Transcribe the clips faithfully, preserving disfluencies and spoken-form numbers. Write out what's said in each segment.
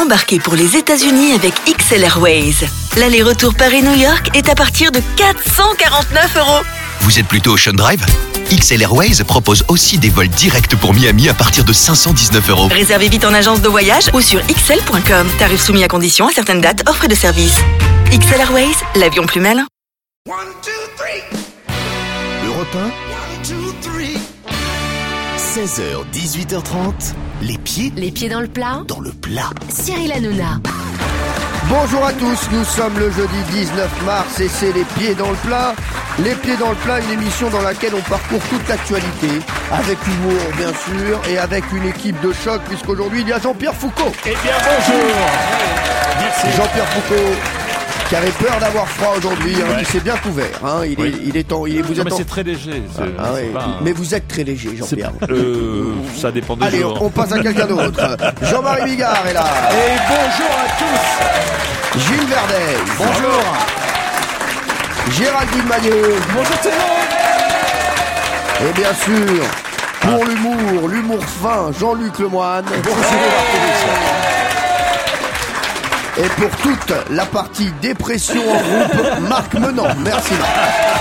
Embarquez pour les États-Unis avec X L Airways. L'aller-retour Paris-New York est à partir de quatre cent quarante-neuf euros. Vous êtes plutôt Ocean Drive ? X L Airways propose aussi des vols directs pour Miami à partir de cinq cent dix-neuf euros. Réservez vite en agence de voyage ou sur x l point com. Tarifs soumis à conditions à certaines dates, offres de service. X L Airways, l'avion plus malin. Europe un, seize heures, dix-huit heures trente, les pieds, Les pieds dans le plat, dans le plat. Cyril Hanouna. Bonjour à tous, nous sommes le jeudi dix-neuf mars et c'est les pieds dans le plat. Les pieds dans le plat, une émission dans laquelle on parcourt toute l'actualité, avec humour bien sûr, et avec une équipe de choc, puisqu'aujourd'hui il y a Jean-Pierre Foucault. Eh bien bonjour. Merci. Jean-Pierre Foucault, qui avait peur d'avoir froid aujourd'hui, hein, Ouais. il s'est bien couvert, hein, il, Oui. est, il est en... Il est, vous Non, êtes mais en... c'est très léger. C'est, Ah, c'est ouais. pas un- Mais vous êtes très léger, Jean-Pierre. Euh, ça dépend des Allez, jours. on, on passe à quelqu'un d'autre. Jean-Marie Bigard est là. Et bonjour à tous. Gilles Verdez. Bonjour. Géraldine Maillot. Bonjour tout le monde. Et bien sûr, pour l'humour, l'humour fin, Jean-Luc Lemoyne. Et pour toute la partie dépression en groupe, Marc Menant. Merci Marc.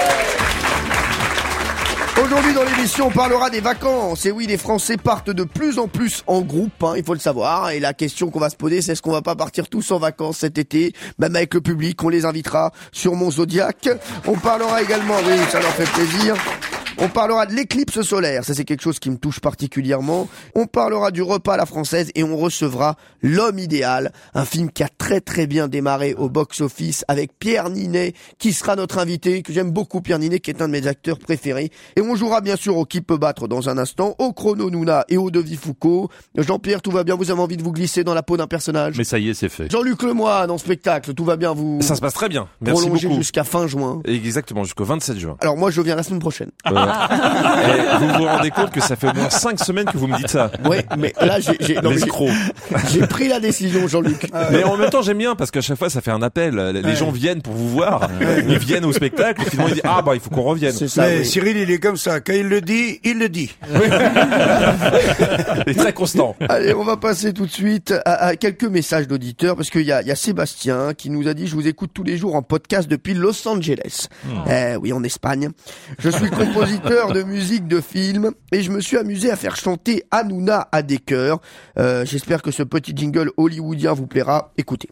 Aujourd'hui dans l'émission, on parlera des vacances. Et oui, les Français partent de plus en plus en groupe, hein, il faut le savoir. Et la question qu'on va se poser, c'est est-ce qu'on va pas partir tous en vacances cet été? Même avec le public, on les invitera sur mon Zodiac. On parlera également, oui, ça leur fait plaisir. On parlera de l'éclipse solaire, ça c'est quelque chose qui me touche particulièrement. On parlera du repas à la française et on recevra L'homme idéal, un film qui a très très bien démarré au box-office avec Pierre Ninet qui sera notre invité, que j'aime beaucoup Pierre Ninet qui est un de mes acteurs préférés. Et on jouera bien sûr au Qui peut battre dans un instant, au chrono Nouna et au devis Foucault. Jean-Pierre, tout va bien, vous avez envie de vous glisser dans la peau d'un personnage? Mais ça y est, c'est fait. Jean-Luc Lemoyne en spectacle, tout va bien, vous Ça se passe très bien. Merci prolongez beaucoup. jusqu'à fin juin. Exactement, jusqu'au vingt-sept juin. Alors moi je viens la semaine prochaine. Euh, et vous vous rendez compte que ça fait au moins cinq semaines que vous me dites ça. Ouais, mais là j'ai j'ai non, mais j'ai- L'escroc. j'ai pris la décision, Jean-Luc. Mais en même temps, j'aime bien parce qu'à chaque fois, ça fait un appel. Les gens viennent pour vous voir. Ils viennent au spectacle. Et finalement, ils disent ah bah il faut qu'on revienne. C'est ça. Mais oui. Cyril, il est comme ça. Quand il le dit, il le dit. Il est très constant. Allez, on va passer tout de suite à, à quelques messages d'auditeurs parce qu'il y a, il y a Sébastien qui nous a dit: je vous écoute tous les jours en podcast depuis Los Angeles. Eh oui, en Espagne. Je suis compositeur de musique de film et je me suis amusé à faire chanter Hanouna à des chœurs. Euh, j'espère que ce petit jingle hollywoodien vous plaira. Écoutez.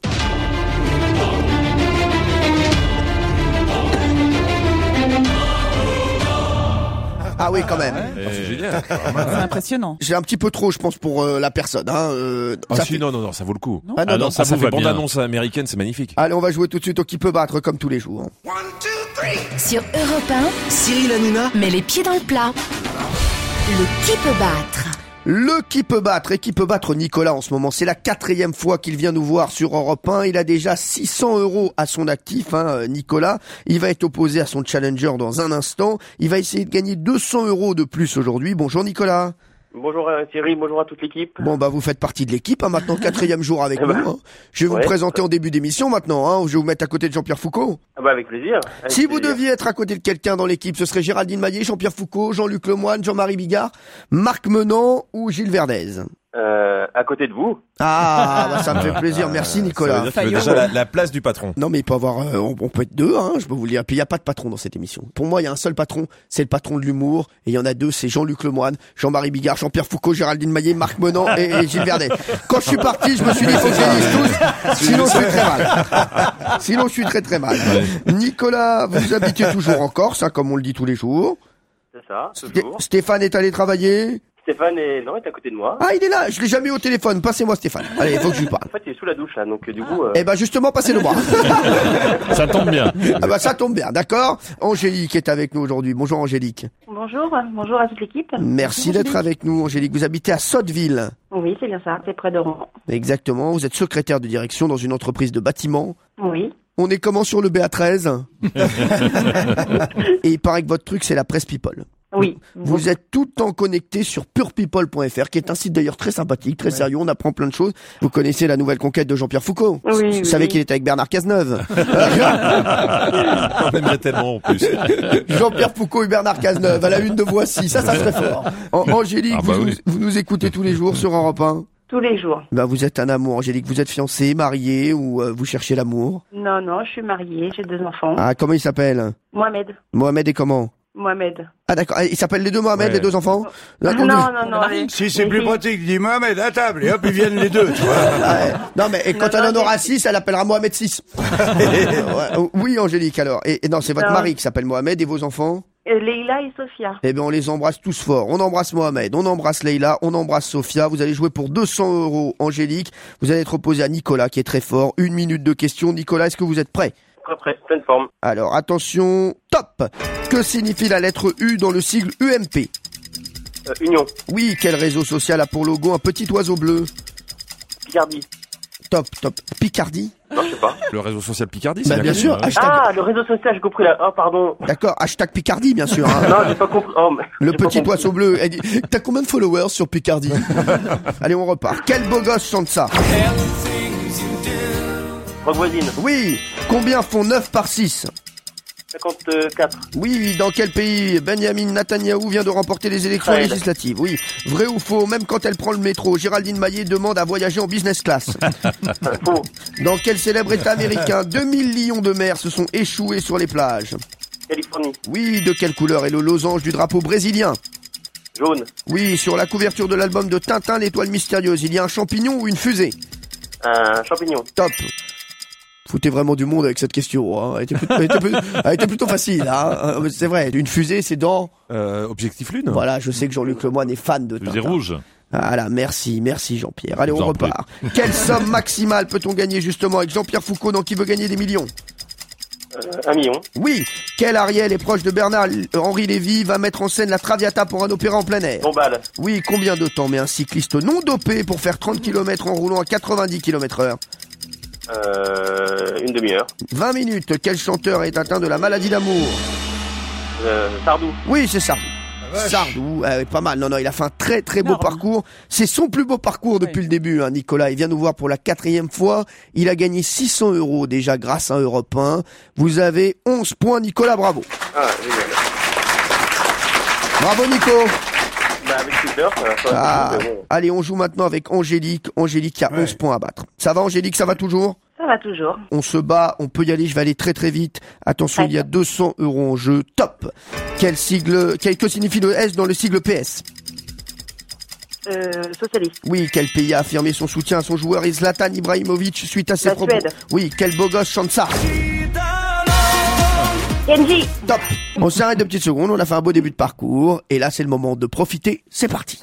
Ah oui, quand même. Oh, c'est génial. C'est impressionnant. J'ai un petit peu trop, je pense, pour euh, la personne. Hein. Euh, Ah, ça si, fait- non, non, non, ça vaut le coup. Ah non, Ah non. non, ça Ah, ça vous fait va bien. bande-annonce américaine, c'est magnifique. Allez, on va jouer tout de suite au Qui peut battre comme tous les jours. Sur Europe un, Cyril Hanouna, mets les pieds dans le plat. Le qui peut battre. Le Qui peut battre et qui peut battre Nicolas en ce moment. C'est la quatrième fois qu'il vient nous voir sur Europe un. Il a déjà six cents euros à son actif, hein, Nicolas. Il va être opposé à son challenger dans un instant. Il va essayer de gagner deux cents euros de plus aujourd'hui. Bonjour Nicolas. Bonjour euh, Thierry, bonjour à toute l'équipe. Bon bah vous faites partie de l'équipe, hein, maintenant quatrième jour avec Eh nous. ben, Hein. Je vais vous ouais. présenter en début d'émission maintenant. Hein, où je vais vous mettre à côté de Jean-Pierre Foucault. Ah bah avec plaisir. Avec Si vous plaisir. deviez être à côté de quelqu'un dans l'équipe, ce serait Géraldine Maillet, Jean-Pierre Foucault, Jean-Luc Lemoyne, Jean-Marie Bigard, Marc Menant ou Gilles Verdez. Euh, à côté de vous. Ah, bah ça me fait plaisir. Merci Ça Nicolas. veut dire qu'il veut déjà la, la place du patron. Non mais il peut avoir, euh, on, on peut être deux, hein, je peux vous le dire. Puis il y a pas de patron dans cette émission. Pour moi, il y a un seul patron, c'est le patron de l'humour. Et il y en a deux, c'est Jean-Luc Lemoyne, Jean-Marie Bigard, Jean-Pierre Foucault, Géraldine Maillet, Marc Menant et, et Gilles Verdez. Quand je suis parti, je me suis dit faut que je les dise tous, sinon je suis très mal. Sinon je suis très très mal. Nicolas, vous habitez toujours en Corse, hein, comme on le dit tous les jours. C'est ça, Sté- toujours. Stéphane est allé travailler. Stéphane est, non, est à côté de moi. Ah, il est là, je l'ai jamais eu au téléphone. Passez-moi Stéphane. Allez, il faut que je lui parle. En fait, il est sous la douche là, donc euh, du coup. Euh... Eh ben justement, passez-le-moi. Ça tombe bien. Ah bah ça tombe bien, d'accord. Angélique est avec nous aujourd'hui. Bonjour Angélique. Bonjour, bonjour à toute l'équipe. Merci d'être avec nous Angélique. Vous habitez à Sotteville. Oui, c'est bien ça, c'est près de Rouen. Exactement. Vous êtes secrétaire de direction dans une entreprise de bâtiment. Oui. On est comment sur le B A treize? Et il paraît que votre truc c'est la presse people. Oui. Vous êtes tout le temps connecté sur pure people point f r, qui est un site d'ailleurs très sympathique, très sérieux, on apprend plein de choses. Vous connaissez la nouvelle conquête de Jean-Pierre Foucault. Oui, Vous oui, savez oui. qu'il est avec Bernard Cazeneuve. On aimerait tellement en plus. Jean-Pierre Foucault et Bernard Cazeneuve à la une de Voici, ça, ça serait fort. An- Angélique, Ah bah vous, oui. nous, vous nous écoutez tous les jours sur Europe un. Tous les jours. Bah, vous êtes un amour, Angélique. Vous êtes fiancée, mariée ou euh, vous cherchez l'amour? Non, non, je suis mariée, j'ai deux enfants. Ah, comment il s'appelle? Mohamed. Mohamed et comment? Mohamed. Ah d'accord, ils s'appellent les deux Mohamed, Ouais. les deux enfants? Non, D'accord, non, deux- non. les- Si c'est les plus filles- pratique, dis Mohamed à table et hop, ils viennent les deux, tu vois. Ah ouais. Non mais et quand Non, elle en non, aura mais- six, elle appellera Mohamed six. Ouais, oui Angélique alors. Et, et non, c'est votre Non. mari qui s'appelle Mohamed et vos enfants? Euh, Leïla et Sophia. Eh bien on les embrasse tous fort. On embrasse Mohamed, on embrasse Leïla, on embrasse Sophia. Vous allez jouer pour deux cents euros Angélique. Vous allez être opposé à Nicolas qui est très fort. Une minute de questions. Nicolas, est-ce que vous êtes prêt? Très prêt, pleine forme. Alors attention, top. Que signifie la lettre U dans le sigle U M P? Euh, Union, Oui, quel réseau social a pour logo un petit oiseau bleu? Picardie. Top, top. Picardie? Non, je sais pas. Le réseau social Picardie, Bah c'est bien connu, sûr, hein. hashtag... Ah, le réseau social, j'ai compris là. Oh, pardon. D'accord, hashtag Picardie bien sûr. Hein. Non, j'ai pas compris. Oh, mais- Le j'ai pas petit compris. oiseau bleu. Elle dit, t'as combien de followers sur Picardie? Allez, on repart. Quel beau gosse chante ça? Rock voisine, Oui. Combien font neuf par six? cinquante-quatre. Oui. Dans quel pays Benjamin Netanyahou vient de remporter les élections Israël. législatives? Oui. Vrai ou faux? Même quand elle prend le métro, Géraldine Maillet demande à voyager en business class. Faux. Dans quel célèbre état américain deux mille lions de mer se sont échoués sur les plages? Californie, Oui. De quelle couleur est le losange du drapeau brésilien? jaune. Oui. Sur la couverture de l'album de Tintin, l'étoile mystérieuse, il y a un champignon ou une fusée? Un champignon. Top. Foutez vraiment du monde avec cette question. Hein. Elle, était plutôt, elle, était plutôt, elle était plutôt facile. Hein. C'est vrai, une fusée, c'est dans... Euh, Objectif Lune. Voilà, je sais que Jean-Luc Lemoyne est fan de Fusée Tintin. rouge. Voilà, merci, merci Jean-Pierre. Allez, Je on vous en prie. repart. Quelle somme maximale peut-on gagner justement avec Jean-Pierre Foucault dans Qui veut gagner des millions? Euh, un million. Oui. Quel Ariel est proche de Bernard-Henri Lévy va mettre en scène la Traviata pour un opéra en plein air? Bombal. Oui, combien de temps met un cycliste non dopé pour faire trente kilomètres en roulant à quatre-vingt-dix kilomètres heure? Euh, une demi-heure. vingt minutes. Quel chanteur est atteint de la maladie d'amour? Euh, Sardou. Oui, c'est Sardou. vache. Sardou, euh, pas mal. Non, non, il a fait un très très beau parcours. C'est son plus beau parcours depuis le début, hein, Nicolas. Il vient nous voir pour la quatrième fois. Il a gagné six cents euros déjà grâce à Europe un. Vous avez onze points, Nicolas, bravo. Ah, génial. Bravo, Nico. Bah, avec Twitter, ça va. ça va, Ah, mais bon. allez, on joue maintenant avec Angélique. Angélique qui a Ouais. onze points à battre. Ça va, Angélique, ça va toujours? Ça va toujours. On se bat, on peut y aller, je vais aller très très vite. Attention, il y a deux cents euros en jeu. Top. Quel sigle, quel, que signifie le S dans le sigle P S? Euh, socialiste. Oui, quel pays a affirmé son soutien à son joueur Zlatan Ibrahimovic suite à ses La propos? Suède. Oui, quel beau gosse chante ça? Kenji. Top. On s'arrête deux petites secondes, on a fait un beau début de parcours. Et là, c'est le moment de profiter. C'est parti.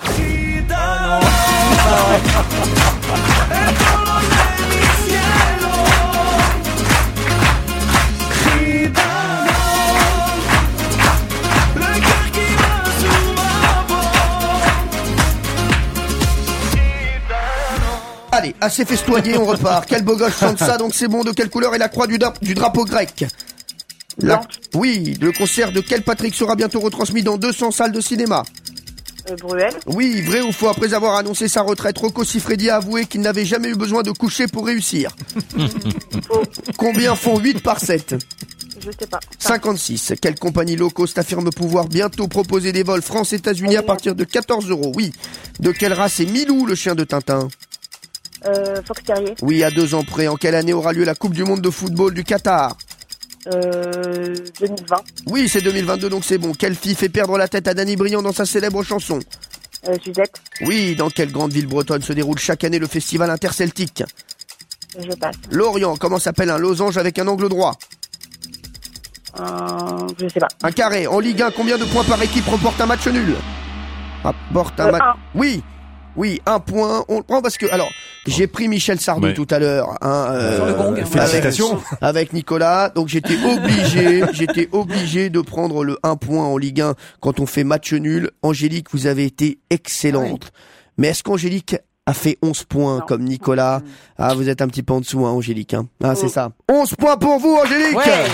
Allez, assez festoyé, on repart. Quel beau gosse chante ça, donc c'est bon. De quelle couleur est la croix du, dra- du drapeau grec? La- Blanche. Oui, le concert de quel Patrick sera bientôt retransmis dans deux cents salles de cinéma? Euh, Bruel. Oui, vrai ou faux, après avoir annoncé sa retraite, Rocco Siffredi a avoué qu'il n'avait jamais eu besoin de coucher pour réussir. Faux. Combien font huit par sept? Je sais pas. cinquante-six. Quelle compagnie low cost affirme pouvoir bientôt proposer des vols France-États-Unis à partir de quatorze euros? Oui. De quelle race est Milou, le chien de Tintin? Euh, Fox Terrier. Oui, à deux ans près. En quelle année aura lieu la Coupe du Monde de football du Qatar? Euh, deux mille vingt. Oui, c'est deux mille vingt-deux, donc c'est bon. Quelle fille fait perdre la tête à Danny Briand dans sa célèbre chanson? Euh, Suzette. Oui, dans quelle grande ville bretonne se déroule chaque année le festival interceltique? Je passe. Lorient, comment s'appelle un losange avec un angle droit? Euh, je sais pas. Un carré. En Ligue un, combien de points par équipe remporte un match nul? Rapporte un Euh, match... un. Oui, oui, un point. On le prend parce que... Alors, j'ai pris Michel Sardou Ouais. tout à l'heure. Hein, euh, Sur le gong. avec- Félicitations. Avec Nicolas. Donc j'étais obligé, j'étais obligé de prendre le un point en Ligue un quand on fait match nul. Angélique, vous avez été excellente. Mais est-ce qu'Angélique a fait onze points Non. comme Nicolas? Ah, vous êtes un petit peu en dessous, hein, Angélique. Hein. Ah, c'est ça. onze points pour vous, Angélique. Ouais.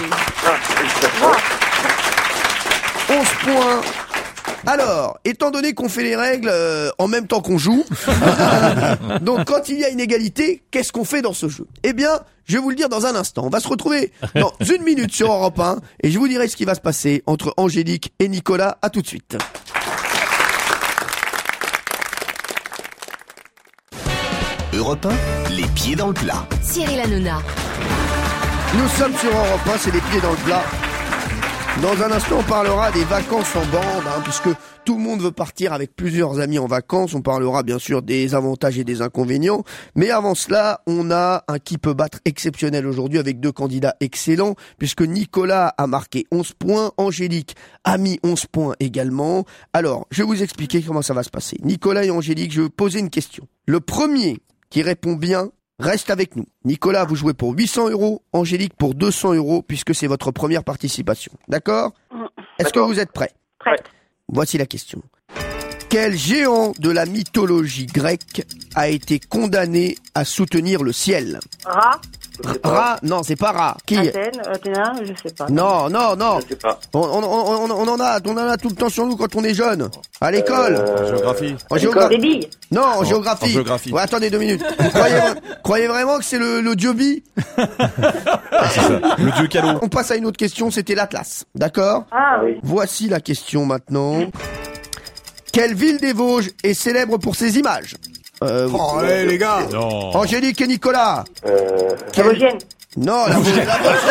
onze points. Alors, étant donné qu'on fait les règles euh, en même temps qu'on joue, donc quand il y a une égalité, qu'est-ce qu'on fait dans ce jeu? Eh bien, je vais vous le dire dans un instant. On va se retrouver dans une minute sur Europe un et je vous dirai ce qui va se passer entre Angélique et Nicolas. À tout de suite. Europe un, les pieds dans le plat. Cyril Hanouna. Nous sommes sur Europe un, c'est les pieds dans le plat. Dans un instant, on parlera des vacances en bande, hein, puisque tout le monde veut partir avec plusieurs amis en vacances. On parlera bien sûr des avantages et des inconvénients. Mais avant cela, on a un qui peut battre exceptionnel aujourd'hui avec deux candidats excellents, puisque Nicolas a marqué onze points, Angélique a mis onze points également. Alors, je vais vous expliquer comment ça va se passer. Nicolas et Angélique, je vais vous poser une question. Le premier qui répond bien reste avec nous. Nicolas, vous jouez pour huit cents euros, Angélique pour deux cents euros, puisque c'est votre première participation. D'accord ? Est-ce que vous êtes prêts ? Prête. Voici la question. Quel géant de la mythologie grecque a été condamné à soutenir le ciel ? Ra. Ra, non, c'est pas Ra. Qui ? Athènes, Athéna, je sais pas. Non, non, non. Je sais pas. On, on, on, on en a, on en a tout le temps sur nous quand on est jeune. À l'école. Euh, Géographie. En Des géographie. billes. Non, en géographie. en géographie. Ouais, attendez deux minutes. Vous croyez, croyez vraiment que c'est le, le dieu Bi ? C'est ça. Le dieu Calot. On passe à une autre question, c'était l'Atlas. D'accord ? Ah oui. Voici la question maintenant. Quelle ville des Vosges est célèbre pour ses images ? euh, Oh, allez, les gars. Non. Angélique et Nicolas. euh, Quelle- Vosgienne. Non, la Vosgienne.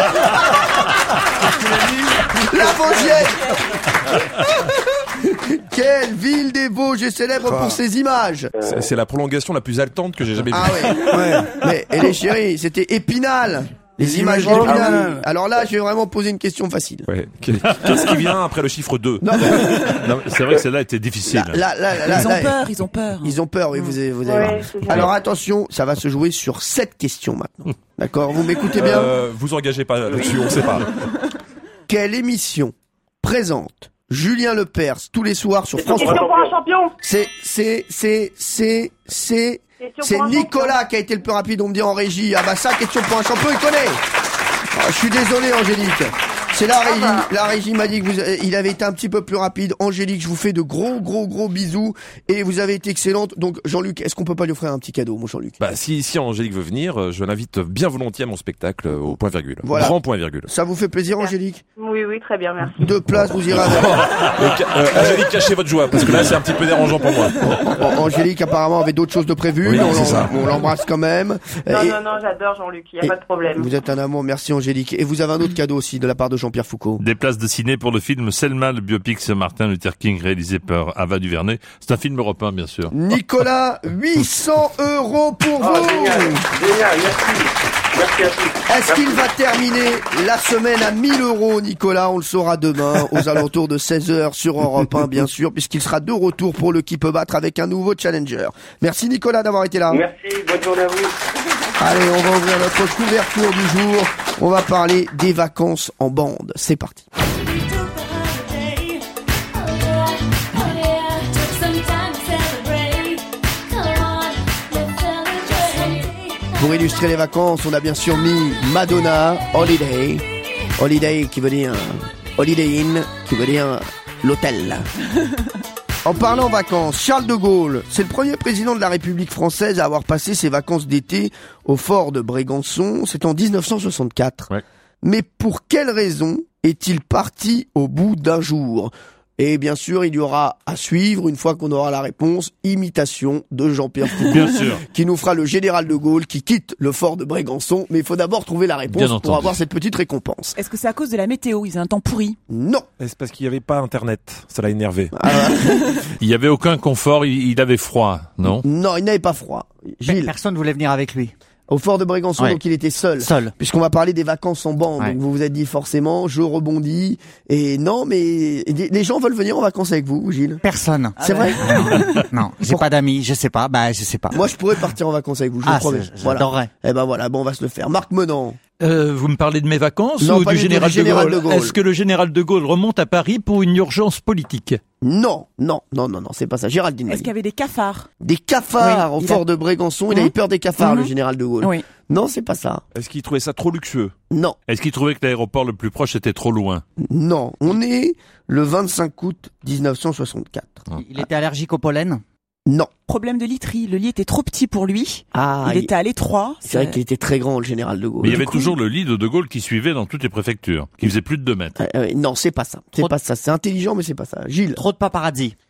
La Vosgienne. Quelle ville des Vosges est célèbre pour ses images ? C'est c'est la prolongation la plus haletante que j'ai jamais vue. Ah ouais. Ouais. Mais, et les chéris, c'était Épinal. Les, Les images images d'Épinal. d'Épinal. Alors là, je vais vraiment poser une question facile. Ouais. Qu'est-ce qui vient après le chiffre deux? Non, mais, Non, c'est vrai que celle-là était difficile. là, là, là, là, Ils ont là, peur, ils ont peur. Ils ont peur, oui, vous avez, vous avez Ouais, c'est ça. Alors attention, ça va se jouer sur sept questions maintenant. D'accord ? Vous m'écoutez bien ? Euh, vous engagez pas là-dessus, on sait pas. Quelle émission présente Julien Lepers tous les soirs sur France Question trois? pour un champion. C'est, c'est, c'est, c'est, c'est, Question c'est pour un Nicolas qui a été le plus rapide, on me dit en régie. Ah bah ça, question pour un champion, il connaît. Ah, je suis désolé, Angélique. C'est la régie. bah. La régie m'a dit que vous, il avait été un petit peu plus rapide. Angélique, je vous fais de gros, gros, gros bisous. Et vous avez été excellente. Donc, Jean-Luc, est-ce qu'on peut pas lui offrir un petit cadeau, mon Jean-Luc? Bah, si, si Angélique veut venir, euh, je l'invite bien volontiers à mon spectacle euh, au point virgule. Voilà. Grand point virgule. Ça vous fait plaisir, Angélique? Oui, oui, très bien, merci. Deux places, vous irez avec. Euh, ca- euh, Angélique, cachez votre joie, parce que là, c'est un petit peu dérangeant pour moi. An- Angélique, apparemment, avait d'autres choses de prévues. Oui, on c'est l'em- ça. on l'embrasse quand même. Non, Et- non, non, j'adore Jean-Luc, il n'y a et- pas de problème. Vous êtes un amour, merci Angélique. Et vous avez un autre cadeau aussi de la part de Jean-Pierre Foucault. Des places de ciné pour le film Selma, le biopic sur Martin Luther King réalisé par Ava DuVernay. C'est un film européen, bien sûr. Nicolas, huit cents euros pour Ah, vous. génial, génial, merci. Merci à tous. Est-ce qu'il va terminer la semaine à mille euros, Nicolas? On le saura demain, aux alentours de seize heures sur Europe un, bien sûr, puisqu'il sera de retour pour le qui peut battre avec un nouveau challenger. Merci Nicolas d'avoir été là. Merci, bonne journée à vous. Allez, on va ouvrir notre couverture du jour. On va parler des vacances en bande. C'est parti. Pour illustrer les vacances, on a bien sûr mis Madonna, Holiday. Holiday qui veut dire Holiday Inn, qui veut dire l'hôtel. En parlant vacances, Charles de Gaulle, c'est le premier président de la République française à avoir passé ses vacances d'été au fort de Brégançon. C'est en dix-neuf cent soixante-quatre. Ouais. Mais pour quelle raison est-il parti au bout d'un jour ? Et bien sûr, il y aura à suivre, une fois qu'on aura la réponse, imitation de Jean-Pierre Foucault, Bien sûr. qui nous fera le général de Gaulle qui quitte le fort de Brégançon. Mais il faut d'abord trouver la réponse Bien pour entendu. avoir cette petite récompense. Est-ce que c'est à cause de la météo? Ils ont un temps pourri. Non. Et c'est parce qu'il n'y avait pas Internet. Ça l'a énervé. Ah, Il y avait aucun confort, il, il avait froid, non? non, il n'avait pas froid. Gilles, Personne voulait venir avec lui. au fort de Brégançon, Ouais. donc il était seul. Seul. Puisqu'on va parler des vacances en bande, Ouais. donc vous vous êtes dit forcément, je rebondis. Et non, mais les gens veulent venir en vacances avec vous, Gilles. Personne. C'est vrai. Non, j'ai pas d'amis, je sais pas, bah je sais pas. Moi, je pourrais partir en vacances avec vous, je vous Ah, promets. c'est- Voilà. j'adorerais. Eh ben voilà, bon, on va se le faire. Marc Menant. Euh, vous me parlez de mes vacances Non, ou pas du du tout, général, du général de, de Gaulle Gaulle. Est-ce que le général de Gaulle remonte à Paris pour une urgence politique? Non, non, non, non, non, c'est pas ça. Géraldine. Est-ce Magny. qu'il y avait des cafards? Des cafards Oui, au il fort a- de Brégançon. Il Mhm. avait peur des cafards, Mhm. le général de Gaulle. Oui. Non, c'est pas ça. Est-ce qu'il trouvait ça trop luxueux? Non, Est-ce qu'il trouvait que l'aéroport le plus proche était trop loin? non. On est le vingt-cinq août dix-neuf cent soixante-quatre. Il était allergique au pollen. Non. Problème de literie. Le lit était trop petit pour lui. Ah, il il- était à l'étroit. c'est vrai qu'il était très grand, le général de Gaulle. Mais il y avait coup- toujours le lit de De Gaulle qui suivait dans toutes les préfectures, qui faisait plus de deux mètres. Euh, euh, non, c'est pas ça. C'est Trop- pas ça. C'est intelligent, mais c'est pas ça. Gilles. Trop de paparazzi.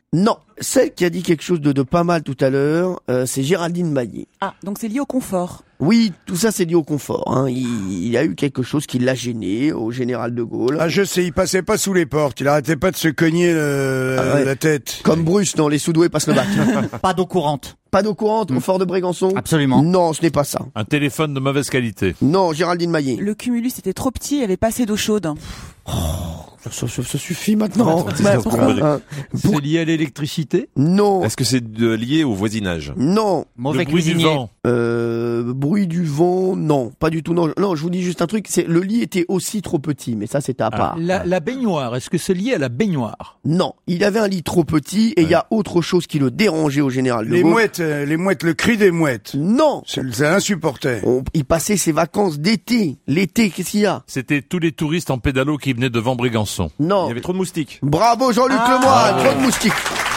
Non, celle qui a dit quelque chose de, de pas mal tout à l'heure, euh, c'est Géraldine Maillet. Ah, donc c'est lié au confort. Oui, tout ça c'est lié au confort. Hein. Il, il a eu quelque chose qui l'a gêné au général de Gaulle. Ah, je sais, il passait pas sous les portes. Il arrêtait pas de se cogner le- Ah ouais. la tête. Comme Bruce dans Les Sous-doués passent le bac. Pas d'eau courante. Pas d'eau courante au fort de Brégançon? Absolument. Non, ce n'est pas ça. Un téléphone de mauvaise qualité. Non, Géraldine Maillet. Le cumulus était trop petit, il n'y avait pas assez d'eau chaude. Ça, ça- ça- ça suffit maintenant. Attends, Bah, attends, pourquoi attends. Hein C'est lié à l'électricité? Non, Est-ce que c'est de- lié au voisinage? non. Mauvais Le bruit du cuisinier. vent. Euh, bruit du vent, non, pas du tout. Non, non, je vous dis juste un truc. C'est le lit était aussi trop petit, mais ça c'était à part. La, la baignoire, est-ce que c'est lié à la baignoire? Non, il avait un lit trop petit et il y a autre chose qui le dérangeait au général de Les Gaulle. mouettes, euh, les mouettes, le cri des mouettes. Non, Ça ça l'insupportait. On- il passait ses vacances d'été. L'été, qu'est-ce qu'il y a? C'était tous les touristes en pédalo qui venaient devant Brégançon. Non. Il y avait trop de moustiques. Bravo Jean-Luc Ah. Lemoyne, trop de moustiques.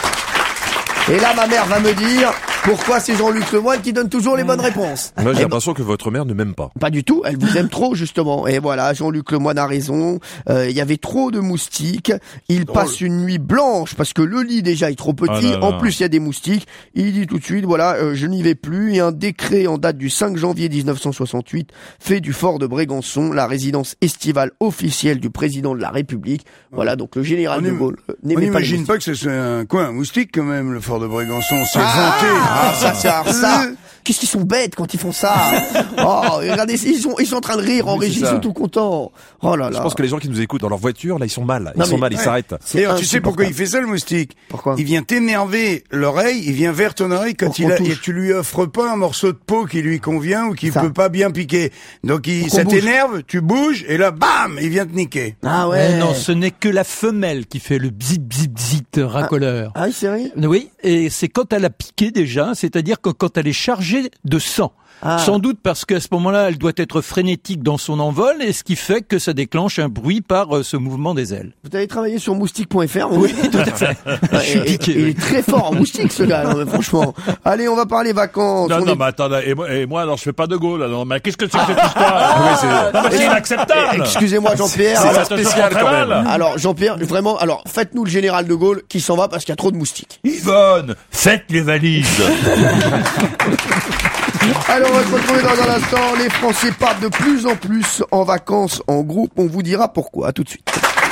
Et là, ma mère va me dire pourquoi c'est Jean-Luc Lemoyne qui donne toujours les bonnes réponses. Moi, j'ai Eh ben, l'impression que votre mère ne m'aime pas. Pas du tout, elle vous aime trop justement. Et voilà, Jean-Luc Lemoyne a raison. Euh, Il y avait trop de moustiques. Il Drôle. passe une nuit blanche parce que le lit déjà est trop petit. Ah là là. En plus, il y a des moustiques. Il dit tout de suite, voilà, euh, je n'y vais plus. Et un décret en date du cinq janvier dix-neuf cent soixante-huit fait du fort de Brégançon la résidence estivale officielle du président de la République. Voilà, donc le général On de im- Gaulle euh, On n'aimait pas les n'imagine moustiques. pas que ce soit un coin un moustique quand même, le fort de Brégançon. C'est Ah, vanté. ah, ça, c'est alors ça. Qu'est-ce qu'ils sont bêtes quand ils font ça. Oh, regardez, ils sont, ils sont en train de rire en Oui, c'est régie, ils ça. sont tout contents. Oh là là. Je pense que les gens qui nous écoutent dans leur voiture, là, ils sont mal. Ils Non, sont mais- mal, ils Ouais. s'arrêtent. C'est D'ailleurs, tu sais pourquoi il insupportable. fait ça, le moustique? Pourquoi Il vient t'énerver l'oreille, il vient vers ton oreille quand Pour il qu'on a, touche. et tu lui offres pas un morceau de peau qui lui convient ou qui Ça. peut pas bien piquer. Donc il, Pour qu'on ça bouge. t'énerve, tu bouges, et là, bam, il vient te niquer. Ah ouais. Eh non, ce n'est que la femelle qui fait le bzip bzip bzip racoleur. Ah oui, c'est vrai. Oui, et c'est quand elle a piqué déjà, c'est-à-dire que quand elle est chargée de sang. Ah. Sans doute parce qu'à ce moment-là, elle doit être frénétique dans son envol, et ce qui fait que ça déclenche un bruit par euh, ce mouvement des ailes. Vous avez travaillé sur moustique point F R? Oui, tout à fait. Je suis Et- et- piqué, Il oui. est très fort en moustique, ce gars, non, mais franchement. Allez, on va parler vacances. Non, On non, est- mais attendez, et moi, et moi, alors je fais pas de Gaulle, alors, mais qu'est-ce que c'est que cette histoire? Oui, c'est- Non, mais c'est inacceptable! Excusez-moi, Jean-Pierre. C'est Alors, ça spécial, quand même. alors, Jean-Pierre, vraiment, alors, faites-nous le général de Gaulle qui s'en va parce qu'il y a trop de moustiques. Yvonne, faites les valises! Alors, on va se retrouver dans un instant. Les Français partent de plus en plus en vacances en groupe. On vous dira pourquoi. À tout de suite.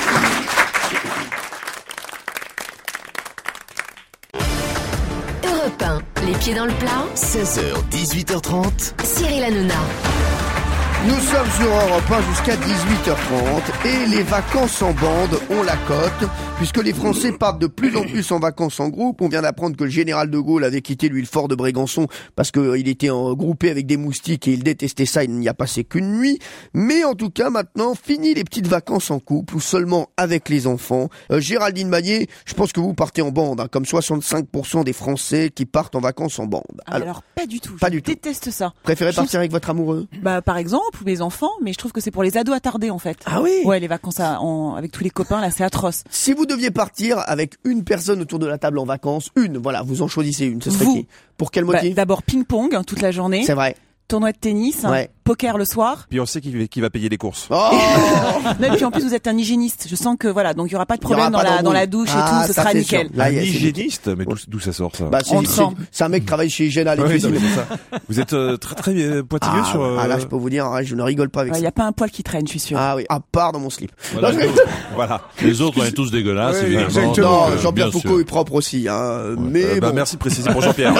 Europe un, les pieds dans le plat. seize heures, dix-huit heures trente. Cyril Hanouna. Nous sommes sur Europe un jusqu'à dix-huit heures trente et les vacances en bande ont la cote puisque les Français partent de plus en plus en vacances en groupe. On vient d'apprendre que le général de Gaulle avait quitté lui le fort de Brégançon parce qu'il était en groupé avec des moustiques et il détestait ça, il n'y a passé qu'une nuit. Mais en tout cas maintenant, fini les petites vacances en couple ou seulement avec les enfants. Euh, Géraldine Maillet, je pense que vous partez en bande, hein, comme soixante-cinq pour cent des Français qui partent en vacances en bande. Ah, alors, alors, pas du tout. pas je du tout. déteste ça. Préférez Je trouve- partir avec votre amoureux? Bah, par exemple, ou les enfants, mais je trouve que c'est pour les ados attardés, en fait. Ah oui? Ouais, les vacances à- en- avec tous les copains, là, c'est atroce. Si vous deviez partir avec une personne autour de la table en vacances, une, voilà, vous en choisissez une, ce serait Vous. qui? Pour quel Bah, motif? D'abord ping-pong hein, toute la journée, C'est vrai. tournoi de tennis, hein, Ouais. poker le soir. Puis on sait qui, qui va payer les courses. Oh Non, et puis en plus vous êtes un hygiéniste. Je sens que voilà, donc il y aura pas de Il y aura problème dans pas la d'embrouille. dans la douche Ah, et tout, ce ça, sera c'est nickel. sûr. Là, Un il y a- c'est- hygiéniste, mais d'où d'où ça sort ça? Bah, c'est, On le c'est, sent. c'est un mec qui travaille chez Hygiène à Oui, l'électricité. non, mais c'est ça. Vous êtes euh, très très euh, pointilleux Ah, sur. euh, ah, là, je peux vous dire, hein, je ne rigole pas avec Il y ça. a pas un poil qui traîne, je suis sûr. Ah oui, à part dans mon slip. Voilà, Non, les je- autres- Voilà. Les autres, on est tous dégueulasses, Oui, évidemment. exactement. non, Euh, Jean-Pierre bien Foucault sûr. est propre aussi, hein. Mais Euh, bah, bon. merci de préciser pour Jean-Pierre.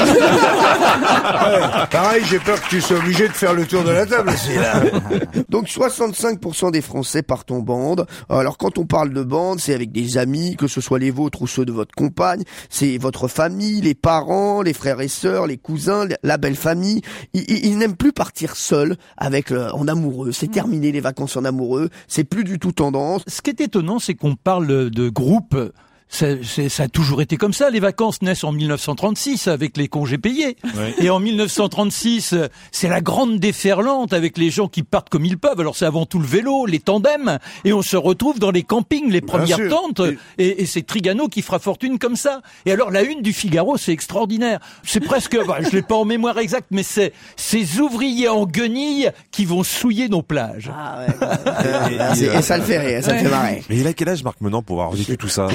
Ouais, pareil, j'ai peur que tu sois obligé de faire le tour de la table aussi, là. Donc soixante-cinq pour cent des Français partent en bande. Alors quand on parle de bande, c'est avec des amis, que ce soit les vôtres ou ceux de votre compagne, c'est votre famille, les parents, les frères et sœurs, les cousins, la belle famille. Ils, ils- ils n'aiment plus partir seuls avec le- en amoureux. C'est terminé les vacances en amoureux, c'est plus du tout tendance. Ce qui est étonnant, c'est qu'on parle de groupe. Ça, c'est- ça a toujours été comme ça. Les vacances naissent en mille neuf cent trente-six avec les congés payés. Oui. Et en mille neuf cent trente-six, euh, c'est la grande déferlante avec les gens qui partent comme ils peuvent. Alors c'est avant tout le vélo, les tandems, et on se retrouve dans les campings, les premières sûr. tentes, et, et c'est Trigano qui fera fortune comme ça. Et alors la une du Figaro, c'est extraordinaire. C'est presque, bah, je l'ai pas en mémoire exacte, mais c'est ces ouvriers en guenilles qui vont souiller nos plages. Ah ouais. et, ça le fait rire, ça le fait marrer. Mais il a quel âge Marc Menant pour avoir vécu tout ça? Je sais pas,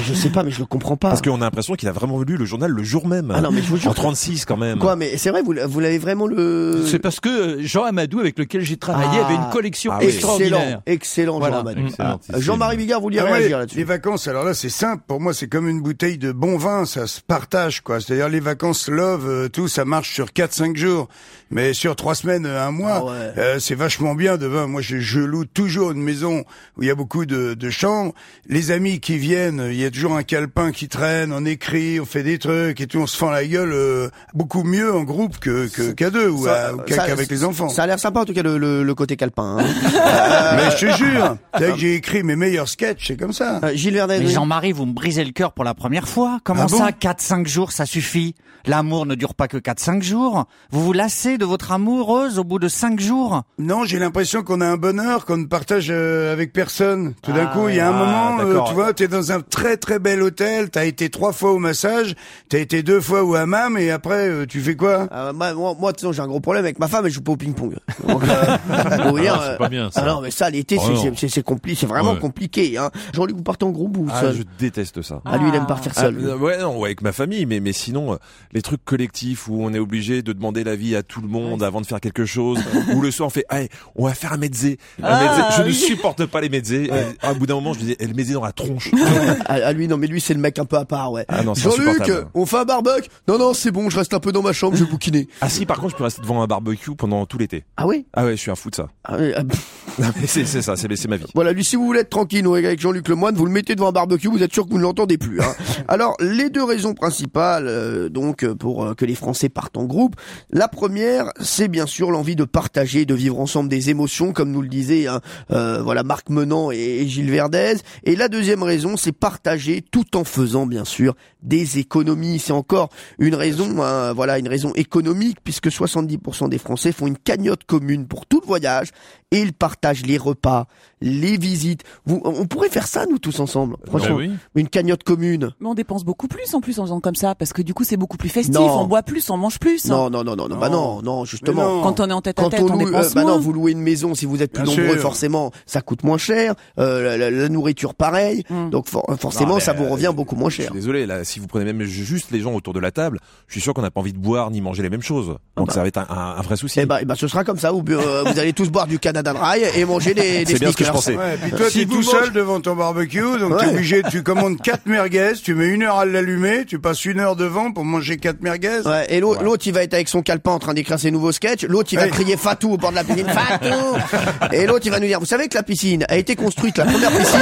mais je le comprends pas. Parce qu'on a l'impression qu'il a vraiment lu le journal le jour même. Ah non, mais je vous jure. En trente-six quand même. Quoi, mais c'est vrai, vous, vous l'avez vraiment le... C'est parce que Jean Amadou, avec lequel j'ai travaillé, Ah. avait une collection Ah oui. extraordinaire. Excellent, excellent, Voilà. Jean Amadou. Excellent, Ah, Jean-Marie Bigard, vous vouliez Ah ouais, réagir là-dessus. les vacances, alors là, c'est simple. Pour moi, c'est comme une bouteille de bon vin, ça se partage, quoi. C'est-à-dire, les vacances love, euh, tout, ça marche sur quatre cinq jours. Mais sur trois semaines, un mois, Ah ouais. euh, c'est vachement bien de vin. Moi, je, je loue toujours une maison où il y a beaucoup de, de chambres. Les amis qui viennent, il y a toujours un calepin qui traîne, on écrit, on fait des trucs et tout, on se fend la gueule euh, beaucoup mieux en groupe que, que qu'à deux ou, Ça- à- ou qu'à- ça- qu'avec les enfants. Ça a l'air sympa en tout cas le, le, le côté calepin. Hein. Euh, Mais je te jure, dès que j'ai écrit mes meilleurs sketchs, c'est comme ça. euh, Gilles Verdez. Mais oui. Jean-Marie, vous me brisez le cœur pour la première fois. Comment Ah bon ça, quatre cinq jours, ça suffit? L'amour ne dure pas que quatre cinq jours. Vous vous lassez de votre amoureuse au bout de cinq jours? Non, j'ai l'impression qu'on a un bonheur qu'on ne partage euh, avec personne. Tout d'un Ah coup, il y a un ouais. moment, Ah, euh, d'accord. tu vois, t'es dans un très très bel hôtel, t'as été trois fois au massage, t'as été deux fois au hammam, et après, euh, tu fais quoi? Euh, moi, moi, moi, de toute façon, j'ai un gros problème avec ma femme, elle joue pas au ping-pong. Donc, euh, faut vous dire, Ah, c'est euh, pas bien, ça. ah non, mais ça, l'été, Oh c'est- non. c'est, c'est, c'est compliqué, c'est vraiment Ouais. compliqué. Hein. Jean-Luc, vous partez en groupe ou Ah, seul je déteste ça. Ah, lui, il aime partir Ah, seul. lui. euh, ouais, non, ouais, avec ma famille, mais mais sinon euh, les trucs collectifs où on est obligé de demander l'avis à tout le monde avant de faire quelque chose, où le soir on fait, allez, on va faire un mezzé. Un Ah, mezzé. Je ne oui. supporte pas les mezzés. Et À bout d'un moment, je disais, le mezzé dans la tronche. Ah, ah, lui, non, mais lui, c'est le mec un peu à part, ouais. Ah non, c'est Jean-Luc, insupportable. on fait un barbecue? Non, non, c'est bon, je reste un peu dans ma chambre, je vais bouquiner. Ah si, par contre, je peux rester devant un barbecue pendant tout l'été. Ah oui? Ah ouais, je suis un fou de ça. Ah oui, ah, Non, mais c'est c'est ça, c'est c'est ma vie. Voilà, lui, si vous voulez être tranquille avec Jean-Luc Lemoyne, vous le mettez devant un barbecue, vous êtes sûr que vous ne l'entendez plus. Hein. Alors, les deux raisons principales, euh, donc, euh, pour euh, que les Français partent en groupe. La première, c'est bien sûr l'envie de partager, de vivre ensemble des émotions, comme nous le disaient, hein, euh, voilà, Marc Menant et, et Gilles Verdez. Et la deuxième raison, c'est partager tout en faisant, bien sûr, des économies. C'est encore une raison, hein, voilà, une raison économique, puisque soixante-dix pour cent des Français font une cagnotte commune pour tout le voyage et ils partagent les repas, les visites. Vous, on pourrait faire ça, nous, tous ensemble. Franchement, Ben oui. une cagnotte commune. Mais on dépense beaucoup plus en plus en faisant comme ça, parce que du coup c'est beaucoup plus festif, Non. on boit plus, on mange plus. Non, non, non, non, non, bah non, non, justement. Mais non. Quand on est en tête à Quand tête, on on, loue, dépense euh, bah moins. non, vous louez une maison, si vous êtes plus Bien nombreux, sûr. forcément, ça coûte moins cher. Euh, la, la- la nourriture, pareil. Mm. Donc for- forcément, Non, mais, ça vous euh, revient beaucoup moins Je suis cher. désolé, là, si vous prenez même juste les gens autour de la table, je suis sûr qu'on n'a pas envie de boire ni manger les mêmes choses. Donc bah. ça va être un, un- un vrai souci. Eh ben, eh ben, ce sera comme ça. Vous, bu- euh, vous allez tous boire du Canada Dry et manger des, des C'est bien ce que je Snickers. pensais. Ouais, puis toi, Si t'es vous tout seul mangez- devant ton barbecue, donc Ouais. t'es obligé, tu commandes quatre merguez, tu mets une heure à l'allumer, tu passes une heure devant pour manger quatre merguez. Ouais, et l'autre, l'autre, il va être avec son calepin en train d'écrire ses nouveaux sketchs. L'autre, il va Ouais. crier Fatou au bord de la piscine. Fatou! Et l'autre, il va nous dire, vous savez que la piscine a été construite, la première piscine,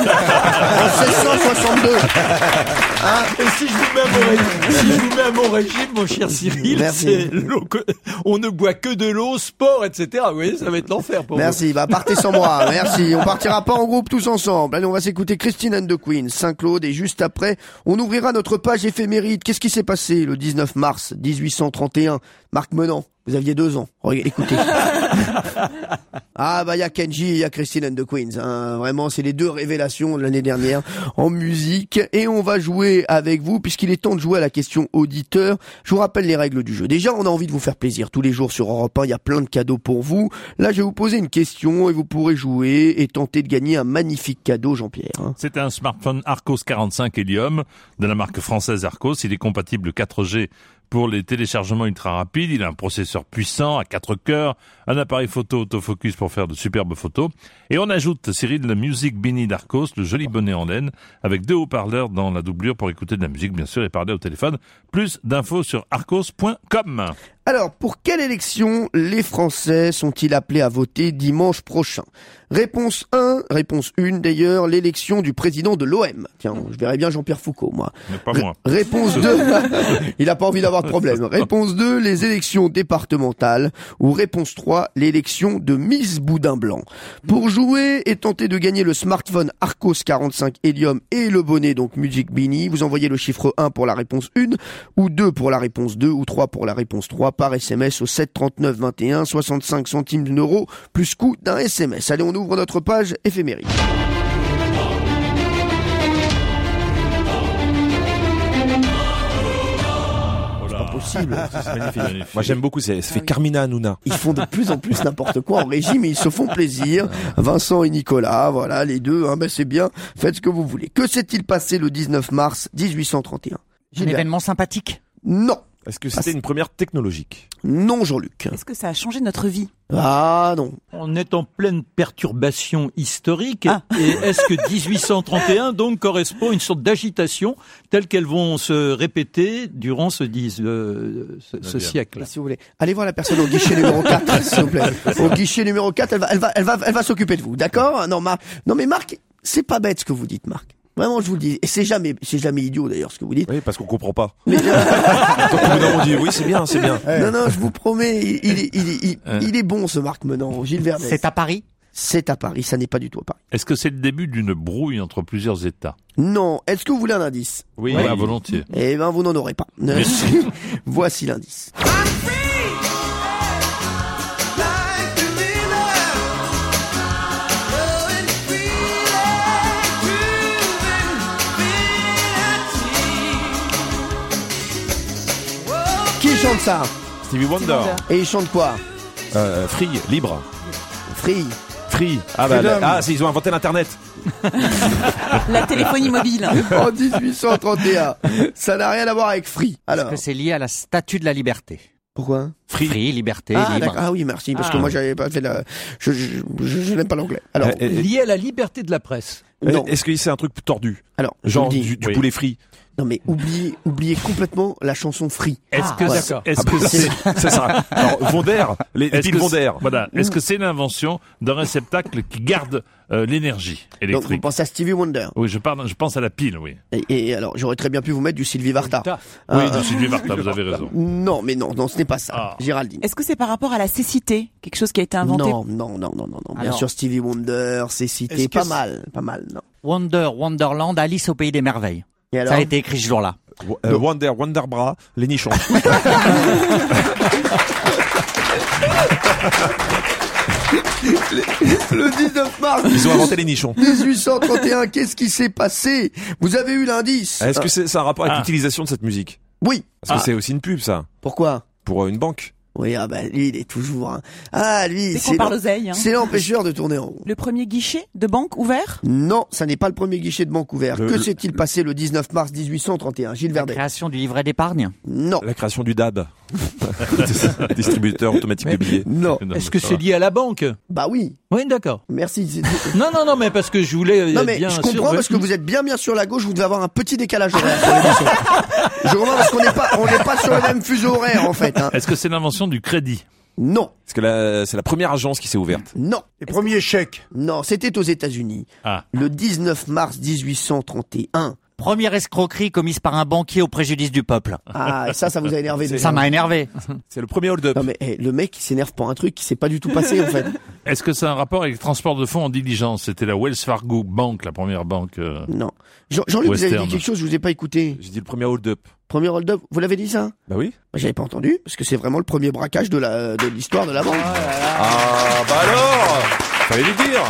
en seize cent soixante-deux. Hein? Et si je vous mets à mon régime, si je vous mets à mon régime, mon cher Cyril, Merci. c'est l'eau que- on ne boit que de l'eau, sport, et cetera. Vous voyez, ça va être l'enfer pour Merci, bah partez sans moi, merci. On partira pas en groupe tous ensemble. Allez, on va s'écouter Christine and the Queen, Saint-Claude, et juste après, on ouvrira notre page éphéméride. Qu'est-ce qui s'est passé le dix-neuf mars dix-huit cent trente et un? Marc Menant, vous aviez deux ans. Regardez, écoutez. Ah bah il y a Kenji, il y a Christine and the Queens. Hein. Vraiment, c'est les deux révélations de l'année dernière en musique. Et on va jouer avec vous puisqu'il est temps de jouer à la question auditeur. Je vous rappelle les règles du jeu. Déjà, on a envie de vous faire plaisir. Tous les jours sur Europe un, il y a plein de cadeaux pour vous. Là, je vais vous poser une question et vous pourrez jouer et tenter de gagner un magnifique cadeau, Jean-Pierre. Hein. C'est un smartphone Arcos quarante-cinq Helium de la marque française Arcos. Il est compatible quatre G pour les téléchargements ultra rapides. Il a un processeur puissant à quatre cœurs, un appareil photo autofocus pour faire de superbes photos. Et on ajoute, Cyril, le Music Beanie d'Arcos, le joli bonnet en laine, avec deux haut-parleurs dans la doublure pour écouter de la musique, bien sûr, et parler au téléphone. Plus d'infos sur arcos point com. Alors, pour quelle élection les Français sont-ils appelés à voter dimanche prochain? Réponse un, réponse un d'ailleurs, l'élection du président de l'O M. Tiens, je verrais bien Jean-Pierre Foucault, moi. Mais pas moi. Réponse deux, il n'a pas envie d'avoir de problème. Réponse deux, les élections départementales. Ou réponse trois, l'élection de Miss Boudin Blanc. Pour jouer et tenter de gagner le smartphone Arcos quarante-cinq Helium et le bonnet, donc Music Beanie, vous envoyez le chiffre un pour la réponse un, ou deux pour la réponse deux, ou trois pour la réponse trois, par S M S au sept trente-neuf vingt et un, soixante-cinq centimes d'euros, plus coût d'un S M S. Allez, on ouvre notre page éphéméride. possible. C'est magnifique. Moi j'aime beaucoup, c'est, ça fait Carmina Hanouna. Ils font de plus en plus n'importe quoi en régie, mais ils se font plaisir. Vincent et Nicolas, voilà, les deux, hein, ben c'est bien, faites ce que vous voulez. Que s'est-il passé le dix-neuf mars dix-huit cent trente et un? Un événement sympathique? Non. Est-ce que c'était une première technologique? Non, Jean-Luc. Est-ce que ça a changé notre vie? Ah non. On est en pleine perturbation historique. Ah. Et est-ce que dix-huit cent trente et un donc correspond à une sorte d'agitation telle qu'elles vont se répéter durant ce, dix, euh, ce, ce siècle? Si vous voulez, allez voir la personne au guichet numéro quatre, s'il vous plaît. Au guichet numéro quatre, elle va, elle va, elle va, elle va s'occuper de vous, d'accord? Non, Marc. Non, mais Marc, c'est pas bête ce que vous dites, Marc. Vraiment, je vous le dis. Et c'est jamais, c'est jamais idiot d'ailleurs ce que vous dites. Oui, parce qu'on comprend pas. Mais, Donc on dit oui, c'est bien, c'est bien. non, non, je vous promets, il, il, est- il, est- il, il est bon ce Marc Menant, Gilles Verdez. C'est à Paris? C'est à Paris, ça n'est pas du tout à Paris. Est-ce que c'est le début d'une brouille entre plusieurs États? Non. Est-ce que vous voulez un indice? Oui, Ouais, volontiers. Eh ben, vous n'en aurez pas. Merci. Voici l'indice. Qui chante ça? Stevie Wonder. Et il chante quoi? Euh, free, libre. Free. Free. Ah bah, Freedom. ah, c'est- ils ont inventé l'internet. La téléphonie mobile. En dix-huit cent trente et un. Ça n'a rien à voir avec Free. Alors. Est-ce que c'est lié à la statue de la liberté? Pourquoi? Free, liberté, Ah, libre. d'accord. Ah oui, merci, parce Ah. que moi j'avais pas fait la, je, je, je, je n'aime pas l'anglais. Alors, Euh, euh, Lié à la liberté de la presse. non. Est-ce que c'est un truc tordu? Alors, je Genre vous le dis. du, du Oui. poulet frit. Non mais oubliez, oubliez complètement la chanson Free. Est-ce que, voilà. c'est- est-ce que c'est, C'est ça. Alors, Vonder, les, les est-ce piles que Vonder. c'est- voilà. Est-ce que c'est l'invention d'un réceptacle qui garde euh, l'énergie Donc vous électrique? pensez à Stevie Wonder. Oui, je parle, je pense à la pile, oui. Et, et alors, j'aurais très bien pu vous mettre du Sylvie Vartan. Taf. Oui, Ah, de Sylvie Vartan, vous avez raison. non, mais non, non, ce n'est pas ça. Ah. Géraldine. Est-ce que c'est par rapport à la cécité? Quelque chose qui a été inventé? Non, non, non, non, non, non. Bien Alors. sûr, Stevie Wonder, c'est cité Est-ce que pas c'est- mal, pas mal, non. Wonder, Wonderland, Alice au pays des merveilles. Et alors? Ça a été écrit ce jour-là. Euh, Wonder, Wonderbra, les nichons. Le dix-neuf mars Ils ont inventé les nichons. dix-huit cent trente et un, qu'est-ce qui s'est passé? Vous avez eu l'indice. Est-ce que c'est, ça a un rapport avec Ah. l'utilisation de cette musique? Oui. Parce que Ah. c'est aussi une pub, ça. Pourquoi? Pour euh, une banque. Oui, ah bah lui, il est toujours. Hein. Ah lui, Dès c'est qu'on parle l'em- oseille. Hein. c'est l'empêcheur de tourner en rond. Le premier guichet de banque ouvert? Non, ça n'est pas le premier guichet de banque ouvert. Le- que le- s'est-il passé le dix-neuf mars dix-huit cent trente et un? Gilles La Verdez. création du livret d'épargne. Non, La création du D A B. Distributeur automatique de billets. non. Non, Est-ce mais que ça c'est va. lié à la banque? Bah oui. Oui, d'accord. Merci. c'est- Non, non, non, mais parce que je voulais euh, Non mais bien je sûr, comprends ouais. parce que vous êtes bien bien sur la gauche, vous devez avoir un petit décalage horaire sur l'émission. Je comprends parce qu'on n'est pas on n'est pas sur le même fuseau horaire en fait. Hein. Est-ce que c'est l'invention du crédit? Non, Parce que la- c'est la première agence qui s'est ouverte. non, Les premiers chèques. non. C'était aux États-Unis. Ah. Le dix-neuf mars dix-huit cent trente et un. Première escroquerie commise par un banquier au préjudice du peuple. Ah ça, ça vous a énervé. déjà. Ça m'a énervé. C'est le premier hold-up. Non mais eh, le mec il s'énerve pour un truc qui s'est pas du tout passé en fait. Est-ce que c'est un rapport avec le transport de fonds en diligence? C'était la Wells Fargo Bank, la première banque. euh, Non. Jean- Jean-Luc, vous avez Western. dit quelque chose, je vous ai pas écouté. J'ai dit le premier hold-up. Premier hold-up, vous l'avez dit ça? Bah oui. Bah, j'avais pas entendu parce que c'est vraiment le premier braquage de la de l'histoire de la banque. Ah, bah alors fallait le dire.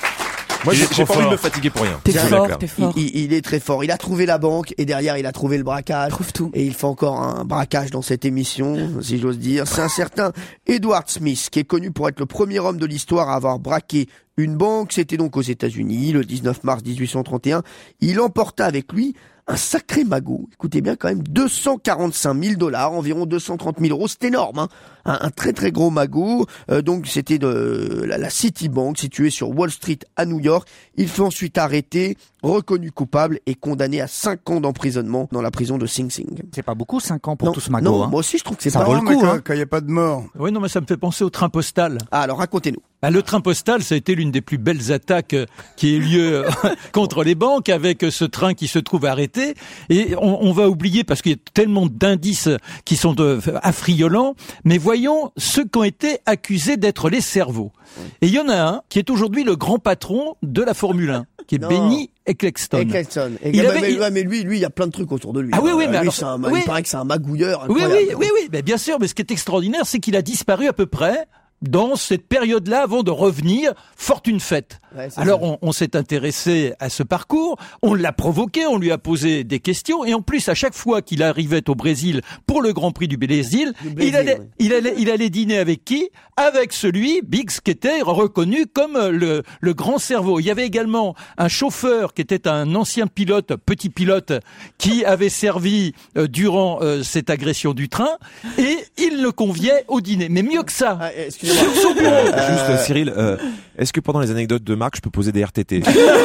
Moi, Il j'ai est j'ai trop pas envie de fort. me fatiguer pour rien. T'es Je vous fort, l'acclame. t'es Il, fort. il- il est très fort. Il a trouvé la banque et derrière il a trouvé le braquage. Trouve tout. Et il fait encore un braquage dans cette émission, si j'ose dire. C'est un certain Edward Smith qui est connu pour être le premier homme de l'histoire à avoir braqué une banque. C'était donc aux États-Unis le dix-neuf mars dix-huit cent trente et un. Il emporta avec lui un sacré magot. Écoutez bien quand même, deux cent quarante-cinq mille dollars, environ deux cent trente mille euros. C'est énorme, hein. Un, un très très gros magot. Euh, donc c'était de la, la Citibank située sur Wall Street à New York. Il fut ensuite arrêté, reconnu coupable et condamné à cinq ans d'emprisonnement dans la prison de Sing Sing. C'est pas beaucoup, cinq ans pour Non, tout ce magot. non, hein. moi aussi je trouve que c'est Ça pas vaut le Non, mais coup, quand hein. il n'y a pas de mort. Oui, non, mais ça me fait penser au train postal. Ah, alors racontez-nous. Bah, le train postal, ça a été l'une des plus belles attaques euh, qui ait lieu euh, contre les banques, avec euh, ce train qui se trouve arrêté. Et on, on va oublier, parce qu'il y a tellement d'indices qui sont euh, affriolants, mais voyons ceux qui ont été accusés d'être les cerveaux. Et il y en a un qui est aujourd'hui le grand patron de la Formule un, qui est Non. Benny Ecclestone. Ecclestone. Et Il mais, avait- mais- il- ouais, mais lui, lui, il y a plein de trucs autour de lui. Ah oui, oui, Euh, mais lui, alors- c'est un- oui. il paraît que c'est un magouilleur. Oui, incroyable. oui, oui, oui, mais bien sûr. Mais ce qui est extraordinaire, c'est qu'il a disparu à peu près dans cette période-là avant de revenir, fortune faite. Ouais, Alors on, on s'est intéressé à ce parcours, on l'a provoqué, on lui a posé des questions et en plus à chaque fois qu'il arrivait au Brésil pour le Grand Prix du Brésil, Du Brésil, il allait, oui. il allait, il allait dîner avec qui? Avec celui, Biggs, qui était reconnu comme le, le grand cerveau. Il y avait également un chauffeur qui était un ancien pilote, petit pilote, qui avait servi euh, durant euh, cette agression du train et il le conviait au dîner. Mais mieux que ça, Ah, excusez-moi. sur son bureau. Euh, Juste, euh, Cyril, euh, est-ce que pendant les anecdotes de Marc, je peux poser des R T T?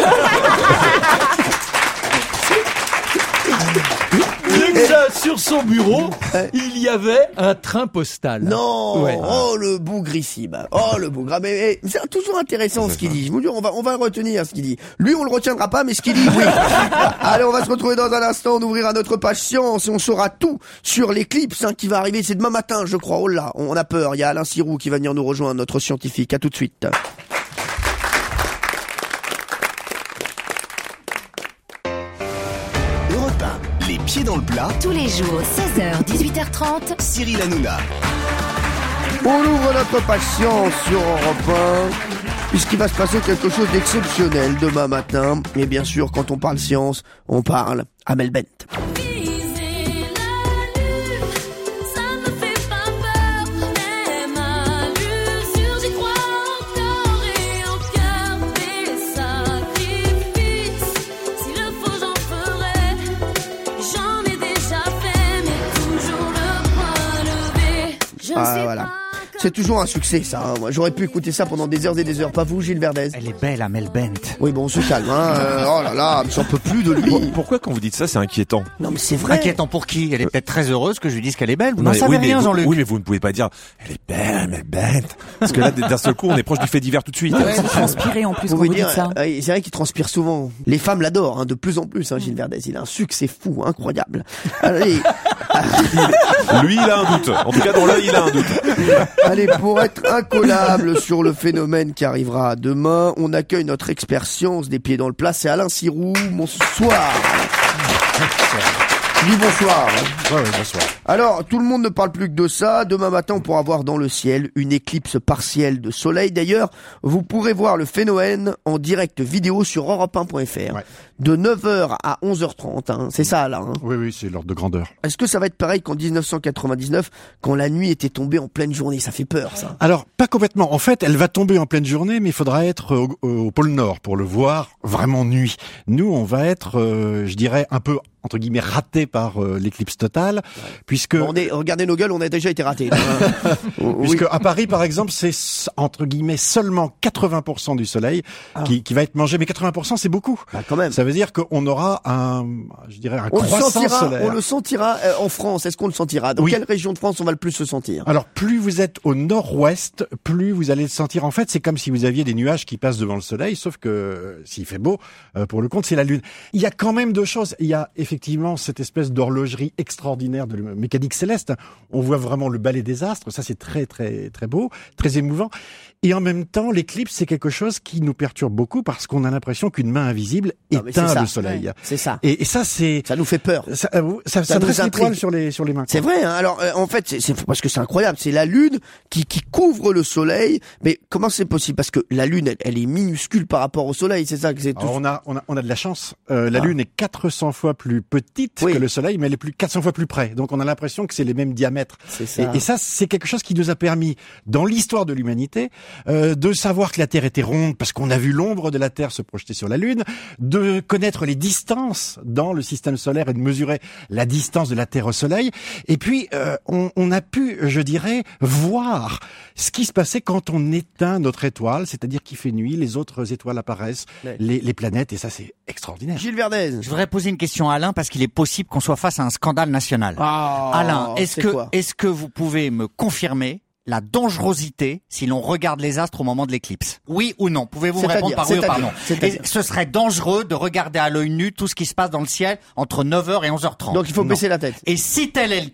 Mieux que ça, sur son bureau, il y avait un train postal. Non, Ouais. oh le bougrissime, oh le bougre. Ah, mais, mais c'est toujours intéressant ce qu'il dit. Je vous dis, on va, on va retenir ce qu'il dit. Lui, on le retiendra pas, mais ce qu'il dit, oui. Allez, on va se retrouver dans un instant. On ouvrira notre page science et on saura tout sur l'éclipse hein, qui va arriver. C'est demain matin, je crois. Oh là, on a peur. Il y a Alain Sirou qui va venir nous rejoindre, notre scientifique. À tout de suite. Europe un, les pieds dans le plat, Tous les jours, seize heures, dix-huit heures trente. Cyril Hanouna. On ouvre notre page science sur Europe un, puisqu'il va se passer quelque chose d'exceptionnel demain matin. Et bien sûr, quand on parle science, on parle Amel Bent. Ah, voilà. C'est toujours un succès, ça. Hein. Moi, j'aurais pu écouter ça pendant des heures et des heures. Pas vous, Gilles Verdez? Elle est belle, Amel Bent. Oui, bon, on se calme. Hein. Euh, oh là là, j'en peux plus de lui. Pourquoi quand vous dites ça, c'est inquiétant? Non, mais c'est vrai. Inquiétant pour qui? Elle est peut-être très heureuse que je lui dise qu'elle est belle. Vous Non, n'en mais savez oui, mais rien, vous- Jean-Luc. Oui, mais vous ne pouvez pas dire elle est belle, Amel Bent. Parce que là, d'un seul coup, on est proche du fait divers tout de suite. Ouais, vous transpirez en plus quand Vous vous voulez dites dire, ça. euh, c'est vrai qu'il transpire souvent. Les femmes l'adorent, hein, de plus en plus, hein, Gilles Verdez. Il a un succès fou, incroyable. Allez, Lui, il a un doute. En tout cas, dans l'œil, il a un doute. allez, pour être incollable sur le phénomène qui arrivera demain, on accueille notre expert science des pieds dans le plat, c'est Alain Sirou. Bonsoir. Oui, bonsoir. Ouais, ouais, bonsoir. Alors, tout le monde ne parle plus que de ça. Demain matin, on pourra voir dans le ciel une éclipse partielle de soleil. D'ailleurs, vous pourrez voir le phénomène en direct vidéo sur europe un point f r. Ouais. De neuf heures à onze heures trente. Hein. C'est ça, là. Hein. Oui, oui, c'est l'ordre de grandeur. Est-ce que ça va être pareil qu'en dix-neuf cent quatre-vingt-dix-neuf, quand la nuit était tombée en pleine journée? Ça fait peur, ça. Alors, pas complètement. En fait, elle va tomber en pleine journée, mais il faudra être au, au pôle Nord pour le voir vraiment nuit. Nous, on va être, euh, je dirais, un peu entre guillemets raté par euh, l'éclipse totale, ouais. puisque bon, on est, regardez nos gueules, on a déjà été ratés. Puisque oui. à Paris, par exemple, c'est entre guillemets seulement quatre-vingts pour cent du soleil ah. qui, qui va être mangé, mais quatre-vingts pour cent c'est beaucoup. Bah, quand même. Ça veut dire qu'on aura un, je dirais, un on croissant le sentira, solaire. On le sentira euh, en France. Est-ce qu'on le sentira? Dans oui. quelle région de France on va le plus se sentir? Alors, plus vous êtes au nord-ouest, plus vous allez le sentir. En fait, c'est comme si vous aviez des nuages qui passent devant le soleil, sauf que euh, s'il fait beau, euh, pour le compte, c'est la lune. Il y a quand même deux choses. Il y a effectivement cette espèce d'horlogerie extraordinaire de mécanique céleste. On voit vraiment le ballet des astres. Ça, c'est très, très, très beau, très émouvant. Et en même temps, l'éclipse, c'est quelque chose qui nous perturbe beaucoup parce qu'on a l'impression qu'une main invisible non, éteint le soleil. Ouais, c'est ça. Et, et ça, c'est... Ça nous fait peur. Ça, ça, ça, ça dresse les poils sur les, sur les mains. C'est vrai, hein. Alors, euh, en fait, c'est, c'est parce que c'est incroyable. C'est la lune qui, qui couvre le soleil. Mais comment c'est possible? Parce que la lune, elle, elle est minuscule par rapport au soleil. C'est ça que c'est tout. Alors, on a, on a, on a de la chance. Euh, la ah. lune est quatre cents fois plus petite oui. que le soleil, mais elle est plus quatre cents fois plus près. Donc, on a l'impression que c'est les mêmes diamètres. C'est ça. Et, et ça, c'est quelque chose qui nous a permis, dans l'histoire de l'humanité, euh, de savoir que la Terre était ronde parce qu'on a vu l'ombre de la Terre se projeter sur la Lune, de connaître les distances dans le système solaire et de mesurer la distance de la Terre au Soleil. Et puis, euh, on, on a pu, je dirais, voir ce qui se passait quand on éteint notre étoile, c'est-à-dire qu'il fait nuit, les autres étoiles apparaissent, ouais. les, les planètes, et ça, c'est extraordinaire. Gilles Verdez. Je voudrais poser une question à Alain parce qu'il est possible qu'on soit face à un scandale national. Oh, Alain, est-ce que, quoi est-ce que vous pouvez me confirmer la dangerosité si l'on regarde les astres au moment de l'éclipse? Oui ou non? Pouvez-vous me répondre par oui ou par non? Et ce serait dangereux de regarder à l'œil nu tout ce qui se passe dans le ciel entre neuf heures et onze heures trente. Donc il faut non. baisser la tête. Et si tel est le cas,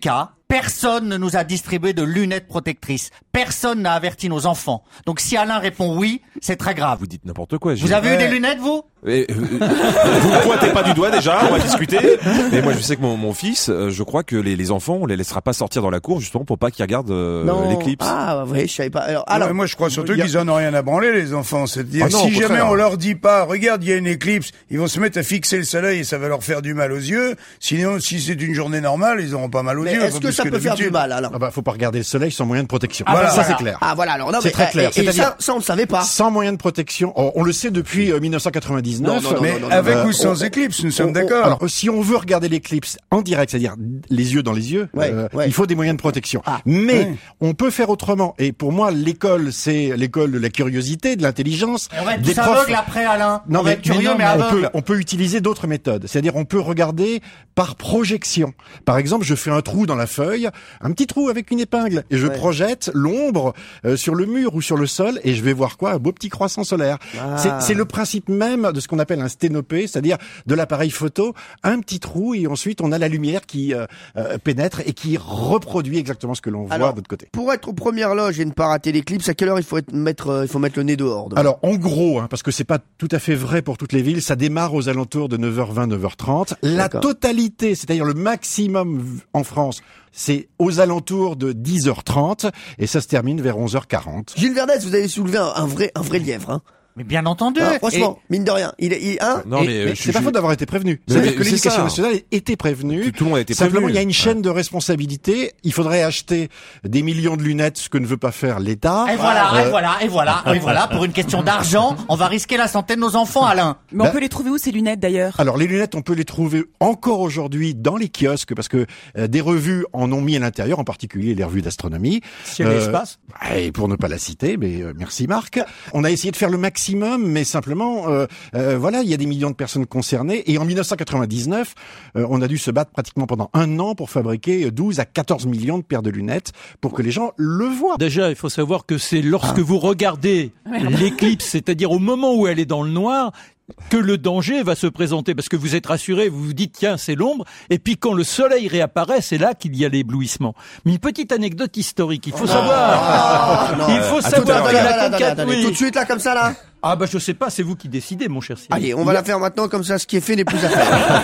personne ne nous a distribué de lunettes protectrices. Personne n'a averti nos enfants. Donc si Alain répond oui, c'est très grave. Vous dites n'importe quoi. Vous avez eu des lunettes, vous? Et, euh, vous ne pointez pas du doigt déjà, on va discuter. Mais moi je sais que mon, mon fils, euh, je crois que les, les enfants, on les laissera pas sortir dans la cour justement pour pas qu'ils regardent euh, l'éclipse. Ah oui, je savais pas. Alors, alors ouais, moi je crois surtout a... qu'ils en ont rien à branler les enfants. C'est-à-dire ah non, si jamais on leur dit pas, regarde, il y a une éclipse, ils vont se mettre à fixer le soleil et ça va leur faire du mal aux yeux. Sinon, si c'est une journée normale, ils auront pas mal aux mais yeux. Est-ce que ça peut faire du mal alors? Ah bah faut pas regarder le soleil sans moyen de protection. Ah, voilà, bah, ça voilà. c'est clair. Ah voilà, alors non, c'est mais, très clair. Et, et ça, ça on le savait pas. Sans moyen de protection, on, on le sait depuis euh, mille neuf cent quatre-vingt-dix-neuf. Non, non, non, mais non, non, avec euh, ou sans on, éclipse, nous sommes d'accord. Alors si on veut regarder l'éclipse en direct, c'est-à-dire les yeux dans les yeux, ouais, euh, ouais. il faut des moyens de protection. Ah, mais ouais. on peut faire autrement. Et pour moi, l'école, c'est l'école de la curiosité, de l'intelligence. On va être des tous profs... aveugles après, Alain. Non, on mais, va être curieux, mais, non, mais, mais aveugle. on peut, on peut utiliser d'autres méthodes. C'est-à-dire, on peut regarder par projection. Par exemple, je fais un trou dans la feuille, un petit trou avec une épingle, et je ouais. projette l'ombre euh, sur le mur ou sur le sol, et je vais voir quoi? Un beau petit croissant solaire. Ah. C'est, c'est le principe même de ce qu'on appelle un sténopé, c'est-à-dire de l'appareil photo, un petit trou, et ensuite on a la lumière qui euh, euh, pénètre et qui reproduit exactement ce que l'on voit Alors, de l'autre côté. Pour être aux premières loges et ne pas rater l'éclipse, à quelle heure il faut être, mettre, euh, il faut mettre le nez dehors? Demain. Alors, en gros, hein, parce que c'est pas tout à fait vrai pour toutes les villes, ça démarre aux alentours de neuf heures vingt, neuf heures trente. La D'accord. totalité, c'est-à-dire le maximum en France, c'est aux alentours de dix heures trente et ça se termine vers onze heures quarante. Gilles Verdès, vous avez soulevé un, un vrai, un vrai lièvre, hein. Mais bien entendu. Alors, franchement, et... mine de rien, il est, il, hein. Non, mais, et, mais c'est pas faute d'avoir été prévenu. C'est-à-dire que l'éducation nationale était prévenue. Tout le monde a été Simplement, prévenu. il y a une chaîne de responsabilité. Il faudrait acheter des millions de lunettes, ce que ne veut pas faire l'État. Et voilà, euh... et voilà, et voilà, et voilà. Pour une question d'argent, on va risquer la santé de nos enfants, Alain. Mais bah, on peut les trouver où ces lunettes d'ailleurs? Alors les lunettes, on peut les trouver encore aujourd'hui dans les kiosques parce que euh, des revues en ont mis à l'intérieur, en particulier les revues d'astronomie. Ciel et espace. Et pour ne pas la citer, mais euh, merci Marc. On a essayé de faire le maximum, mais simplement, euh, euh, voilà, il y a des millions de personnes concernées. Et en mille neuf cent quatre-vingt-dix-neuf, euh, on a dû se battre pratiquement pendant un an pour fabriquer douze à quatorze millions de paires de lunettes pour que les gens le voient. Déjà, il faut savoir que c'est lorsque ah. vous regardez l'éclipse, c'est-à-dire au moment où elle est dans le noir, que le danger va se présenter, parce que vous êtes rassuré, vous vous dites tiens c'est l'ombre, et puis quand le soleil réapparaît, c'est là qu'il y a l'éblouissement. Mais une petite anecdote historique, il faut oh savoir, non, oh il faut ah, savoir tout, que attendez, la attendez, conquête, attendez, oui. tout de suite là comme ça là. Ah bah je sais pas, c'est vous qui décidez mon cher Cyril. Allez, on va la faire maintenant comme ça, ce qui est fait n'est plus à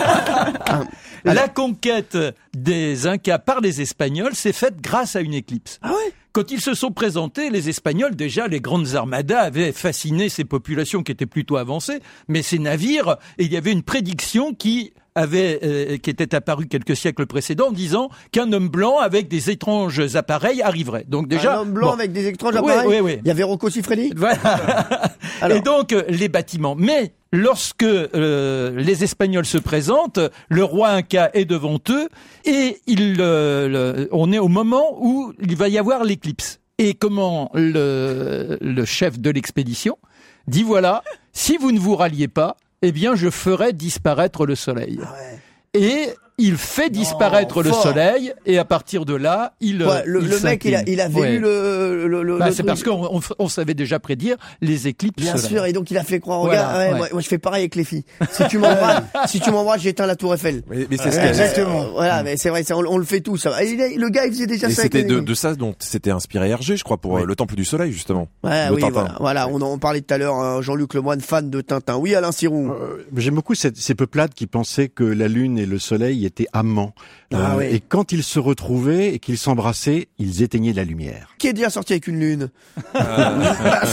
faire. La conquête des Incas par les Espagnols s'est faite grâce à une éclipse. Ah ouais? Quand ils se sont présentés, les Espagnols, déjà, les grandes armadas avaient fasciné ces populations qui étaient plutôt avancées, mais ces navires, et il y avait une prédiction qui avait, euh, qui était apparue quelques siècles précédents, en disant qu'un homme blanc avec des étranges appareils arriverait. Donc déjà, un homme blanc bon, avec des étranges appareils. Oui, oui, oui. Il y avait Rocco Siffredi. Voilà. Et donc euh, les bâtiments. Mais lorsque euh, les Espagnols se présentent, le roi Inca est devant eux et il, euh, le, on est au moment où il va y avoir l'éclipse. Et comment le, le chef de l'expédition dit voilà, si vous ne vous ralliez pas, eh bien je ferai disparaître le soleil. Ah ouais. Et il fait disparaître oh, le soleil et à partir de là, il ouais, le, il le mec il, a, il avait ouais. eu le, le, le bah, le c'est truc. parce qu'on on, on savait déjà prédire les éclipses Bien solaires. sûr, et donc il a fait croire au voilà, gars. Ouais, ouais. Moi, moi je fais pareil avec les filles. Si tu m'embrasses, si tu m'embrasses, j'éteins la Tour Eiffel. Mais, mais c'est ce ouais, exactement. Euh, voilà, mais c'est vrai, ça, on, on le fait tous. Ça. Et il, le gars il faisait déjà et ça. C'était avec de, les... de ça dont s'était inspiré Hergé, je crois, pour oui. euh, le Temple du Soleil justement. Ouais, de oui, Tintin. voilà, voilà. On en parlait tout à l'heure. Hein, Jean-Luc Lemoyne, fan de Tintin. Oui, Alain Sirou. Euh, j'aime beaucoup cette, ces peuplades qui pensaient que la Lune et le Soleil étaient amants. Ah, euh, oui. Et quand ils se retrouvaient et qu'ils s'embrassaient, ils éteignaient la lumière. Qui est déjà sorti avec une lune? Euh...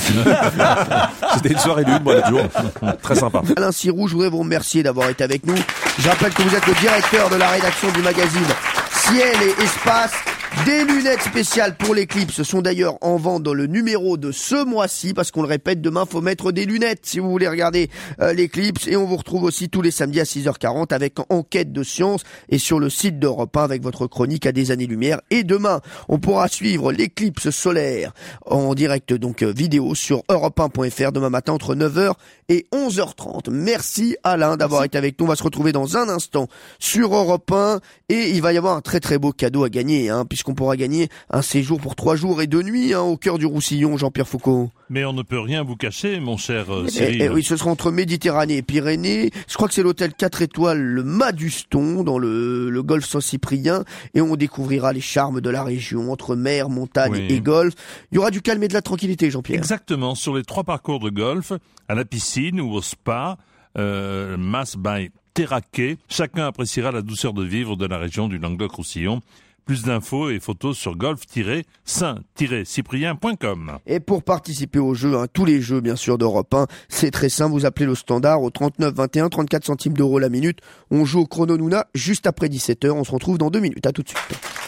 C'était une soirée lune, moi, l'autre jour. Très sympa. Alain Sirou, je voudrais vous remercier d'avoir été avec nous. Je rappelle que vous êtes le directeur de la rédaction du magazine Ciel et Espace. Des lunettes spéciales pour l'éclipse sont d'ailleurs en vente dans le numéro de ce mois-ci, parce qu'on le répète, demain faut mettre des lunettes si vous voulez regarder euh, l'éclipse. Et on vous retrouve aussi tous les samedis à six heures quarante avec Enquête de science et sur le site d'Europe un avec votre chronique à des années-lumière. Et demain, on pourra suivre l'éclipse solaire en direct, donc euh, vidéo sur europe un point f r demain matin entre neuf heures et onze heures trente. Merci Alain d'avoir été avec nous. On va se retrouver dans un instant sur Europe un et il va y avoir un très très beau cadeau à gagner, hein, puisque puisqu'on pourra gagner un séjour pour trois jours et deux nuits hein, au cœur du Roussillon, Jean-Pierre Foucault. Mais on ne peut rien vous cacher, mon cher euh, Cyril. Et, et oui, ce sera entre Méditerranée et Pyrénées. Je crois que c'est l'hôtel quatre étoiles, le Maduston, dans le, le golfe Saint-Cyprien. Et on découvrira les charmes de la région, entre mer, montagne oui. et golfe. Il y aura du calme et de la tranquillité, Jean-Pierre. Exactement, sur les trois parcours de golf, à la piscine ou au spa, euh, Mass by Terraquet, chacun appréciera la douceur de vivre de la région du Languedoc-Roussillon. Plus d'infos et photos sur golf tiret saint tiret cyprien point com. Et pour participer au jeu, hein, tous les jeux bien sûr d'Europe un, c'est très simple, vous appelez le standard au trente-neuf vingt et un, trente-quatre centimes d'euros la minute. On joue au chrono Nouna juste après dix-sept heures, on se retrouve dans deux minutes, à tout de suite.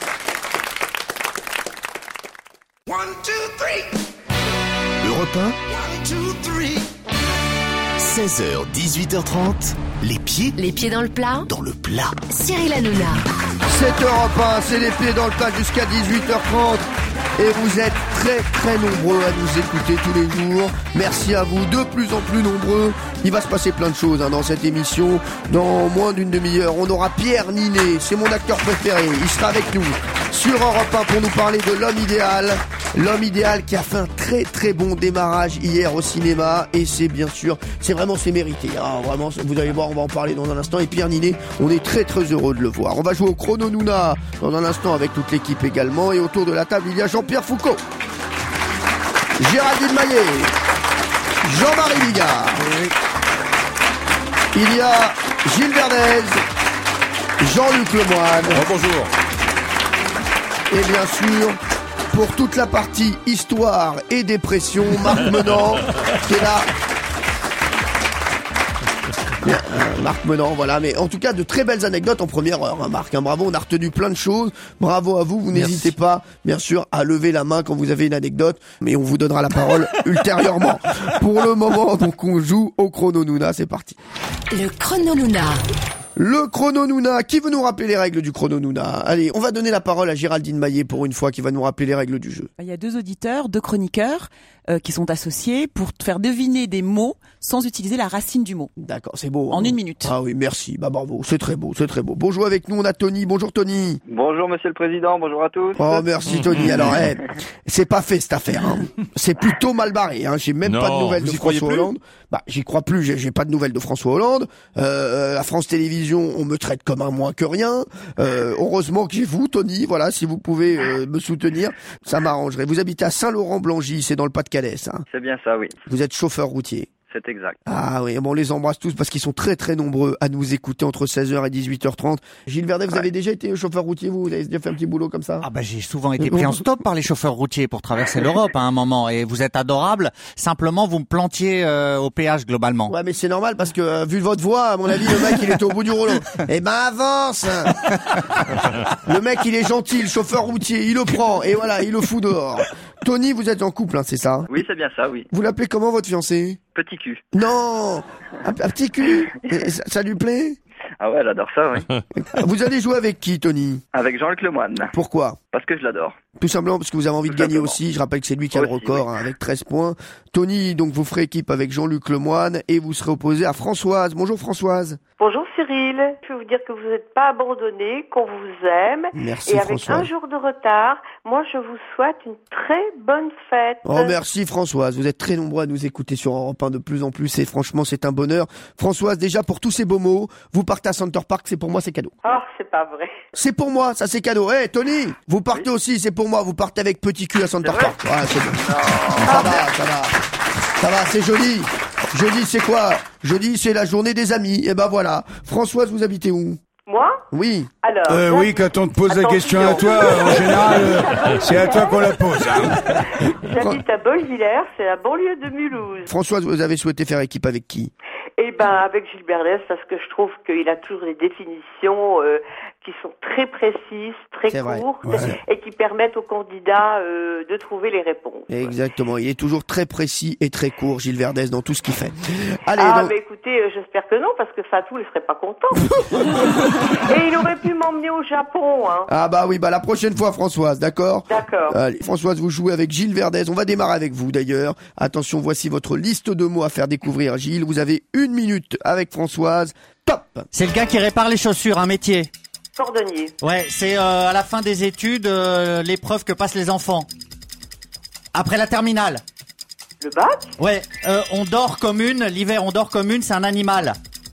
One, two, three. Europe un. One, two, three. seize heures, dix-huit heures trente. Les pieds. Les pieds dans le plat. Dans le plat. Cyril Hanouna. C'est Europe un, c'est les pieds dans le plat jusqu'à dix-huit heures trente. Et vous êtes très très nombreux à nous écouter tous les jours. Merci à vous, de plus en plus nombreux. Il va se passer plein de choses hein, dans cette émission. Dans moins d'une demi-heure, on aura Pierre Ninet, c'est mon acteur préféré. Il sera avec nous sur Europe un pour nous parler de l'homme idéal. L'homme idéal qui a fait un très très bon démarrage hier au cinéma. Et c'est bien sûr, c'est vraiment c'est mérité. Hein, vraiment, vous allez voir, on va en parler dans un instant. Et Pierre Ninet, on est très très heureux de le voir. On va jouer au chrono Nouna dans un instant avec toute l'équipe également. Et autour de la table, il y a Jean-Pierre Foucault, Géraldine Maillet, Jean-Marie Bigard. Il y a Gilles Verdez, Jean-Luc Lemoine. Oh, bonjour. Et bien sûr, pour toute la partie histoire et dépression, Marc Menant, qui est là. Bien, euh, Marc Menant, voilà, mais en tout cas de très belles anecdotes en première heure, hein, Marc, hein, bravo, on a retenu plein de choses, bravo à vous, vous Merci. n'hésitez pas, bien sûr, à lever la main quand vous avez une anecdote, mais on vous donnera la parole ultérieurement. Pour le moment, donc on joue au chrono Nouna, c'est parti. Le chrono Nouna. Le chrono Nouna, qui veut nous rappeler les règles du chrono Nouna? Allez, on va donner la parole à Géraldine Maillet pour une fois, qui va nous rappeler les règles du jeu. Il y a deux auditeurs, deux chroniqueurs euh, qui sont associés pour te faire deviner des mots sans utiliser la racine du mot. D'accord, c'est beau. En hein. une minute. Ah oui, merci, bah bravo, c'est très beau, c'est très beau. Pour jouer avec nous, on a Tony. Bonjour Tony. Bonjour Monsieur le Président, bonjour à tous. Oh merci Tony. Alors, hey, c'est pas fait cette affaire. Hein. C'est plutôt mal barré. Hein. J'ai même Non, pas de nouvelles vous de y croyez François plus Hollande. Bah, j'y crois plus. J'ai, j'ai pas de nouvelles de François Hollande. Euh, à France Télévisions, on me traite comme un moins que rien. Euh, heureusement que j'ai vous, Tony. Voilà, si vous pouvez euh, me soutenir, ça m'arrangerait. Vous habitez à Saint-Laurent-Blangy, c'est dans le Pas-de-Calais, ça. C'est bien ça, oui. Vous êtes chauffeur routier. C'est exact. Ah oui, bon, on les embrasse tous parce qu'ils sont très très nombreux à nous écouter entre seize heures et dix-huit heures trente. Gilles Verdez, vous Ouais. avez déjà été chauffeur routier, vous, vous avez déjà fait un petit boulot comme ça? Ah bah j'ai souvent été pris en stop par les chauffeurs routiers pour traverser l'Europe à un moment et vous êtes adorable. Simplement vous me plantiez euh, au péage globalement. Ouais mais c'est normal parce que euh, vu votre voix, à mon avis le mec il était au bout du rouleau. Eh ben avance. Le mec il est gentil, le chauffeur routier, il le prend et voilà, il le fout dehors. Tony, vous êtes en couple, hein, c'est ça? Oui, c'est bien ça, oui. Vous l'appelez comment votre fiancé? Petit cul. Non, un, un petit cul. Et ça, ça lui plaît? Ah ouais, j'adore ça, oui. Vous allez jouer avec qui, Tony? Avec Jean-Luc Lemoine. Pourquoi? Parce que je l'adore. Tout simplement parce que vous avez envie Tout de gagner simplement. aussi. Je rappelle que c'est lui qui a le Aussi, record oui. hein, avec treize points. Tony, donc vous ferez équipe avec Jean-Luc Lemoine et vous serez opposé à Françoise. Bonjour Françoise. Bonjour Cyril, je veux vous dire que vous n'êtes pas abandonné, qu'on vous aime. Merci et avec Françoise. un jour de retard, moi je vous souhaite une très bonne fête. Oh merci Françoise, vous êtes très nombreux à nous écouter sur Europe un de plus en plus et franchement c'est un bonheur. Françoise, déjà pour tous ces beaux mots, vous partez à Center Park, c'est pour moi, c'est cadeau. Oh, c'est pas vrai. C'est pour moi, ça c'est cadeau. Eh hey, Tony, vous partez Oui. aussi, c'est pour moi, vous partez avec petit cul à Center C'est vrai Park. Ouais, c'est bon. Ça va, ça va. Ça va, c'est joli. Jeudi, c'est quoi? Jeudi, c'est la journée des amis. Et ben voilà. Françoise, vous habitez où? Moi Oui. Alors, Euh, moi, oui, quand on te pose la Attention. question à toi, en général, euh, c'est à toi qu'on la pose. Hein. j'habite à Bolvillers, c'est la banlieue de Mulhouse. Françoise, vous avez souhaité faire équipe avec qui? Eh ben, avec Gilles Verdez, parce que je trouve qu'il a toujours des définitions euh, qui sont très précises, très C'est vrai. courtes, Ouais. et qui permettent aux candidats euh, de trouver les réponses. Exactement. Il est toujours très précis et très court, Gilles Verdez, dans tout ce qu'il fait. Allez, Ah, donc- mais écoutez, euh, j'espère que non, parce que Fatou, il serait pas content. Et il aurait pu m'emmener au Japon, hein. Ah bah oui, bah la prochaine fois Françoise, d'accord? D'accord. Allez, Françoise, vous jouez avec Gilles Verdez. On va démarrer avec vous d'ailleurs. Attention, voici votre liste de mots à faire découvrir Gilles. Vous avez une minute avec Françoise. Top! C'est le gars qui répare les chaussures, un métier. Cordonnier. Ouais, c'est euh, à la fin des études, euh, l'épreuve que passent les enfants. Après la terminale. Le bac? Ouais, euh, on dort comme une, l'hiver on dort comme une, c'est un animal.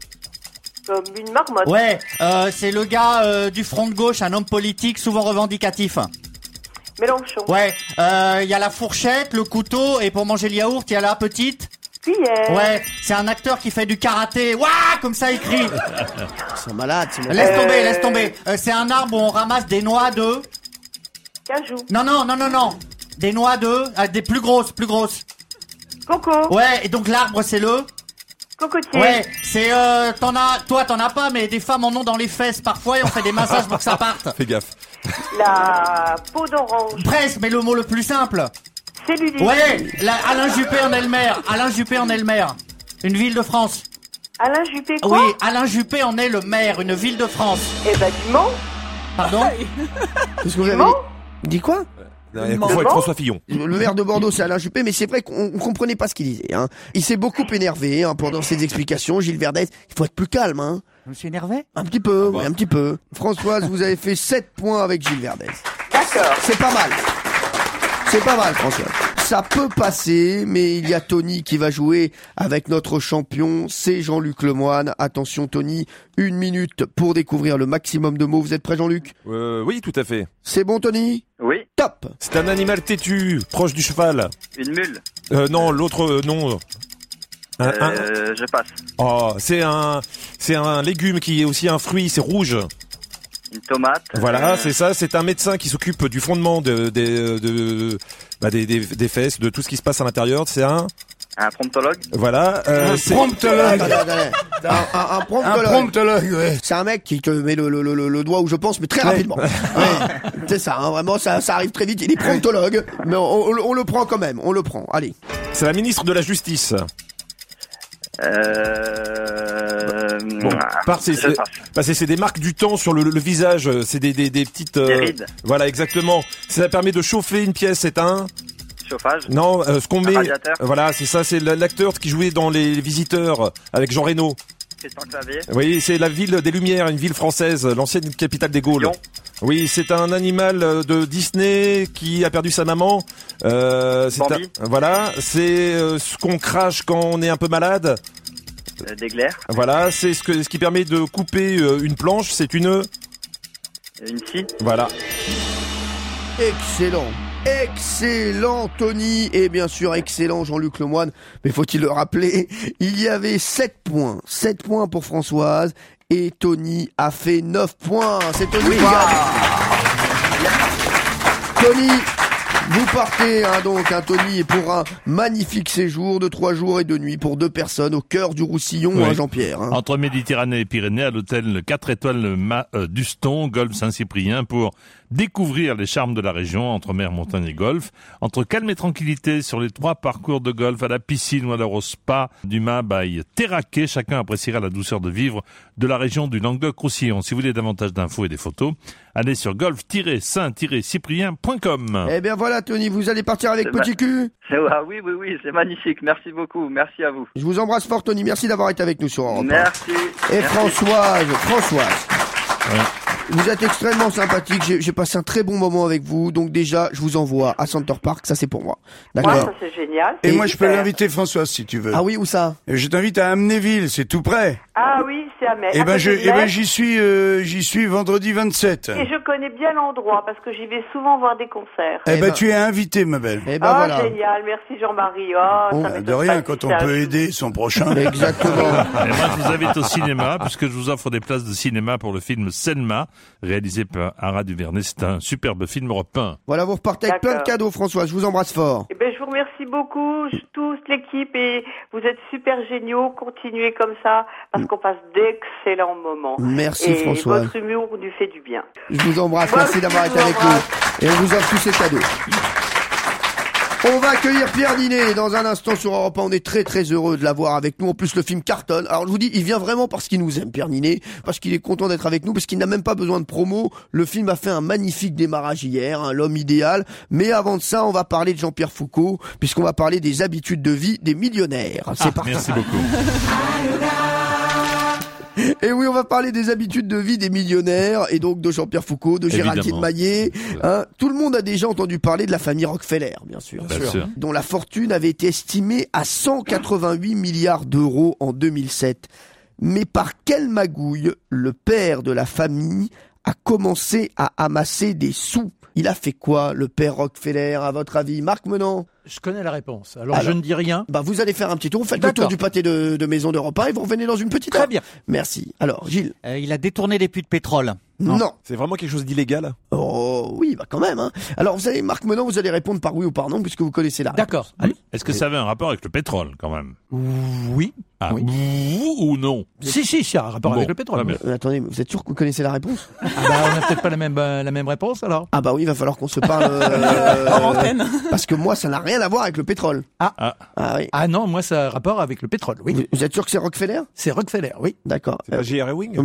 Comme une marmotte. Ouais, euh, c'est le gars euh, du front de gauche, un homme politique souvent revendicatif. Mélenchon. Ouais, il euh, y a la fourchette, le couteau, et pour manger le yaourt, il y a la petite... Cuillère. Ouais, c'est un acteur qui fait du karaté. Ouah, comme ça il crie. Ils sont malades. Ils sont malades. Laisse Euh... tomber, laisse tomber. Euh, c'est un arbre où on ramasse des noix de... Cajou. Non, non, non, non, non. Des noix de... euh, des plus grosses, plus grosses. Coco. Ouais, et donc l'arbre c'est le... Cocotier. Ouais, c'est... Euh, t'en as... Toi t'en as pas, mais des femmes en ont dans les fesses parfois et on fait des massages pour que ça parte. Fais gaffe. La peau d'orange. Presque, mais le mot le plus simple. Cellulite. Ouais, la, Alain Juppé en est le maire. Alain Juppé en est le maire. Une ville de France. Alain Juppé quoi? Oui, Alain Juppé en est le maire, une ville de France. Eh ben du Mans. Pardon? Qu'est-ce que vous avez Mans. dit quoi? Non, il y a confond avec François Fillon. Le maire de Bordeaux, c'est Alain Juppé, mais c'est vrai qu'on on comprenait pas ce qu'il disait. Hein. Il s'est beaucoup énervé hein, pendant ses explications. Gilles Verdez, il faut être plus calme. Hein. Je me suis énervé? Un petit peu, oui, un petit peu. Françoise, vous avez fait sept points avec Gilles Verdez. D'accord. C'est pas mal. C'est pas mal, Françoise. Ça peut passer, mais il y a Tony qui va jouer avec notre champion, c'est Jean-Luc Lemoine. Attention Tony, une minute pour découvrir le maximum de mots. Vous êtes prêt Jean-Luc? Euh, oui, tout à fait. C'est bon Tony? Oui. Top. C'est un animal têtu, proche du cheval. Une mule. Euh, non, l'autre, euh, non. Un, Euh, un- je passe. Oh, c'est un, c'est un légume qui est aussi un fruit, c'est rouge. Une tomate. Voilà, Euh, c'est ça. C'est un médecin qui s'occupe du fondement de, de, de, bah, des, des, des fesses, de tout ce qui se passe à l'intérieur. C'est un, Un promptologue. voilà. Euh, Un c'est- promptologue. Attendez, attendez. Un, un, un Un promptologue. promptologue, ouais. C'est un mec qui te met le, le, le, le doigt où je pense, mais très rapidement. Ouais. C'est ça, hein, vraiment, ça, ça arrive très vite. Il est promptologue, mais on, on, on le prend quand même. On le prend. Allez. c'est la ministre de la Justice. Euh... Bon, par c'est, je c'est, passe. bah, c'est, c'est des marques du temps sur le, le visage. C'est des, des, des petites. euh, Des rides. Voilà, exactement. Ça permet de chauffer une pièce. C'est un. Chauffage. Non, euh, ce qu'on Un met. radiateur. Voilà, c'est ça. C'est l'acteur qui jouait dans Les Visiteurs avec Jean Reno. Christian Clavier. Oui, c'est la ville des Lumières, une ville française, l'ancienne capitale des Gaules. Lyon. Oui, c'est un animal euh, de Disney qui a perdu sa maman. Euh, c'est Bambi. un- voilà, c'est euh, ce qu'on crache quand on est un peu malade. Euh, des glaires. Voilà, c'est ce, que, ce qui permet de couper euh, une planche. C'est une. Une scie. Voilà. Excellent. Excellent Tony et bien sûr excellent Jean-Luc Lemoine, mais faut-il le rappeler, il y avait sept points, sept points pour Françoise et Tony a fait neuf points, c'est Tony qui gagne. Tony, vous partez hein, donc un Tony pour un magnifique séjour de trois jours et deux nuits pour deux personnes au cœur du Roussillon, Oui. hein, Jean-Pierre. Hein. Entre Méditerranée et Pyrénées, à l'hôtel quatre étoiles Ma euh, d'Uston, golfe Saint-Cyprien, pour découvrir les charmes de la région, entre mer, montagne et golfe, entre calme et tranquillité sur les trois parcours de golf, à la piscine ou alors au spa du Mât by Terraquet. Chacun appréciera la douceur de vivre de la région du Languedoc-Roussillon. Si vous voulez davantage d'infos et des photos, allez sur golf tiret saint tiret cyprien point com. Eh bien voilà Tony, vous allez partir avec C'est Petit ma- Cul. C'est- ah oui, oui, oui, c'est magnifique. Merci beaucoup. Merci à vous. Je vous embrasse fort Tony, merci d'avoir été avec nous sur Europe un. Merci. Et Merci. Françoise, Françoise, vous êtes extrêmement sympathique, j'ai j'ai passé un très bon moment avec vous, donc déjà, je vous envoie à Center Park, ça c'est pour moi. Ouais, D'accord. ça c'est génial. Et c'est moi, je peux super. l'inviter, Françoise, si tu veux. Ah oui, où ça? Et je t'invite à Amnéville, c'est tout près. Ah oui, c'est à Metz. Eh à ben, côté je, de eh ben, Metz. j'y suis, euh, j'y suis vendredi vingt-sept. Et je connais bien l'endroit parce que j'y vais souvent voir des concerts. Eh Eh ben, ben- tu es invité, ma belle. Eh ben Ah, voilà. génial, merci Jean-Marie. Oh, Bon, ça Euh, m'étonne De rien, pas quand si on ça- peut aider son prochain. Exactement. Et moi, je vous invite au cinéma, puisque je vous offre des places de cinéma pour le film Selma, réalisé par Ara Duvernay. C'est un superbe film européen. Voilà, vous repartez avec plein de D'accord. cadeaux, Françoise, je vous embrasse fort. Eh ben, je vous remercie beaucoup, je- toute l'équipe, et vous êtes super géniaux. Continuez comme ça, parce qu'on passe d'excellents moments. Merci, et Françoise. votre humour nous fait du bien. Je vous embrasse, Moi merci aussi, d'avoir je été vous avec embrasse. nous. Et on vous offre tous ces cadeaux. On va accueillir Pierre Ninet dans un instant sur Europe un. On est très très heureux de l'avoir avec nous. En plus, le film cartonne. Alors, je vous dis, il vient vraiment parce qu'il nous aime, Pierre Ninet, parce qu'il est content d'être avec nous, parce qu'il n'a même pas besoin de promo. Le film a fait un magnifique démarrage hier, hein, l'homme idéal. Mais avant de ça, on va parler de Jean-Pierre Foucault, puisqu'on va parler des habitudes de vie des millionnaires. C'est Ah, parti. merci beaucoup. Et oui, on va parler des habitudes de vie des millionnaires et donc de Jean-Pierre Foucault, de Géraldine Évidemment. Maillet. Hein, tout le monde a déjà entendu parler de la famille Rockefeller, bien sûr, Bien sûr. dont la fortune avait été estimée à cent quatre-vingt-huit milliards d'euros en deux mille sept. Mais par quelle magouille le père de la famille a commencé à amasser des sous? Il a fait quoi, le père Rockefeller, à votre avis? Marc Menant? Je connais la réponse. Alors, Alors, je ne dis rien. Bah, vous allez faire un petit tour, vous faites le D'accord. tour du pâté de, de maison d'Europe un et vous revenez dans une petite heure. Très bien. Merci. Alors, Gilles? Euh, il a détourné des puits de pétrole. Non. C'est vraiment quelque chose d'illégal? Oh, oui, bah quand même. Hein. Alors, vous savez, Marc Menant, vous allez répondre par oui ou par non, puisque vous connaissez la réponse. D'accord. Allez. Est-ce que ça avait un rapport avec le pétrole, quand même? Oui. Ah, Oui. ou non? Si, si, il y a un rapport Bon, avec le pétrole. très bien. Euh, attendez, vous êtes sûr que vous connaissez la réponse? Ah bah, on n'a peut-être pas la même, euh, la même réponse, alors. Ah bah oui, il va falloir qu'on se parle euh, Hors antenne. parce que moi, ça n'a rien à voir avec le pétrole. Ah. Ah. Ah oui. Ah non, moi, ça a un rapport avec le pétrole, oui. Vous, vous êtes sûr que c'est Rockefeller? C'est Rockefeller, oui. D'accord. C'est pas J R. Ewing?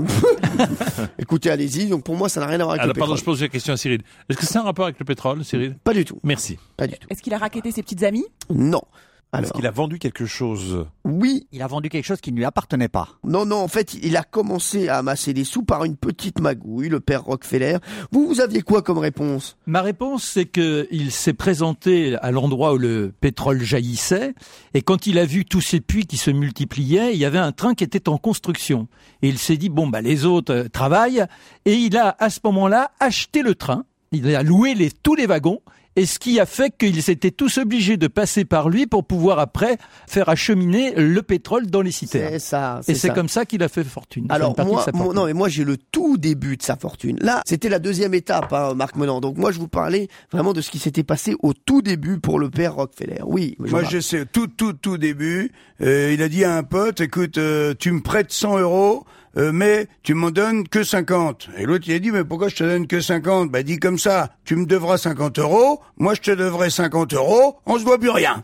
Écoutez, allez-y. Donc pour moi, ça n'a rien à voir avec Alors, le pardon, pétrole. je pose la question à Cyril. Est-ce que c'est un rapport avec le pétrole, Cyril? Pas du tout. Merci. Pas du tout. Est-ce qu'il a racketté ses petites amies? Non. Est-ce Alors, qu'il a vendu quelque chose? oui. Il a vendu quelque chose qui ne lui appartenait pas. Non, non, en fait, il a commencé à amasser des sous par une petite magouille, le père Rockefeller. Vous, vous aviez quoi comme réponse? Ma réponse, c'est que il s'est présenté à l'endroit où le pétrole jaillissait, et quand il a vu tous ces puits qui se multipliaient, il y avait un train qui était en construction. Et il s'est dit, bon, bah, les autres euh, travaillent, et il a, à ce moment-là, acheté le train. Il a loué les, tous les wagons, et ce qui a fait qu'ils étaient tous obligés de passer par lui pour pouvoir après faire acheminer le pétrole dans les citernes. C'est ça. Et c'est ça. comme ça qu'il a fait fortune. Alors Enfin, une partie moi, de sa moi- fortune. non mais moi j'ai le tout début de sa fortune. Là, c'était la deuxième étape, hein, Marc Menant. Donc moi je vous parlais vraiment de ce qui s'était passé au tout début pour le père Rockefeller. Oui. Moi, Jean-Marc. je sais, tout, tout, tout début, euh, il a dit à un pote, écoute, euh, tu me prêtes cent euros, euh, mais tu m'en donnes que cinquante. Et l'autre, il a dit, mais pourquoi je te donne que cinquante? Bah, dis comme ça, tu me devras cinquante euros, moi je te devrai cinquante euros, on se doit plus rien.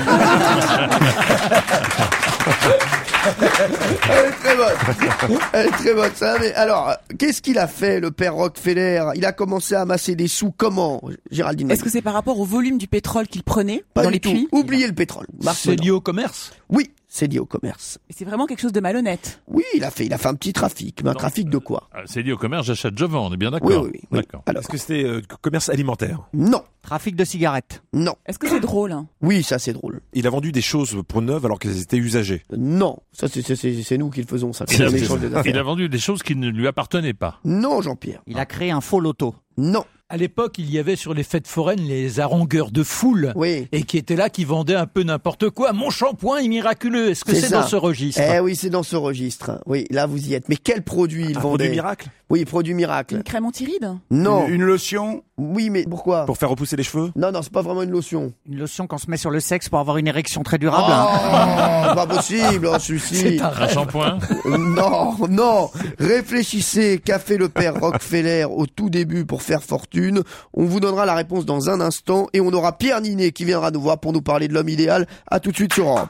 Elle est très bonne. Elle est très bonne, ça. Mais alors, qu'est-ce qu'il a fait, le père Rockefeller? Il a commencé à amasser des sous comment, Géraldine? Est-ce que c'est par rapport au volume du pétrole qu'il prenait Pas dans du les tout. puits? Oubliez le pétrole. Marc C'est Menant. lié au commerce? Oui, c'est lié au commerce. Et c'est vraiment quelque chose de malhonnête. Oui, il a fait, il a fait un petit trafic. Mais un trafic de quoi? Ah, c'est lié au commerce, j'achète, je vends, on est bien d'accord? Oui, oui, oui. oui. D'accord. Alors, Est-ce que c'était euh, commerce alimentaire? non, Trafic de cigarettes. non. Est-ce que c'est drôle hein? Oui, ça c'est drôle. Il a vendu des choses pour neuves alors qu'elles étaient usagées? Non, ça c'est, c'est, c'est, c'est nous qui le faisons, ça. Il a, On échange des affaires. il a vendu des choses qui ne lui appartenaient pas. Non, Jean-Pierre. Il a créé un faux loto. Non. À l'époque, il y avait sur les fêtes foraines les harangueurs de foule. Oui. Et qui étaient là, qui vendaient un peu n'importe quoi. Mon shampoing est miraculeux. Est-ce que c'est ça. dans ce registre? Eh oui, c'est dans ce registre. Oui, là vous y êtes. Mais quel produit il Un vendait? produit miracle? Oui, produit miracle. Une crème antiride? Non. Une, une lotion. Oui, mais pourquoi? Pour faire repousser les cheveux? Non, non, c'est pas vraiment une lotion. Une lotion qu'on se met sur le sexe pour avoir une érection très durable. Oh, pas possible, oh, celui-ci. C'est un Un shampoing? Non, non. Réfléchissez, qu'a fait le père Rockefeller au tout début pour faire fortune? On vous donnera la réponse dans un instant et on aura Pierre Ninet qui viendra nous voir pour nous parler de l'homme idéal. À tout de suite sur Europe.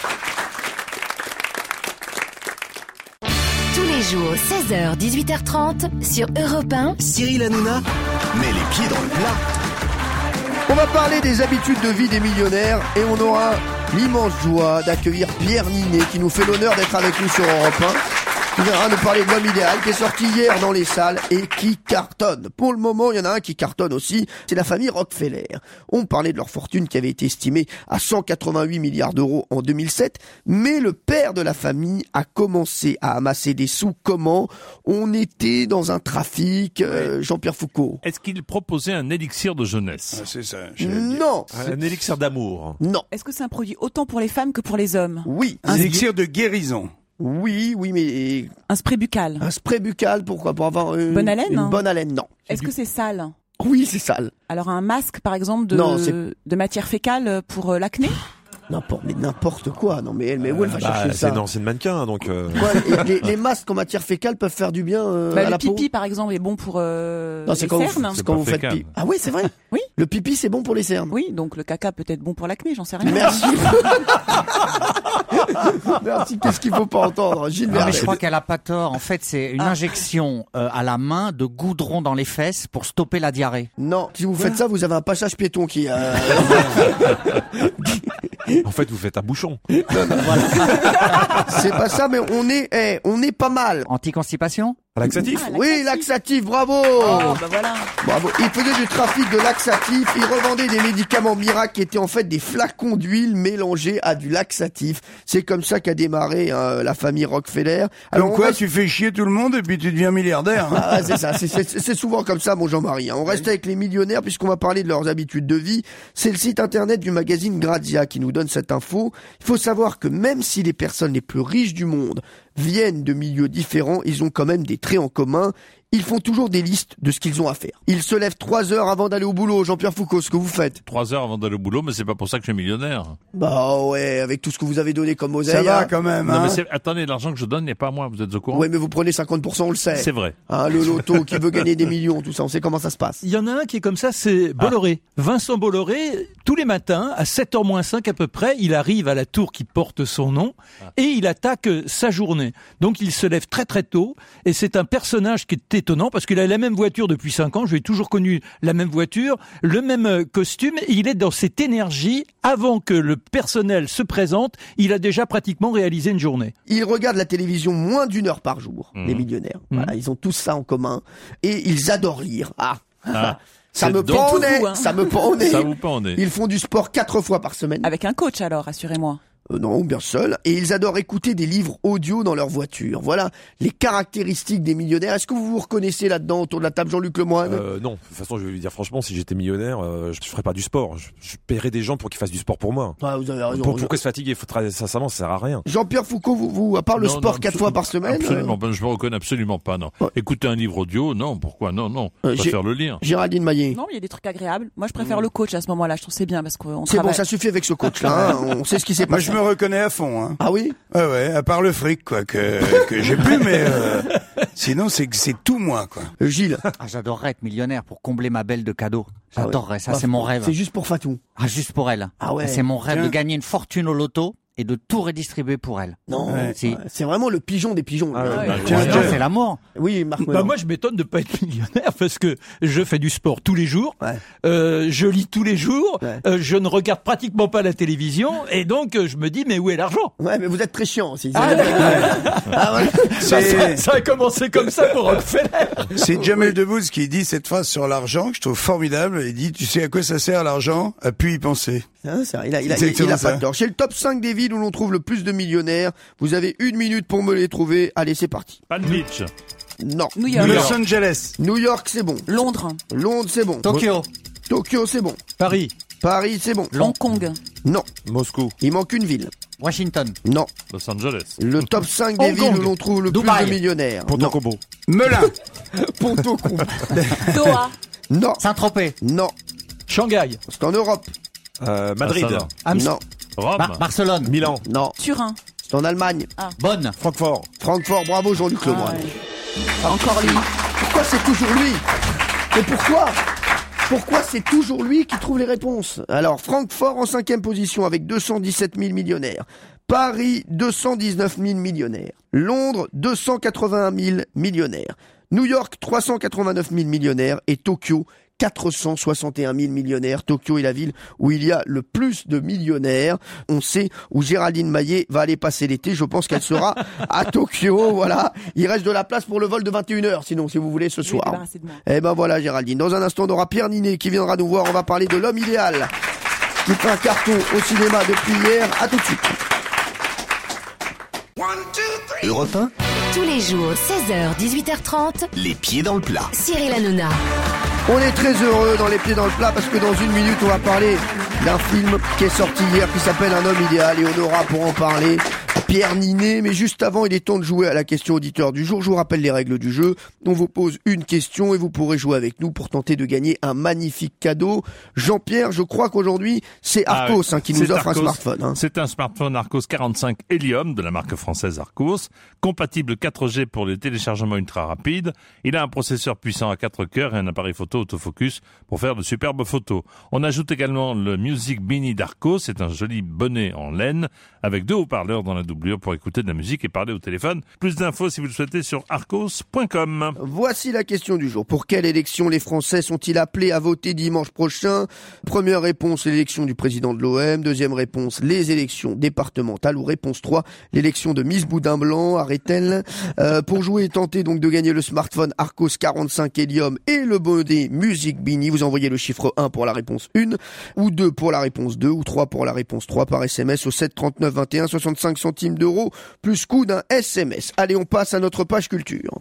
Tous les jours, seize heures, dix-huit heures trente, sur Europe un. Cyril Hanouna met les pieds dans le plat. On va parler des habitudes de vie des millionnaires et on aura l'immense joie d'accueillir Pierre Ninet qui nous fait l'honneur d'être avec nous sur Europe un. Qui viendra nous parler de l'homme idéal qui est sorti hier dans les salles et qui cartonne. Pour le moment, il y en a un qui cartonne aussi, c'est la famille Rockefeller. On parlait de leur fortune qui avait été estimée à cent quatre-vingt-huit milliards d'euros en deux mille sept, mais le père de la famille a commencé à amasser des sous. Comment? On était dans un trafic, euh, Jean-Pierre Foucault. Est-ce qu'il proposait un élixir de jeunesse? Ah, c'est ça. Non. Un élixir d'amour? Non. Est-ce que c'est un produit autant pour les femmes que pour les hommes? Oui. Un élixir de guérison. Oui, oui, mais Un spray buccal? un spray buccal, pourquoi? Pour avoir une Bonne haleine, Une hein. bonne haleine, non. Est-ce que c'est sale? Oui, c'est sale. Alors un masque par exemple de, Non, c'est- de matière fécale pour euh, l'acné? N'importe, mais n'importe quoi. Non, mais elle, mais où elle va Bah, chercher c'est ça? une ancienne mannequin, donc. euh, Quoi, et les, les masques en matière fécale peuvent faire du bien euh, Bah, à le la peau? pipi par exemple est bon pour euh, Non, c'est les quand, vous, cernes. c'est quand pas vous faites fécal. pipi. Ah oui, c'est vrai. Oui. Le pipi, c'est bon pour les cernes. Oui, donc le caca peut être bon pour l'acné, j'en sais rien. Merci. Merci. Qu'est-ce qu'il faut pas entendre, Gilles Non, mais Vernet. je crois qu'elle a pas tort. En fait, c'est une injection euh, à la main de goudron dans les fesses pour stopper la diarrhée. Non, si vous faites ça, vous avez un passage piéton qui. Euh... En fait, vous faites un bouchon. Non, non, voilà. C'est pas ça, mais on est, eh, on est pas mal. Anticonstipation? Laxatif? Ah, oui, laxatif, bravo. Oh, bah voilà. Bravo. Il faisait du trafic de laxatif. Il revendait des médicaments miracles qui étaient en fait des flacons d'huile mélangés à du laxatif. C'est comme ça qu'a démarré hein, la famille Rockefeller. Alors on quoi, reste... tu fais chier tout le monde et puis tu deviens milliardaire. Hein. Ah, c'est ça. C'est, c'est, c'est souvent comme ça, mon Jean-Marie. Hein. On reste avec les millionnaires puisqu'on va parler de leurs habitudes de vie. C'est le site internet du magazine Grazia qui nous donne cette info. Il faut savoir que même si les personnes les plus riches du monde viennent de milieux différents, ils ont quand même des traits en commun. Ils font toujours des listes de ce qu'ils ont à faire. Ils se lèvent trois heures avant d'aller au boulot. Jean-Pierre Foucault, ce que vous faites? Trois heures avant d'aller au boulot, mais c'est pas pour ça que je suis millionnaire. Bah ouais, avec tout ce que vous avez donné comme oseille. Ça va hein. quand même. Non, Hein. mais c'est... attendez, l'argent que je donne n'est pas à moi, vous êtes au courant? Ouais, mais vous prenez cinquante pour cent, on le sait. C'est vrai. Hein, le loto qui veut gagner des millions, tout ça, on sait comment ça se passe. Il y en a un qui est comme ça, c'est Bolloré. Ah. Vincent Bolloré, tous les matins, à sept heures moins cinq à peu près, il arrive à la tour qui porte son nom ah. et il attaque sa journée. Donc il se lève très très tôt et c'est un personnage qui est étonnant parce qu'il a la même voiture depuis cinq ans, je l'ai toujours connu la même voiture, le même costume, et il est dans cette énergie, avant que le personnel se présente, il a déjà pratiquement réalisé une journée. Ils regardent la télévision moins d'une heure par jour, mmh. les millionnaires. Mmh. Voilà, ils ont tous ça en commun. Et ils adorent lire. Ah, ah. Ça me pend au nez, hein. ça me pend au nez. Ça vous pend au nez. Ils font du sport quatre fois par semaine. Avec un coach alors, rassurez-moi. Euh, non, bien seul. Et ils adorent écouter des livres audio dans leur voiture. Voilà les caractéristiques des millionnaires. Est-ce que vous vous reconnaissez là-dedans autour de la table, Jean-Luc Lemoyne? euh, Non, de toute façon, je vais vous dire franchement, si j'étais millionnaire, euh, je ne ferais pas du sport. Je, je paierais des gens pour qu'ils fassent du sport pour moi. Ah, vous avez raison. Pour, pourquoi se fatiguer? Faut tra- sincèrement, ça sert à rien. Jean-Pierre Foucault, vous, vous à part le non, sport non, quatre fois par semaine? Absolument, euh... ben, je me reconnais absolument pas, non. Ouais. Écouter un livre audio, non, pourquoi? Non, non. Euh, je préfère le lire. Géraldine Maillet. Non, il y a des trucs agréables. Moi, je préfère mmh. le coach à ce moment-là. Je trouve c'est bien parce qu'on C'est travaille. bon, ça suffit avec ce coach-là. Hein. On sait ce qui s'est passé. Moi, je me reconnais à fond. Hein. Ah oui? Ouais, ouais, à part le fric, quoi, que, que j'ai plus, mais euh, sinon, c'est c'est tout moi, quoi. Gilles. Ah, j'adorerais être millionnaire pour combler ma belle de cadeaux. J'adorerais, ah ouais. ça, bah, c'est mon rêve. C'est juste pour Fatou. Ah, juste pour elle. Ah ouais. C'est mon rêve Tiens. de gagner une fortune au loto et de tout redistribuer pour elle. Non, ouais. c'est, c'est vraiment le pigeon des pigeons. Ah ouais, ouais. bah, Tiens, tiens, c'est l'amour. Oui, Marc. Bah moi, je m'étonne de pas être millionnaire parce que je fais du sport tous les jours, ouais. euh, je lis tous les jours, ouais. euh, je ne regarde pratiquement pas la télévision et donc euh, je me dis mais où est l'argent? Ouais, mais vous êtes très chiant aussi. Ah, ah, ouais. ça, ça, ça a commencé comme ça pour Rockefeller. C'est Jamel Debbouze qui dit cette phrase sur l'argent que je trouve formidable. Il dit, tu sais à quoi ça sert l'argent? À plus y penser. Hein, ça, il a, il a, il, il a pas de tort. Chez le top cinq des villes où l'on trouve le plus de millionnaires, vous avez une minute pour me les trouver. Allez, c'est parti. Palm Beach. Non. New York. Los Angeles. New York, c'est bon. Londres. Londres, c'est bon. Tokyo. Tokyo, c'est bon. Paris. Paris, c'est bon. Hong Kong. Non. Moscou. Il manque une ville. Washington. Non. Los Angeles. Le top cinq des Hong villes Kong. où l'on trouve le Dubaï. plus de millionnaires. Ponto Combo. Melun. Ponto Combo. Doha. Non. Saint-Tropez. Non. Shanghai. C'est en Europe. Euh, Madrid. Ah, Non. Rome. Bar- Barcelone. Milan. Non. Turin. C'est en Allemagne. Bonne. Francfort. Francfort, bravo Jean-Luc Ah, Lemoyne. ouais. Encore lui. Pourquoi c'est toujours lui? Et pourquoi? Pourquoi c'est toujours lui qui trouve les réponses? Alors, Francfort en cinquième position avec deux cent dix-sept mille millionnaires. Paris, deux cent dix-neuf mille millionnaires. Londres, deux cent quatre-vingt-un mille millionnaires. New York, trois cent quatre-vingt-neuf mille millionnaires. Et Tokyo, quatre cent soixante et un mille millionnaires. Tokyo est la ville où il y a le plus de millionnaires. On sait où Géraldine Maillet va aller passer l'été. Je pense qu'elle sera à Tokyo. Voilà. Il reste de la place pour le vol de vingt et une heures, sinon, si vous voulez, ce Je vais soir. débarrasser de moi. Eh ben voilà, Géraldine. Dans un instant, on aura Pierre Ninet qui viendra nous voir. On va parler de l'homme idéal qui fait un carton au cinéma depuis hier. À tout de suite. Europe un, Tous les jours, seize heures, dix-huit heures trente, les pieds dans le plat. Cyril Hanouna. On est très heureux dans les pieds dans le plat parce que dans une minute, on va parler d'un film qui est sorti hier qui s'appelle Un homme idéal et on aura pour en parler Pierre Ninet. Mais juste avant, il est temps de jouer à la question auditeur du jour. Je vous rappelle les règles du jeu. On vous pose une question et vous pourrez jouer avec nous pour tenter de gagner un magnifique cadeau. Jean-Pierre, je crois qu'aujourd'hui, c'est Arcos Ah, hein, qui c'est nous offre Arcos. un smartphone. Hein. C'est un smartphone Arcos quarante-cinq Helium de la marque française Arcos, compatible quatre G pour les téléchargements ultra rapides. Il a un processeur puissant à quatre cœurs et un appareil photo autofocus pour faire de superbes photos. On ajoute également le Music Beanie d'Arcos, c'est un joli bonnet en laine avec deux haut-parleurs dans la la doublure pour écouter de la musique et parler au téléphone. Plus d'infos si vous le souhaitez sur arcos point com. Voici la question du jour. Pour quelle élection les Français sont-ils appelés à voter dimanche prochain? Première réponse, l'élection du président de l'O M. Deuxième réponse, les élections départementales. Ou réponse trois, l'élection de Miss Boudin Blanc, arrête-t-elle. Euh, pour jouer et tenter donc de gagner le smartphone Arcos quarante-cinq Helium et le bonnet Musique Bini, vous envoyez le chiffre un pour la réponse un, ou deux pour la réponse deux, ou trois pour la réponse trois par S M S au sept trente-neuf vingt et un, soixante-cinq centimes d'euros, plus coût d'un S M S. Allez, on passe à notre page culture.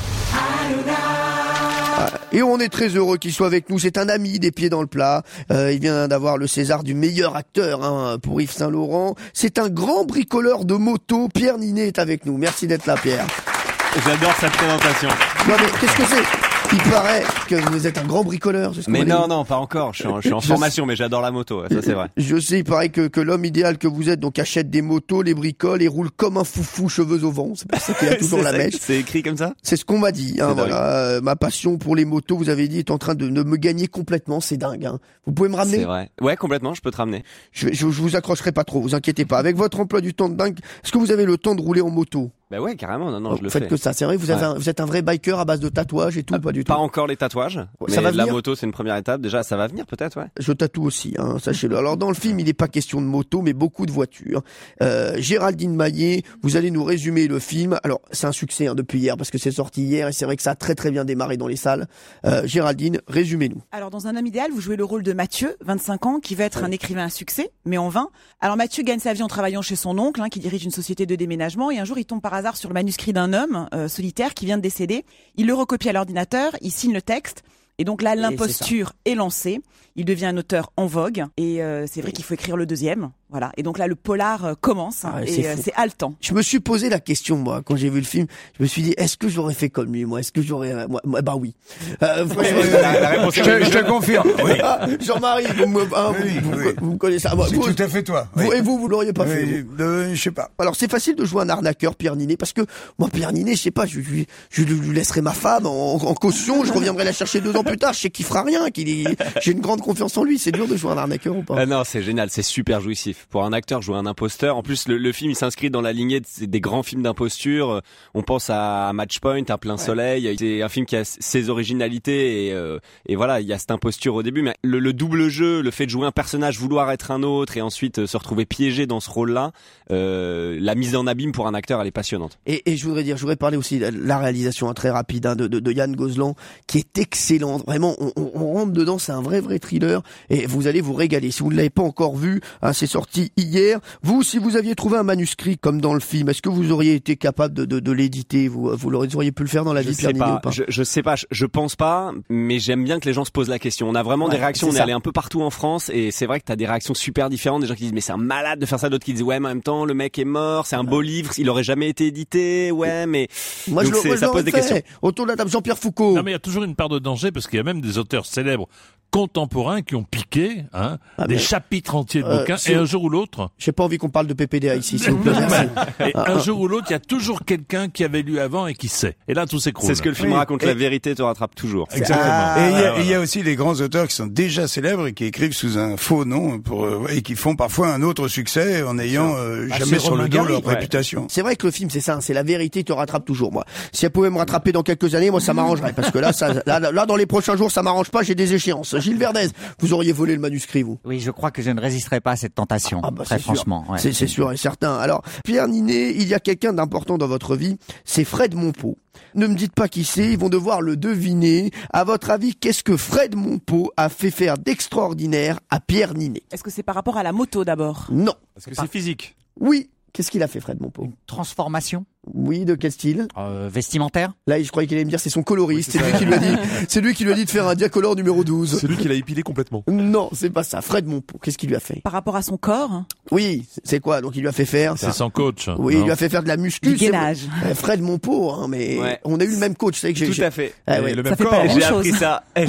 Et on est très heureux qu'il soit avec nous. C'est un ami des Pieds dans le plat. Euh, il vient d'avoir le César du meilleur acteur hein, pour Yves Saint Laurent. C'est un grand bricoleur de moto. Pierre Ninet est avec nous. Merci d'être là, Pierre. J'adore cette présentation. Non mais qu'est-ce que c'est ? Il paraît que vous êtes un grand bricoleur. C'est ce mais non, non, pas encore. Je suis en, je suis en formation, mais j'adore la moto. Ça, c'est vrai. Je sais, il paraît que, que l'homme idéal que vous êtes, donc achète des motos, les bricole et roule comme un foufou, cheveux au vent. C'est pour ça qu'il a toujours la mèche. C'est écrit comme ça? C'est ce qu'on m'a dit. Hein, voilà. Euh, ma passion pour les motos, vous avez dit, est en train de, de me gagner complètement. C'est dingue. Hein. Vous pouvez me ramener? C'est vrai. Ouais, complètement. Je peux te ramener. Je, je, je vous accrocherai pas trop. Vous inquiétez pas. Avec votre emploi du temps de dingue, est-ce que vous avez le temps de rouler en moto? Bah ouais, carrément, non, non, oh, je le faites fais. que ça, c'est vrai, vous, ouais. êtes un, vous êtes un vrai biker à base de tatouages et tout, ah, pas du tout? Pas encore les tatouages, mais ça va la venir moto, c'est une première étape. Déjà, ça va venir peut-être, ouais. Je tatoue aussi, hein, sachez-le. Alors, dans le film, il n'est pas question de moto, mais beaucoup de voitures. Euh, Géraldine Maillet, vous allez nous résumer le film. Alors, c'est un succès hein, depuis hier, parce que c'est sorti hier, et c'est vrai que ça a très très bien démarré dans les salles. Euh, Géraldine, résumez-nous. Alors, dans Un homme idéal, vous jouez le rôle de Mathieu, vingt-cinq ans, qui va être ouais. un écrivain à succès, mais en vain. Alors, Mathieu gagne sa vie en travaillant chez son oncle, hein, qui dirige une société de déménagement, et un jour, il tombe par hasard sur le manuscrit d'un homme euh, solitaire qui vient de décéder. Il le recopie à l'ordinateur, il signe le texte, et donc là, l'imposture est, est lancée. Il devient un auteur en vogue, et euh, c'est vrai qu'il faut écrire le deuxième. Voilà. Et donc là, le polar euh, commence, hein, ah, et euh, c'est haletant. Je me suis posé la question, moi, quand j'ai vu le film. Je me suis dit, est-ce que j'aurais fait comme lui, moi? Est-ce que j'aurais, euh, moi, moi, bah oui. Euh, oui, oui la, la réponse je, te, je te confirme. Oui. Ah, Jean-Marie, vous me, hein, oui, vous, oui. vous, vous me connaissez. Ah, moi, c'est vous, tout à fait toi. Vous, oui. Et vous, vous l'auriez pas oui, fait. Euh, je sais pas. Alors, c'est facile de jouer un arnaqueur, Pierre Ninet, parce que moi, Pierre Ninet, je sais pas, je lui, je lui laisserai ma femme en, en caution. Je reviendrai la chercher deux ans plus tard. Je sais qu'il fera rien, qu'il est, j'ai une grande confiance en lui. C'est dur de jouer un arnaqueur ou pas? Ah non, c'est génial, c'est super jouissif. Pour un acteur, jouer un imposteur. En plus, le, le film, il s'inscrit dans la lignée de, des grands films d'imposture. On pense à Matchpoint, à Plein Soleil. Ouais. C'est un film qui a ses originalités et, euh, et voilà, il y a cette imposture au début. Mais le, le double jeu, le fait de jouer un personnage, vouloir être un autre et ensuite se retrouver piégé dans ce rôle-là, euh, la mise en abîme pour un acteur, elle est passionnante. Et, et je voudrais dire, je voudrais parler aussi de la réalisation hein, très rapide hein, de, de, de Yann Gozlan, qui est excellente. Vraiment, on, on, on rentre dedans, c'est un vrai vrai thriller et vous allez vous régaler. Si vous ne l'avez pas encore vu, hein, c'est sorti hier. Vous, si vous aviez trouvé un manuscrit comme dans le film, est-ce que vous auriez été capable de, de, de l'éditer? Vous, vous auriez pu le faire dans la vie, Pierre Ninet, ou pas? Je, je sais pas, je, je pense pas, mais j'aime bien que les gens se posent la question. On a vraiment ouais, des réactions, on est allé un peu partout en France et c'est vrai que t'as des réactions super différentes, des gens qui disent mais c'est un malade de faire ça, d'autres qui disent ouais mais en même temps le mec est mort, c'est un beau livre, il aurait jamais été édité, ouais mais moi donc je, moi, ça je pose des fait. questions. Autour de la table, Jean-Pierre Foucault. Non mais il y a toujours une part de danger parce qu'il y a même des auteurs célèbres contemporains qui ont piqué hein, ah des mais, chapitres entiers de euh, bouquins et un jour ou l'autre. J'ai pas envie qu'on parle de P P D A ici, s'il vous plaît. Et ah, un ah. jour ou l'autre, il y a toujours quelqu'un qui avait lu avant et qui sait. Et là, tout s'écroule. C'est ce que le film oui. raconte. Et la vérité te rattrape toujours. Exactement. Ah, et il y, a, il y a aussi les grands auteurs qui sont déjà célèbres et qui écrivent sous un faux nom pour et qui font parfois un autre succès en ayant euh, bah, jamais sur le dos leur ouais. réputation. C'est vrai que le film, c'est ça. C'est la vérité te rattrape toujours. Moi, si elle pouvait me rattraper dans quelques années, moi, ça m'arrangerait parce que là, ça, là, là, dans les prochains jours, ça m'arrange pas. J'ai des échéances. Gilles Verdez. Vous auriez volé le manuscrit, vous? Oui, je crois que je ne résisterai pas à cette tentation. Ah bah, très franchement. Ouais. C'est, c'est sûr et certain. Alors, Pierre Ninet, il y a quelqu'un d'important dans votre vie, c'est Fred Monpeau. Ne me dites pas qui c'est, ils vont devoir le deviner. À votre avis, qu'est-ce que Fred Monpeau a fait faire d'extraordinaire à Pierre Ninet? Est-ce que c'est par rapport à la moto d'abord? Non. Est-ce que c'est physique? Oui. Qu'est-ce qu'il a fait, Fred Monpeau? Une transformation? Oui, de quel style? euh, Vestimentaire? Là, je croyais qu'il allait me dire c'est son coloriste. Oui, c'est, c'est lui qui lui a dit, c'est lui qui lui a dit de faire un diacolore numéro douze. C'est lui qui l'a épilé complètement. Non, c'est pas ça. Fred Monpeau, qu'est-ce qu'il lui a fait? Par rapport à son corps? Hein. Oui, c'est quoi? Donc il lui a fait faire. C'est son coach. Oui, non? Il lui a fait faire de la muscu. Du gainage. C'est... Fred Monpeau, hein, mais ouais. On a eu le même coach, c'est que j'ai. Tout j'ai... à fait. Ah, ouais. Le même ça corps. J'ai appris ça. Les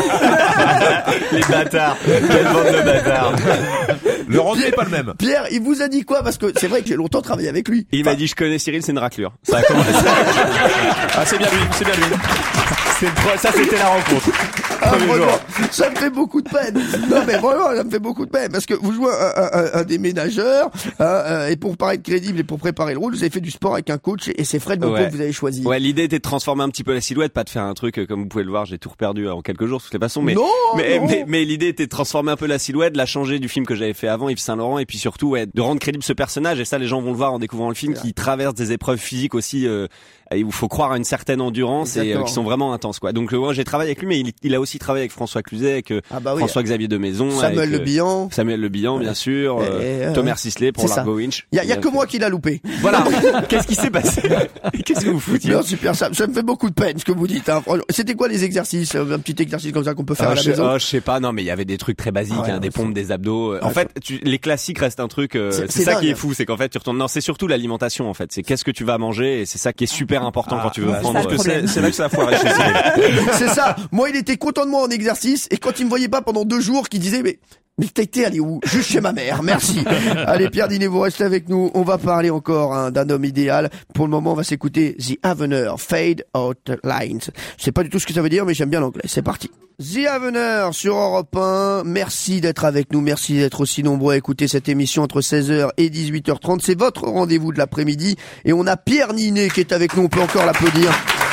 bâtards. Quelle bande de bâtards. Le rendu n'est pas le même. Pierre, il vous a dit quoi? Parce que c'est vrai que j'ai longtemps travaillé avec lui. Il enfin... m'a dit je connais Cyril, c'est une raclure. Ça a commencé. Ah c'est bien lui, c'est bien lui. C'est... Ça c'était la rencontre. Ah, vraiment, ça me fait beaucoup de peine. Non mais vraiment, ça me fait beaucoup de peine parce que vous jouez un, un, un déménageur euh, et pour paraître crédible et pour préparer le rôle, vous avez fait du sport avec un coach et c'est Fred Mopo ouais. que vous avez choisi. Ouais, l'idée était de transformer un petit peu la silhouette, pas de faire un truc euh, comme vous pouvez le voir, j'ai tout reperdu en quelques jours de toutes les façons. Mais non, mais, non. mais mais l'idée était de transformer un peu la silhouette, de la changer du film que j'avais fait avant, Yves Saint Laurent, et puis surtout ouais, de rendre crédible ce personnage. Et ça, les gens vont le voir en découvrant le film, qui traverse des épreuves physiques aussi. Euh, où il faut croire à une certaine endurance et euh, qui sont vraiment intenses quoi. Donc euh, moi j'ai travaillé avec lui, mais il, il a aussi travaillé avec François Cluzet, avec euh, ah bah oui, François-Xavier de Maison, Samuel avec, Le Bihan, euh, Samuel Le Bihan bien sûr, euh, euh, Thomas Sisley pour Largo Winch. Il y a, y a que moi qui l'a loupé. Voilà. Qu'est-ce qui s'est passé? Qu'est-ce que vous foutiez? Non, super, ça, ça me fait beaucoup de peine ce que vous dites. Hein. C'était quoi les exercices, un petit exercice comme ça qu'on peut faire ah, à la je, maison? oh, je sais pas, non mais il y avait des trucs très basiques, ah ouais, hein, des pompes, des abdos. En fait, tu, les classiques restent un truc. Euh, c'est, c'est ça dingue. Qui est fou, c'est qu'en fait tu retournes. Non, c'est surtout l'alimentation en fait. C'est qu'est-ce que tu vas manger et c'est ça qui est super important ah, quand tu veux bah, prendre. C'est, c'est là que ça a foiré chez Cyril. C'est ça. Moi, il était content de moi en exercice et quand il me voyait pas pendant deux jours, qu'il disait mais mais t'as été allé où? Juste chez ma mère. Merci. Allez, Pierre Ninet, vous restez avec nous. On va parler encore hein, d'un homme idéal. Pour le moment, on va s'écouter The Avener, Fade Out Lines. Je sais pas du tout ce que ça veut dire, mais j'aime bien l'anglais. C'est parti. The Avener sur Europe un. Merci d'être avec nous. Merci d'être aussi nombreux à écouter cette émission entre seize heures et dix-huit heures trente. C'est votre rendez-vous de l'après-midi. Et on a Pierre Ninet qui est avec nous. On peut encore l'applaudir.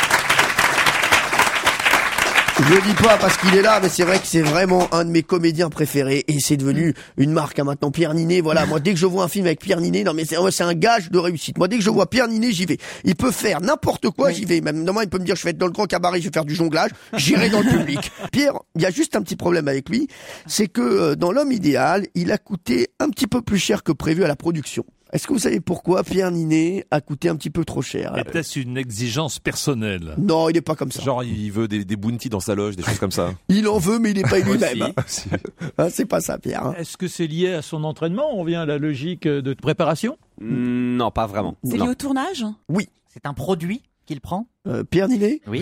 Je le dis pas parce qu'il est là, mais c'est vrai que c'est vraiment un de mes comédiens préférés et c'est devenu une marque hein, maintenant. Pierre Ninet, voilà, moi dès que je vois un film avec Pierre Ninet, non mais c'est, c'est un gage de réussite. Moi dès que je vois Pierre Ninet, j'y vais. Il peut faire n'importe quoi, oui. J'y vais. Même demain, il peut me dire je vais être dans le grand cabaret, je vais faire du jonglage, j'irai dans le public. Pierre, il y a juste un petit problème avec lui, c'est que euh, dans L'Homme idéal, il a coûté un petit peu plus cher que prévu à la production. Est-ce que vous savez pourquoi Pierre Ninet a coûté un petit peu trop cher? Était-ce une exigence personnelle? Non, il n'est pas comme ça. Genre, il veut des, des bounties dans sa loge, des choses comme ça. Il en veut, mais il n'est pas lui-même. Hein. Hein, c'est pas ça, Pierre. Hein. Est-ce que c'est lié à son entraînement? On revient à la logique de préparation? mmh, Non, pas vraiment. C'est non. lié au tournage? Oui. C'est un produit qu'il prend? Euh, Pierre Ninet? Oui.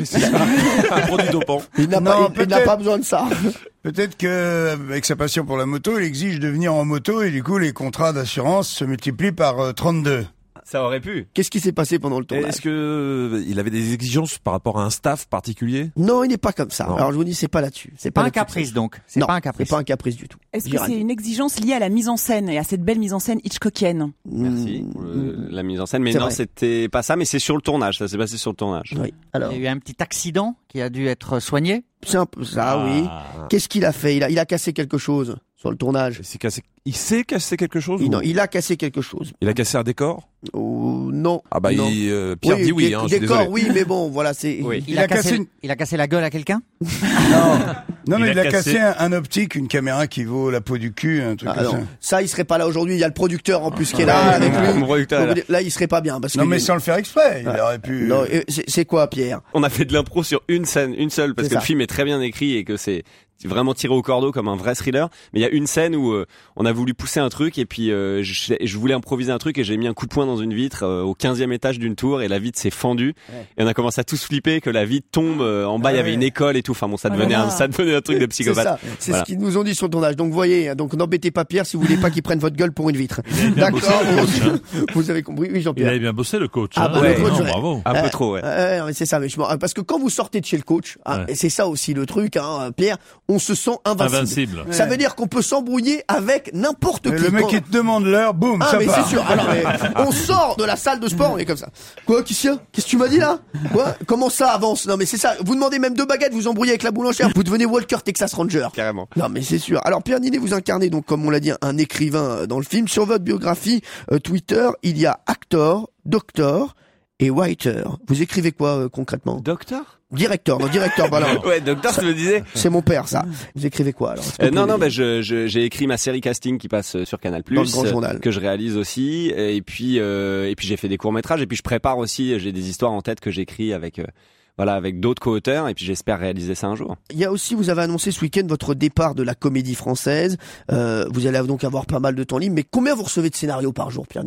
Un produit dopant. Il n'a, non, pas, il, il n'a pas besoin de ça. Peut-être que, avec sa passion pour la moto, il exige de venir en moto et du coup, les contrats d'assurance se multiplient par euh, trente-deux. Ça aurait pu. Qu'est-ce qui s'est passé pendant le tournage? Est-ce que il avait des exigences par rapport à un staff particulier? Non, il n'est pas comme ça. Non. Alors je vous dis, c'est pas là-dessus. C'est pas, pas un caprice donc. C'est non, pas un caprice. C'est pas un caprice du tout. Est-ce que c'est une exigence liée à la mise en scène et à cette belle mise en scène Hitchcockienne? Merci pour le, la mise en scène. Mais c'est non, vrai. C'était pas ça. Mais c'est sur le tournage. Ça s'est passé sur le tournage. Oui. Alors. Il y a eu un petit accident qui a dû être soigné. C'est un peu ça, ah. oui. Qu'est-ce qu'il a fait? Il a, il a cassé quelque chose sur le tournage. Il s'est cassé, il s'est cassé quelque chose? il, ou... Non, il a cassé quelque chose. Il a cassé un décor? Oh, non. Ah bah, non. Il, euh, Pierre oui, dit oui, dé- hein, je suis décor, désolé. oui, mais bon, voilà, c'est... Oui. Il, il, a a cassé cassé, une... il a cassé la gueule à quelqu'un? Non. Non, mais il, il a, a cassé, cassé un, un optique, une caméra qui vaut la peau du cul, un truc ah, comme non. ça. Ça, il serait pas là aujourd'hui. Il y a le producteur en plus qui est là avec lui. Producteur, là. là, il serait pas bien parce non, que mais il... sans le faire exprès, il ouais. aurait pu. Non, c'est, c'est quoi, Pierre? On a fait de l'impro sur une scène, une seule, parce c'est que ça. le film est très bien écrit et que c'est vraiment tiré au cordeau comme un vrai thriller. Mais il y a une scène où euh, on a voulu pousser un truc et puis euh, je, je voulais improviser un truc et j'ai mis un coup de poing dans une vitre euh, au quinzième étage d'une tour et la vitre s'est fendue ouais. Et on a commencé à tous flipper que la vitre tombe. Euh, en bas, il ah, y avait ouais. une école et tout. Enfin bon, ça devenait, ah, un, ça devenait un truc de psychopathe. C'est ça. C'est voilà. ce qu'ils nous ont dit sur le tournage. Donc, vous voyez, donc n'embêtez pas Pierre si vous voulez pas qu'il prenne votre gueule pour une vitre. D'accord. Bossé, coach, hein. Vous avez compris, oui, Jean-Pierre. Il avait bien bossé le coach. Ah, hein. bah, ouais, le coach, non, ouais. bravo. Un euh, peu trop, ouais. Euh, euh, c'est ça, mais je m'en... parce que quand vous sortez de chez le coach, hein, ouais. et c'est ça aussi le truc, hein, Pierre, on se sent invincible. Invincible. Ça ouais. veut dire qu'on peut s'embrouiller avec n'importe qui. Le mec quand... qui te demande l'heure, boum, ah, ça mais part. c'est sûr. Alors, mais, on sort de la salle de sport, on est comme ça. Quoi, qu'est-ce qu'il y a? Qu'est-ce que tu m'as dit là? Quoi? Comment ça avance? Non, mais c'est ça. Vous demandez même deux baguettes, vous embrouillez avec la boulangère, vous devenez Walker Texas Ranger. Carrément. Non, mais c'est sûr. Alors, Pierre Ninet, vous incarnez donc, comme on l'a dit, un écrivain dans le film. Sur votre biographie euh, Twitter, il y a actor, doctor et writer. Vous écrivez quoi euh, concrètement? Docteur? Directeur, non, directeur, bah là. Ouais, docteur, tu me disais. C'est mon père, ça. Vous écrivez quoi, alors? euh, Non, non, bah, je, je, j'ai écrit ma série casting qui passe sur Canal+, dans le Grand Journal, que je réalise aussi, et puis, euh, et puis j'ai fait des courts-métrages, et puis je prépare aussi, j'ai des histoires en tête que j'écris avec, euh, voilà, avec d'autres co-auteurs, et puis j'espère réaliser ça un jour. Il y a aussi, vous avez annoncé ce week-end votre départ de la Comédie Française, euh, vous allez donc avoir pas mal de temps libre, mais combien vous recevez de scénarios par jour, Pierre Ninet?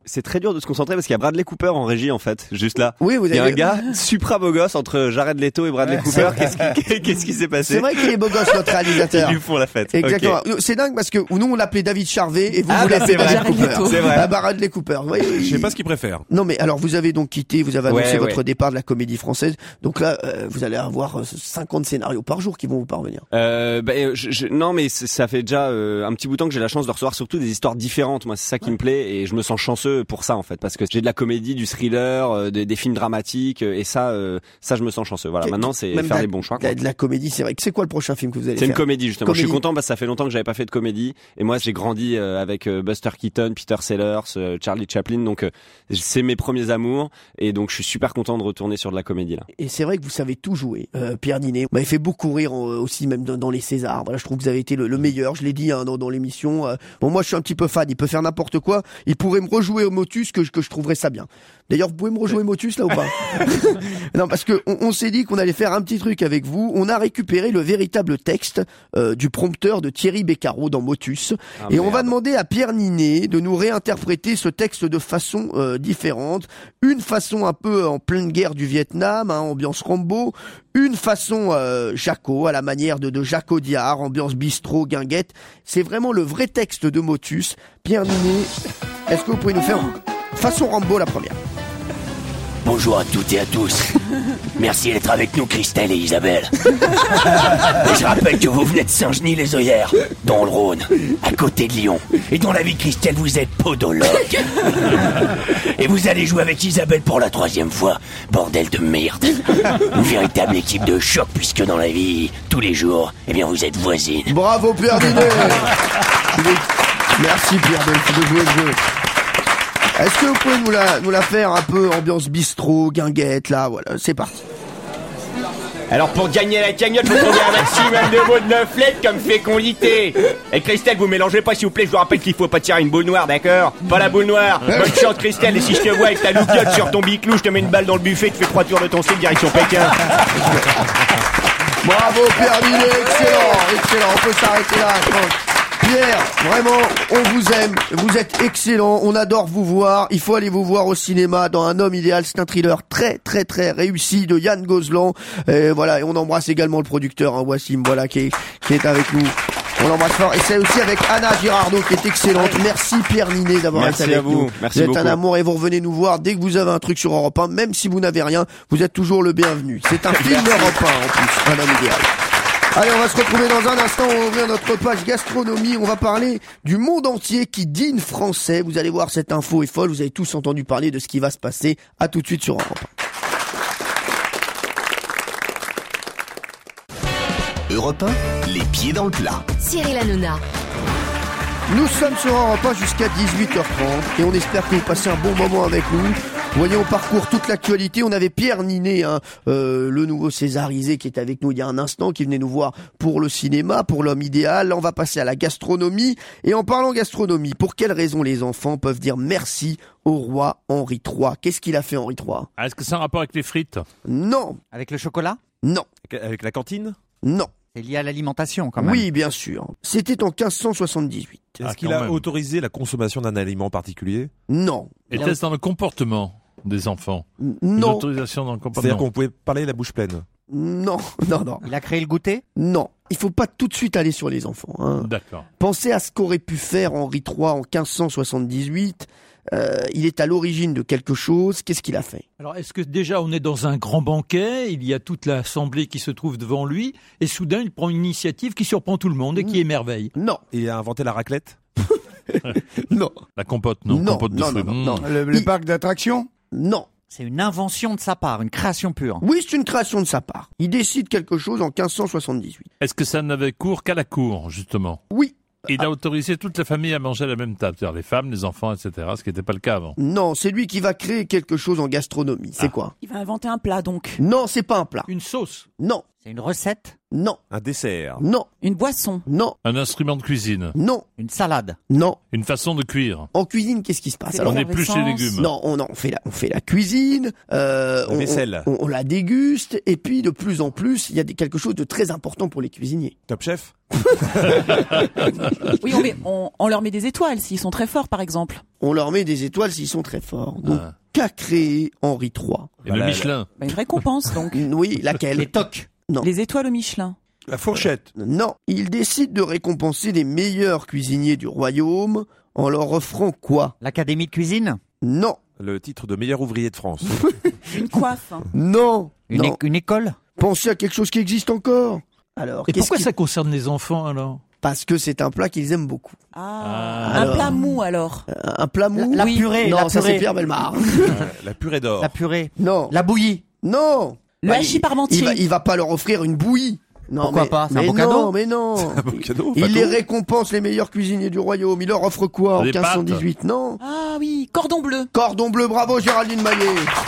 c'est très dur de se concentrer parce qu'il y a Bradley Cooper en régie en fait, juste là. Oui, vous avez... Il y a un gars supra beau gosse entre Jared Leto et Bradley Ouais, Cooper. Qu'est-ce qui, qu'est-ce qui s'est passé? C'est vrai qu'il est beau gosse, notre réalisateur. Ils lui font la fête. Exactement. Okay. C'est dingue parce que nous on l'appelait David Charvet et vous ah, vous bah, l'appelez Bradley Cooper. C'est vrai. Ah, Bradley Cooper. Oui, je sais pas ce qu'il préfère. Non mais alors vous avez donc quitté, vous avez annoncé ouais, votre ouais. départ de la Comédie Française. Donc là, euh, vous allez avoir cinquante scénarios par jour qui vont vous parvenir. Euh, bah, je, je, non mais ça fait déjà euh, un petit bout de temps que j'ai la chance de recevoir surtout des histoires différentes. Moi, c'est ça qui ouais. me plaît et je me sens chanceux pour ça en fait parce que j'ai de la comédie, du thriller, euh, des, des films dramatiques euh, et ça, euh, ça je me sens chanceux. Voilà. Maintenant, c'est Même faire la, les bons choix. Quoi. De la comédie, c'est vrai. C'est quoi le prochain film que vous allez c'est faire? C'est une comédie justement. Comédie. Je suis content parce que ça fait longtemps que j'avais pas fait de comédie et moi j'ai grandi euh, avec euh, Buster Keaton, Peter Sellers, euh, Charlie Chaplin. Donc euh, c'est mes premiers amours et donc je suis super content de retourner sur de la comédie là. Et c'est vrai que vous savez tout jouer, euh, Pierre Ninet. Vous m'avez fait beaucoup rire euh, aussi même dans, dans les Césars. Voilà, je trouve que vous avez été le, le meilleur. Je l'ai dit hein, dans, dans l'émission. Euh, bon, moi je suis un petit peu fan. Il peut faire n'importe quoi. Il pourrait me rejouer au Motus que je, que je trouverais ça bien. D'ailleurs, vous pouvez me rejouer Motus là ou pas? Non, parce que on, on s'est dit qu'on allait faire un petit truc avec vous. On a récupéré le véritable texte euh, du prompteur de Thierry Beccaro dans Motus, ah, et merde. On va demander à Pierre Ninet de nous réinterpréter ce texte de façon euh, différente. Une façon un peu en pleine guerre du Vietnam, hein, ambiance Rambo. Une façon euh, Jaco, à la manière de, de Jacques Audiard, ambiance bistrot, guinguette. C'est vraiment le vrai texte de Motus. Pierre Ninet, est-ce que vous pouvez nous faire façon Rambo la première? Bonjour à toutes et à tous. Merci d'être avec nous, Christelle et Isabelle. Et je rappelle que vous venez de Saint-Genis-les-Oyères, dans le Rhône, à côté de Lyon. Et dans la vie, Christelle, vous êtes podologue. Et vous allez jouer avec Isabelle pour la troisième fois. Bordel de merde. Une véritable équipe de choc, puisque dans la vie, tous les jours, eh bien, vous êtes voisines. Bravo, Pierre Ninet. Merci, Pierre, de, de jouer le jeu. Est-ce que vous pouvez nous la, nous la faire un peu ambiance bistrot, guinguette, là, voilà, c'est parti. Alors pour gagner la cagnotte, faut trouver un maximum de mots de neuf lettres comme fécondité. Et Christelle, vous mélangez pas s'il vous plaît, je vous rappelle qu'il faut pas tirer une boule noire, d'accord? Pas la boule noire. Bonne chance Christelle, et si je te vois avec ta loupiote sur ton biclou, je te mets une balle dans le buffet, tu fais trois tours de ton style direction Pékin. Bravo Pierre Ninet, excellent, excellent, on peut s'arrêter là, je pense. Pierre, vraiment, on vous aime, vous êtes excellent, on adore vous voir, il faut aller vous voir au cinéma dans Un homme idéal, c'est un thriller très très très réussi de Yann Gozlan, et voilà, et on embrasse également le producteur, hein, Wassim, voilà, qui est, qui est avec nous. On l'embrasse fort, et c'est aussi avec Anna Girardot qui est excellente. Merci Pierre Ninet d'avoir été avec vous. nous. Merci vous êtes beaucoup. un amour et vous revenez nous voir dès que vous avez un truc sur Europe un, même si vous n'avez rien, vous êtes toujours le bienvenu. C'est un film Europe un en plus, Un homme idéal. Allez, on va se retrouver dans un instant, on va ouvrir notre page gastronomie, on va parler du monde entier qui dîne français. Vous allez voir, cette info est folle, vous avez tous entendu parler de ce qui va se passer. À tout de suite sur Europe un. Europe un, les pieds dans le plat. Cyril Hanouna. Nous sommes sur Europe un jusqu'à dix-huit heures trente et on espère que vous passez un bon moment avec nous. Vous voyez, on parcourt toute l'actualité. On avait Pierre Ninet, hein, euh, le nouveau césarisé qui est avec nous il y a un instant, qui venait nous voir pour le cinéma, pour l'homme idéal. Là, on va passer à la gastronomie. Et en parlant gastronomie, pour quelles raisons les enfants peuvent dire merci au roi Henri trois? Qu'est-ce qu'il a fait Henri trois? Ah, est-ce que c'est un rapport avec les frites? Non. Avec le chocolat? Non. Avec la cantine? Non. C'est lié à l'alimentation quand même. Oui, bien sûr. C'était en quinze cent soixante-dix-huit. Est-ce Ah, qu'il quand a même. autorisé la consommation d'un aliment particulier? Non. Était-ce dans le comportement des enfants? Non. L'autorisation dans le comportement? C'est-à-dire qu'on pouvait parler la bouche pleine? Non, non, non. Il a créé le goûter? Non. Il faut pas tout de suite aller sur les enfants. Hein. D'accord. Pensez à ce qu'aurait pu faire Henri trois en quinze cent soixante-dix-huit. Euh, il est à l'origine de quelque chose. Qu'est-ce qu'il a fait? Alors, est-ce que déjà on est dans un grand banquet, il y a toute l'assemblée qui se trouve devant lui, et soudain il prend une initiative qui surprend tout le monde et qui émerveille? Non. Il a inventé la raclette? Non. La compote, non. Non, compote de non, fruits. non, non, Mmh. non. Le, les Il- parcs d'attractions? Non. C'est une invention de sa part, une création pure. Oui, c'est une création de sa part. Il décide quelque chose en quinze cent soixante-dix-huit. Est-ce que ça n'avait cours qu'à la cour, justement? Oui. Il a autorisé toute la famille à manger à la même table, c'est-à-dire les femmes, les enfants, et cetera, ce qui n'était pas le cas avant. Non, c'est lui qui va créer quelque chose en gastronomie. C'est Ah. quoi? Il va inventer un plat donc. Non, c'est pas un plat. Une sauce? Non. C'est une recette? Non. Un dessert? Non. Une boisson? Non. Un instrument de cuisine? Non. Une salade? Non. Une façon de cuire? En cuisine, qu'est-ce qui se passe? On épluche les légumes? Non, on, non, on fait la, on fait la cuisine, euh, La on, vaisselle. on, on la déguste, et puis de plus en plus, il y a des, quelque chose de très important pour les cuisiniers. Top Chef? Oui, on, met, on, on leur met des étoiles s'ils sont très forts, par exemple. On leur met des étoiles s'ils sont très forts. Donc, ah. qu'a créé Henri trois? Et le Michelin? Bah, une récompense, donc. Oui, laquelle? Les tocs? Non. Les étoiles au Michelin? La fourchette? Non. Il décide de récompenser les meilleurs cuisiniers du royaume en leur offrant quoi? L'Académie de cuisine? Non. Le titre de meilleur ouvrier de France? Une coiffe? Non. Une, non. É- une école? Pensez à quelque chose qui existe encore. Alors, Et pourquoi qui... ça concerne les enfants, alors? Parce que c'est un plat qu'ils aiment beaucoup. Ah, alors, un plat mou, alors? Un plat mou? La, la oui. purée? Non, la ça purée. c'est Pierre Bellemare. La purée d'or? La purée? Non. La bouillie? Non. Le bah, hachis il, parmentier? il va, il va pas leur offrir une bouillie. Non, Pourquoi mais, pas? C'est un mais beau non, cadeau? mais non. Un beau cadeau, Il Pato. les récompense, les meilleurs cuisiniers du royaume. Il leur offre quoi en Des quinze cent dix-huit? Non. Ah oui, cordon bleu. Cordon bleu, bravo Géraldine Maillet.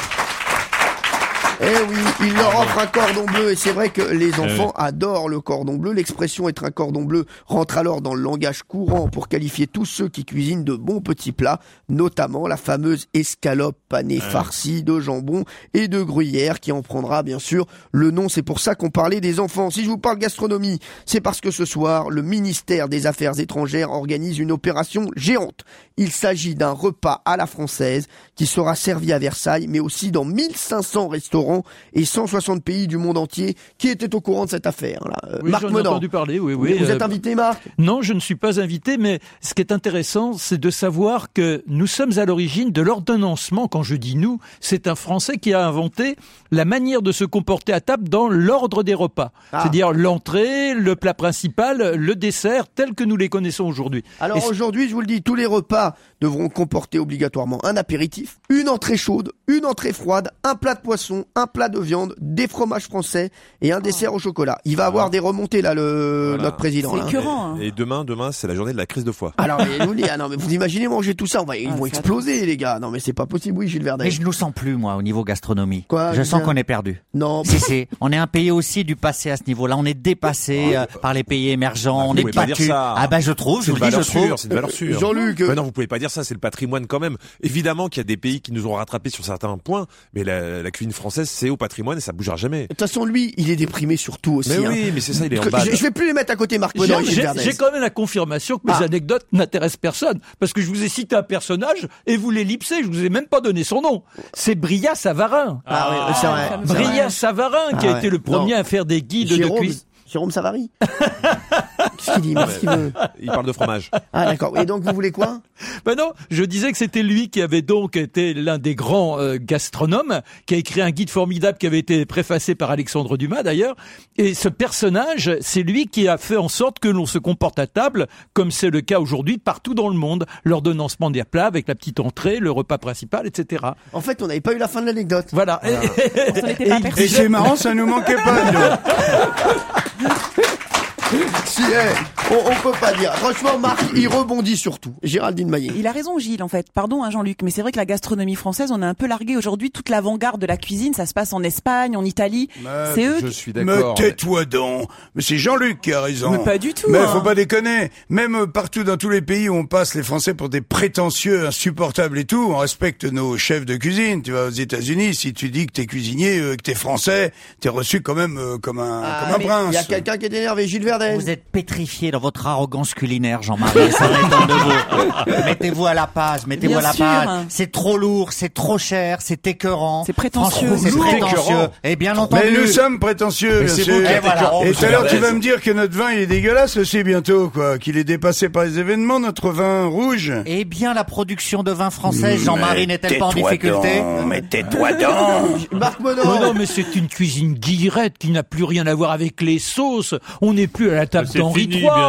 Eh oui, il leur offre un cordon bleu et c'est vrai que les enfants oui. adorent le cordon bleu. L'expression être un cordon bleu rentre alors dans le langage courant pour qualifier tous ceux qui cuisinent de bons petits plats, notamment la fameuse escalope panée oui. farcie de jambon et de gruyère qui en prendra bien sûr le nom. C'est pour ça qu'on parlait des enfants. Si je vous parle gastronomie, c'est parce que ce soir, le ministère des Affaires étrangères organise une opération géante. Il s'agit d'un repas à la française qui sera servi à Versailles, mais aussi dans mille cinq cents restaurants et cent soixante pays du monde entier. Qui était au courant de cette affaire là? euh, Oui, Marc j'en ai Menant. entendu parler, oui, oui. Vous euh, êtes invité, Marc? Non, je ne suis pas invité, mais ce qui est intéressant, c'est de savoir que nous sommes à l'origine de l'ordonnancement. Quand je dis nous, c'est un Français qui a inventé la manière de se comporter à table dans l'ordre des repas. Ah. C'est-à-dire l'entrée, le plat principal, le dessert, tels que nous les connaissons aujourd'hui. Alors Et aujourd'hui, je vous le dis, tous les repas devront comporter obligatoirement un apéritif, une entrée chaude, une entrée froide, un plat de poisson, un plat de viande, des fromages français et un dessert au chocolat. Il va avoir des remontées là, le Voilà. notre président. C'est là. écœurant. hein. Et demain, demain, c'est la journée de la crise de foie. Alors, mais je vous le dis, ah non, mais vous imaginez manger tout ça, on va, ils Ah, vont c'est exploser les gars. Non mais c'est pas possible, oui, Gilles Verdun. Mais je nous sens plus, moi, au niveau gastronomie. Quoi, Je Julien sens qu'on est perdu. Non. Si, si. On est un pays aussi du passé à ce niveau-là. On est dépassé euh, par les pays émergents. Ah, on vous est pouvez pas battu. dire ça. Ah ben, je trouve, je C'est vous une le dis, je valeur trouve. sûre, c'est une valeur sûre. Jean-Luc. Mais non, vous pouvez pas dire ça, c'est le patrimoine quand même. Évidemment qu'il y a des pays qui nous ont rattrapés sur certains points, mais la, la cuisine française, c'est au patrimoine et ça bougera jamais. De toute façon, lui, il est déprimé surtout aussi. Mais hein. oui, mais c'est ça, il est en Parce que bas. je, je vais plus les mettre à côté Marc J'ai, Menant et Gilles j'ai- Verdun. j'ai quand même la confirmation que mes Ah. anecdotes n'intéressent personne. Parce que je vous ai cité un personnage et vous l'ellipsez, je vous ai même pas donné son nom. C'est Bria Savarin. Ah oui, c'est vrai. c'est vrai. Bria Savarin, qui Ah a ouais. été le premier Non. à faire des guides Jérôme, de cuisine. Jérôme Savary. Qu'est-ce qu'il dit? Qu'est-ce qu'il veut? Il parle de fromage. Ah d'accord. Et donc vous voulez quoi? Ben non, je disais que c'était lui qui avait donc été l'un des grands euh, gastronomes, qui a écrit un guide formidable qui avait été préfacé par Alexandre Dumas d'ailleurs. Et ce personnage, c'est lui qui a fait en sorte que l'on se comporte à table, comme c'est le cas aujourd'hui partout dans le monde. L'ordonnancement des plats avec la petite entrée, le repas principal, et cetera. En fait, on n'avait pas eu la fin de l'anecdote. Voilà. On s'en était pas Et- aperçu. Et c'est marrant, ça nous manquait pas. nous. Si, eh, on, on peut pas dire. Franchement, Marc, il rebondit sur tout. Géraldine Maillet. Il a raison, Gilles, en fait. Pardon, hein, Jean-Luc, mais c'est vrai que la gastronomie française, on a un peu largué aujourd'hui toute l'avant-garde de la cuisine. Ça se passe en Espagne, en Italie. Mais c'est eux. Je qui- suis Mais d'accord. tais-toi donc. Mais c'est Jean-Luc qui a raison. Mais pas du tout. Mais hein. faut pas déconner. Même euh, partout dans tous les pays où on passe les Français pour des prétentieux, insupportables et tout, on respecte nos chefs de cuisine. Tu vas aux États-Unis, si tu dis que t'es cuisinier, euh, que t'es français, t'es reçu quand même euh, comme un, Ah, comme un mais prince. il y a quelqu'un qui est énervé, Gilles Verdun. Vous êtes pétrifié dans votre arrogance culinaire, Jean-Marie. Ça m'étonne de vous. Mettez-vous à la page, mettez-vous Bien à la sûr. page. C'est trop lourd, c'est trop cher, c'est écœurant. C'est prétentieux. Franchement, c'est Lourd. prétentieux. Et bien entendu. Mais nous sommes prétentieux, Mais bien c'est sûr. vous qui Et êtes voilà. écœurant, Et monsieur tout à l'heure, tu Verdez. vas me dire que notre vin il est dégueulasse aussi bientôt, quoi. Qu'il est dépassé par les événements, notre vin rouge. Eh bien, la production de vin français, Jean-Marie, n'est-elle pas en tais-toi difficulté? donc, mais tais-toi donc. Marc Menant. Oh non, mais c'est une cuisine guillerette qui n'a plus rien à voir avec les sauces. On n'est plus à la table C'est d'Henri fini, trois. bien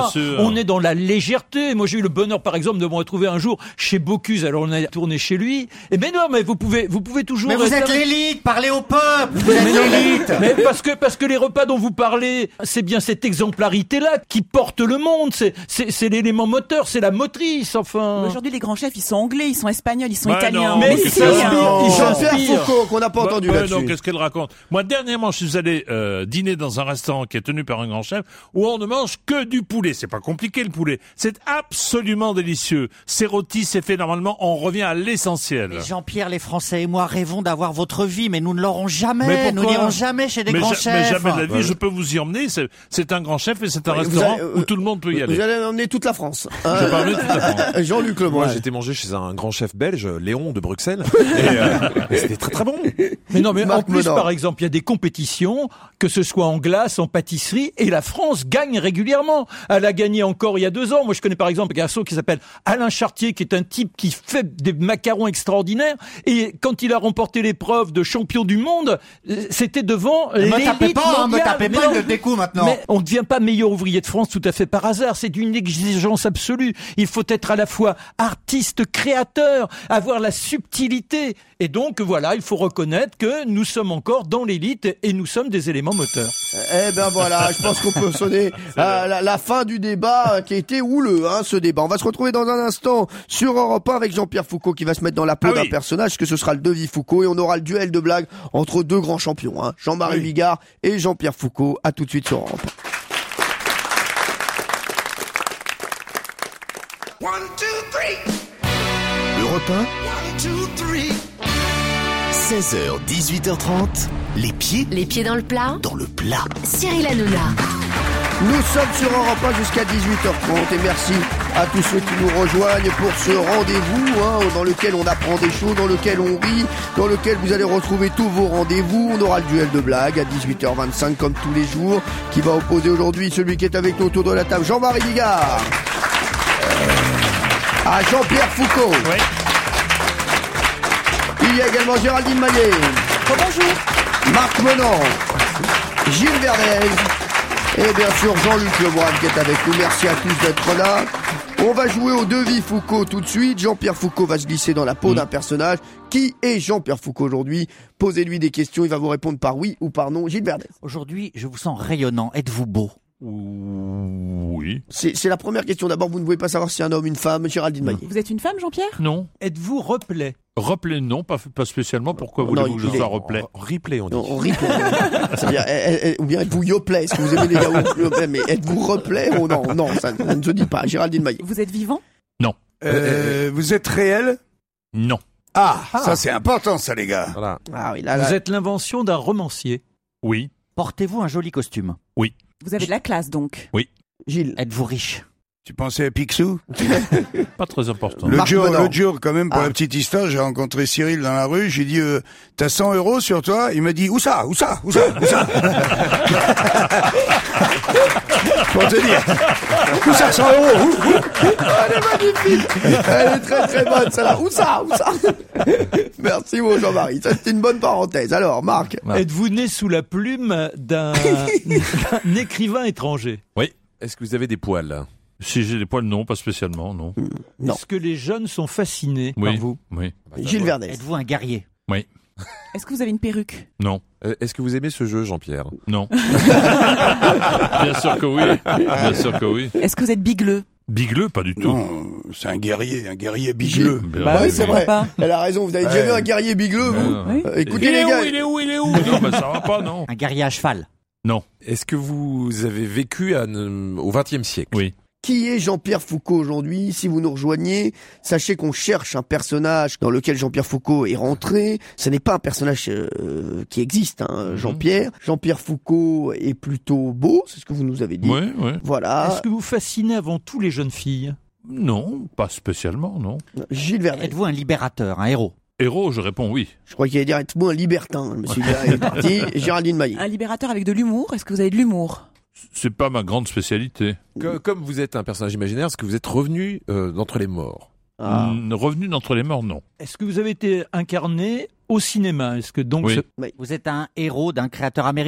bien sûr. On est dans la légèreté. Moi, j'ai eu le bonheur, par exemple, de me retrouver un jour chez Bocuse. Alors, on a tourné chez lui. Et ben non, mais vous pouvez, vous pouvez toujours. Mais vous êtes avec... l'élite, parlez au peuple. Vous êtes mais non, l'élite. Mais parce que parce que les repas dont vous parlez, c'est bien cette exemplarité-là qui porte le monde. C'est c'est c'est l'élément moteur, c'est la motrice. Enfin. Aujourd'hui, les grands chefs, ils sont anglais, ils sont espagnols, ils sont Bah italiens. non, mais qu'est-ce si, qu'elle ils raconte Jean-Pierre Foucault, qu'on n'a pas Bah, entendu bah, là-dessus. non, qu'est-ce qu'elle raconte? Moi, dernièrement, je suis allé euh, dîner dans un restaurant qui est tenu par un grand chef où on ne mange que du poulet. C'est pas compliqué, le poulet. C'est absolument délicieux. C'est rôti, c'est fait normalement. On revient à l'essentiel. Mais Jean-Pierre, les Français et moi rêvons d'avoir votre vie, mais nous ne l'aurons jamais. Mais Nous pourquoi n'irons jamais chez des mais grands ja- chefs. Mais jamais de la vie, je peux vous y emmener. C'est, c'est un grand chef et c'est un Ouais, vous restaurant allez, euh, où tout le monde peut y aller. Vous allez emmener toute la France. Je vais pas emmener toute la France. Jean-Luc Moi, Lemoyne. j'étais mangé chez un grand chef belge, Léon de Bruxelles, et, euh, et c'était très très bon. Mais non, mais Marc en plus, Menard. par exemple, il y a des compétitions, que ce soit en glace, en pâtisserie, et la France gagne régulièrement. Elle a gagné encore il y a deux ans. Moi, je connais par exemple un garçon qui s'appelle Alain Chartier, qui est un type qui fait des macarons extraordinaires. Et quand il a remporté l'épreuve de champion du monde, euh, c'était devant Ne me l'élite tapez pas, hein, me mondiale. tapez Mais pas, non, il le découp maintenant. Mais on ne devient pas meilleur ouvrier de France tout à fait par hasard. C'est d'une exigence absolue. Il faut être à la fois artiste, créateur, avoir la subtilité. Et donc, voilà, il faut reconnaître que nous sommes encore dans l'élite et nous sommes des éléments moteurs. Eh ben voilà, je pense qu'on peut sonner euh, la, la fin du débat euh, qui a été houleux, hein, ce débat. On va se retrouver dans un instant sur Europe un avec Jean-Pierre Foucault qui va se mettre dans la peau Ah d'un oui. personnage, que ce sera le devis Foucault, et on aura le duel de blagues entre deux grands champions, hein, Jean-Marie Oui. Bigard et Jean-Pierre Foucault. À tout de suite sur Europe. Europe un, seize heures, dix-huit heures trente, les pieds Les pieds dans le plat. dans le plat. Cyril Hanouna. Nous sommes sur Europe un jusqu'à dix-huit heures trente et merci à tous ceux qui nous rejoignent pour ce rendez-vous, hein, dans lequel on apprend des choses, dans lequel on rit, dans lequel vous allez retrouver tous vos rendez-vous. On aura le duel de blagues à dix-huit heures vingt-cinq comme tous les jours, qui va opposer aujourd'hui celui qui est avec nous autour de la table, Jean-Marie Bigard, à Jean-Pierre Foucault. Oui. Il y a également Géraldine Maillet. Bonjour. Marc Menant, Gilles Verdez et bien sûr Jean-Luc Lemoyne qui est avec nous. Merci à tous d'être là. On va jouer au devis Foucault tout de suite. Jean-Pierre Foucault va se glisser dans la peau Mmh. d'un personnage. Qui est Jean-Pierre Foucault aujourd'hui? Posez-lui des questions, il va vous répondre par oui ou par non. Gilles Verdez. Aujourd'hui, je vous sens rayonnant. Êtes-vous beau? Oui. C'est c'est la première question. D'abord, vous ne pouvez pas savoir si c'est un homme, une femme. Géraldine Maillet. Vous êtes une femme, Jean-Pierre? Non. Êtes-vous replet? Replet, non, pas, pas spécialement. Pourquoi Non, voulez-vous que il je est- sois replet? Replay, on dit. Non, on rit pour C'est-à-dire, eh, eh, ou bien êtes-vous yoplait? Est-ce que vous aimez les yaourts yoplait? Mais êtes-vous replet ou non? Non, ça, ça ne se dit pas. Géraldine Maillet. Vous êtes vivant? Non. Euh, vous êtes réel? Non. Ah, ça c'est important ça les gars. Voilà. Ah oui, là, là. Vous êtes l'invention d'un romancier? Oui. Portez-vous un joli costume? Oui. Vous avez de la classe, donc? Oui. Gilles. Êtes-vous riche? Tu pensais à Picsou? Pas très important. L'autre Marc jour, Menard. l'autre jour, quand même, pour Ah. la petite histoire, j'ai rencontré Cyril dans la rue, j'ai dit, euh, t'as cent euros sur toi? Il m'a dit, où ça? Où ça? Où ça? Où ça? Pour te dire. Où ça, cent euros? Où, où? Elle est magnifique. Elle est très très bonne, celle-là. Où ça? Où ça? Merci, mon Jean-Marie. Ça, c'est une bonne parenthèse. Alors, Marc. Êtes-vous né sous la plume d'un d'un écrivain étranger? Oui. Est-ce que vous avez des poils? Si j'ai des poils, non, pas spécialement, non. Non. Est-ce que les jeunes sont fascinés Oui. par vous? Oui. Gilles Verdez. Êtes-vous un guerrier? Oui. Est-ce que vous avez une perruque? Non. Euh, Est-ce que vous aimez ce jeu, Jean-Pierre? Non. Bien sûr que oui. Bien sûr que oui. Est-ce que vous êtes bigleux? Bigleux, pas du tout. Non, c'est un guerrier, un guerrier bigleux. Bien. Bah oui, c'est pourquoi vrai. pas? Elle a raison. Vous avez déjà Ouais. vu un guerrier bigleux, vous? Non. Oui. Euh, Écoutez, il les est gars. où? Il est où? Il est où? Non, bah, ça va pas, non. Un guerrier à cheval? Non. Est-ce que vous avez vécu à, euh, au vingtième siècle? Oui. Qui est Jean-Pierre Foucault aujourd'hui? Si vous nous rejoignez, sachez qu'on cherche un personnage dans lequel Jean-Pierre Foucault est rentré. Ce n'est pas un personnage euh, qui existe, hein, Jean-Pierre. Jean-Pierre Foucault est plutôt beau, c'est ce que vous nous avez dit. Oui, oui. Voilà. Est-ce que vous fascinez avant tout les jeunes filles? Non, pas spécialement, non. Gilles Verdez. Êtes-vous un libérateur, un héros? Héros, je réponds oui. Je crois qu'il allait dire êtes-vous un libertin. Je me suis dit, ah, il est parti. Géraldine Maillet. Un libérateur avec de l'humour? Est-ce que vous avez de l'humour? C'est pas ma grande spécialité. Que- Comme vous êtes un personnage imaginaire, est-ce que vous êtes revenu euh, d'entre les morts? Ah. Mm, Revenu d'entre les morts, non. Est-ce que vous avez été incarné au cinéma? Est-ce que donc Oui. ce- Vous êtes un héros d'un créateur américain?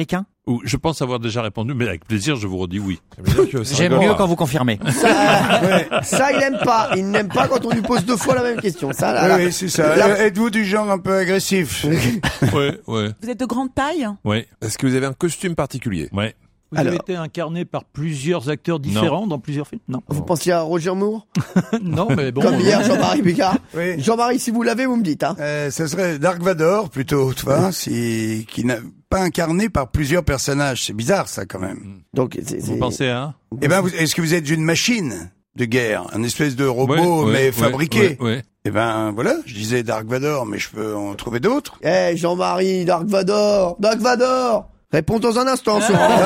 Ou je pense avoir déjà répondu, mais avec plaisir, je vous redis oui. J'aime mieux quand vous confirmez. Ça, ouais. ça, il aime pas. Il n'aime pas quand on lui pose deux fois la même question. Ça, là, oui, là. oui, c'est ça. Là... Êtes-vous du genre un peu agressif? Oui, oui. Vous êtes de grande taille? Oui. Est-ce que vous avez un costume particulier? Oui. Vous Alors. avez été incarné par plusieurs acteurs différents Non. dans plusieurs films? Non. Vous pensiez à Roger Moore? Non, mais bon. Comme hier, Jean-Marie Bigard. Oui. Jean-Marie, si vous l'avez, vous me dites, hein. Euh, ça serait Dark Vador, plutôt, tu vois, c'est, qui n'a pas incarné par plusieurs personnages. C'est bizarre, ça, quand même. Donc, c'est, c'est... Vous pensez à? Eh ben, vous- est-ce que vous êtes une machine de guerre? Un espèce de robot, Ouais, ouais, mais ouais, fabriqué? ouais, ouais. Eh ben, voilà, je disais Dark Vador, mais je peux en trouver d'autres. Eh, Jean-Marie, Dark Vador, Dark Vador. Réponds dans un instant, ce moment.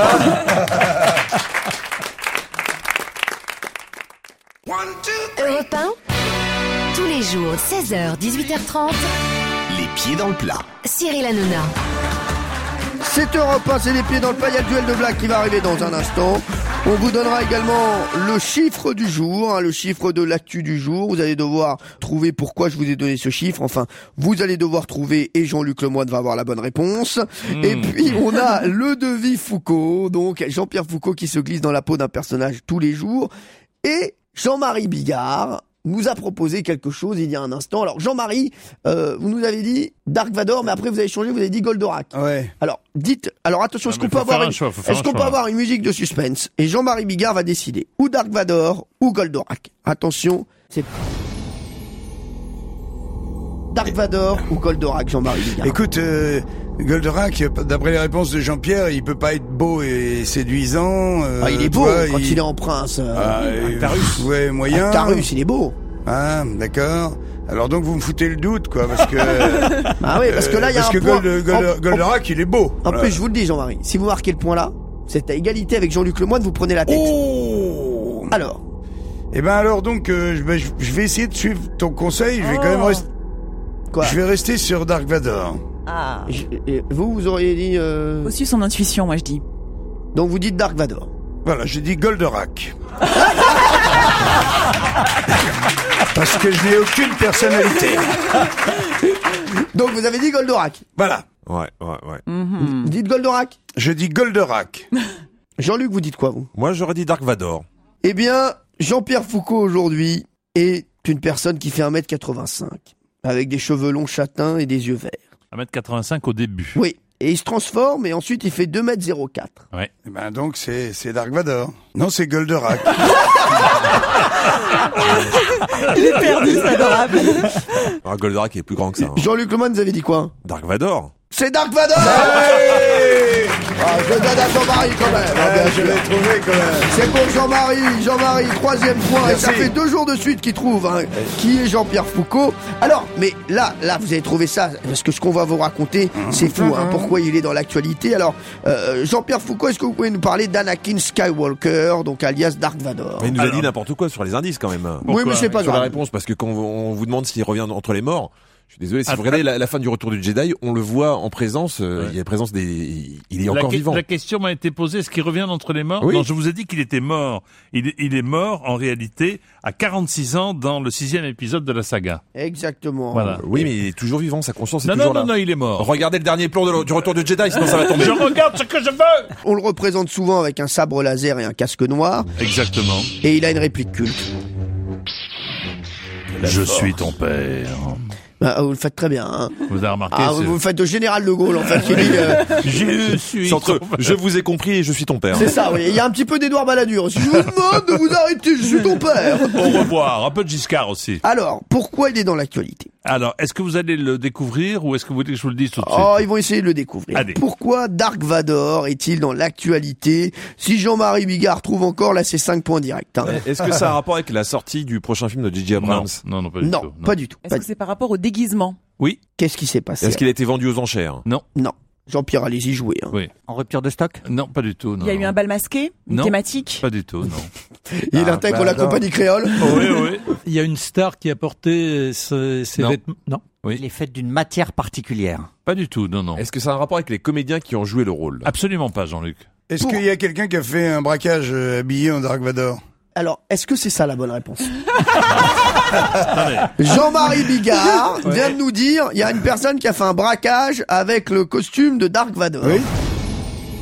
Europe un, tous les jours, seize heures, dix-huit heures trente, Les pieds dans le plat. Cyril Hanouna. C'est Europe un, c'est les pieds dans le plat. Il y a le duel de blagues qui va arriver dans un instant. On vous donnera également le chiffre du jour, hein, le chiffre de l'actu du jour. Vous allez devoir trouver pourquoi je vous ai donné ce chiffre. Enfin, vous allez devoir trouver et Jean-Luc Lemoyne va avoir la bonne réponse. Mmh. Et puis, on a le devis Foucault. Donc, Jean-Pierre Foucault qui se glisse dans la peau d'un personnage tous les jours. Et Jean-Marie Bigard nous a proposé quelque chose il y a un instant. Alors Jean-Marie, euh, vous nous avez dit Dark Vador, mais après vous avez changé, vous avez dit Goldorak. Ouais. Alors dites, alors attention, Ah, est-ce mais qu'on peut faut faire avoir un une, choix, faut faire est-ce un qu'on peut choix. avoir une musique de suspense? Et Jean-Marie Bigard va décider ou Dark Vador ou Goldorak. Attention, c'est Dark Vador ou Goldorak, Jean-Marie Bigard. Écoute, euh, Goldorak, d'après les réponses de Jean-Pierre, il peut pas être beau et séduisant. euh, Ah, il est tu beau vois, quand il... est en prince. Euh, Ah, et- Actarus. Ouais, moyen. Actarus, il est beau. Ah, d'accord. Alors donc vous me foutez le doute, quoi, parce que... Ah oui, parce que là, il y a parce un que point. Gold- Gold- En- Goldorak, il est beau. En Voilà. plus, je vous le dis, Jean-Marie, si vous marquez le point là, c'est à égalité avec Jean-Luc Lemoyne, vous prenez la tête. Oh Alors, Eh ben alors donc, euh, je, ben, je- je vais essayer de suivre ton conseil. Je vais Oh. quand même rester. quoi Je vais rester sur Dark Vador. Ah. Je- et vous, vous auriez dit... Euh... Faut suivre son intuition, moi je dis. Donc vous dites Dark Vador. Voilà, j'ai dit Goldorak. Parce que je n'ai aucune personnalité. Donc vous avez dit Goldorak. Voilà. Ouais, ouais, ouais. Mhm. Vous dites Goldorak. Je dis Goldorak. Jean-Luc, vous dites quoi, vous? Moi, j'aurais dit Dark Vador. Eh bien, Jean-Pierre Foucault, aujourd'hui, est une personne qui fait un mètre quatre-vingt-cinq, avec des cheveux longs châtains et des yeux verts. un mètre quatre-vingt-cinq au début. Oui. Et il se transforme, et ensuite il fait deux mètres zéro quatre. Ouais. Eh ben donc c'est c'est Dark Vador. Non, c'est Goldorak. Il est perdu, c'est adorable. Ah, Goldorak est plus grand que ça. hein. Jean-Luc Lemoyne, vous avez dit quoi? Dark Vador. C'est Dark Vador. Ah, je le donne à Jean-Marie quand même. Ah, bien je sûr. l'ai trouvé quand même. C'est pour Jean-Marie, Jean-Marie, troisième point, Merci. et ça fait deux jours de suite qu'il trouve, hein, qui est Jean-Pierre Foucault. Alors, mais là, là, vous avez trouvé ça, parce que ce qu'on va vous raconter, c'est fou, hein, pourquoi il est dans l'actualité. Alors, euh, Jean-Pierre Foucault, est-ce que vous pouvez nous parler d'Anakin Skywalker, donc alias Dark Vador? Mais il nous a Alors. dit n'importe quoi sur les indices quand même. Oui, mais c'est pas Sur la grave. réponse, parce que quand on vous demande s'il revient entre les morts, je suis désolé, si Ah, vous regardez la, la fin du Retour du Jedi, on le voit en présence, euh, Ouais. il y a présence des, il est La, encore que- vivant. la question m'a été posée, est-ce qu'il revient d'entre les morts? Oui. Non, je vous ai dit qu'il était mort. Il, est- il est mort, en réalité, à quarante-six ans dans le sixième épisode de la saga. Exactement. Voilà. Oui, mais il est toujours vivant, sa conscience est Non, toujours non, là. non, non, il est mort. Regardez le dernier plan de- du Retour du Jedi, sinon ça va tomber. Je regarde ce que je veux! On le représente souvent avec un sabre laser et un casque noir, Exactement. et il a une réplique culte. Je suis ton père. Ah, vous le faites très bien, hein. Vous avez remarqué? Ah, c'est- vous le faites de Général de Gaulle, en fait, qui dit, euh, Je suis C'est entre, ton père. je vous ai compris et je suis ton père. c'est ça, oui. Il y a un petit peu d'Édouard Balladur. Si je vous demande de vous arrêter, je suis ton père. Au revoir. Un peu de Giscard aussi. Alors, pourquoi il est dans l'actualité? Alors, est-ce que vous allez le découvrir ou est-ce que vous voulez que je vous le dise tout de suite? Oh, ils vont essayer de le découvrir. Allez. Pourquoi Dark Vador est-il dans l'actualité? Si Jean-Marie Bigard trouve encore, là, c'est cinq points directs, hein. Est-ce que ça a un rapport avec la sortie du prochain film de J J Non, Abrams? non, non, pas du Non, tout. pas du tout. Est-ce Pas que c'est par rapport au déguisement? Oui, Qu'est-ce qui s'est passé? Est-ce qu'il a été vendu aux enchères? non, Non. Jean-Pierre, allez-y jouer, hein. oui. En rupture de stock? Non, pas du tout. Non, Il y a eu non. un bal masqué? Une Non. thématique? Pas du tout, non. Il Ah, intègre bah, la non. compagnie créole. oui, oui. Il y a une star qui a porté ses, ses Non. vêtements. Non. Il est fait d'une matière particulière. Pas du tout, non, non. Est-ce que ça a un rapport avec les comédiens qui ont joué le rôle? Absolument pas, Jean-Luc. Est-ce Pour- qu'il y a quelqu'un qui a fait un braquage euh, habillé en Dark Vador? Alors, est-ce que c'est ça la bonne réponse? Attendez. Jean-Marie Bigard vient de nous dire, il y a une personne qui a fait un braquage avec le costume de Dark Vador. Oui.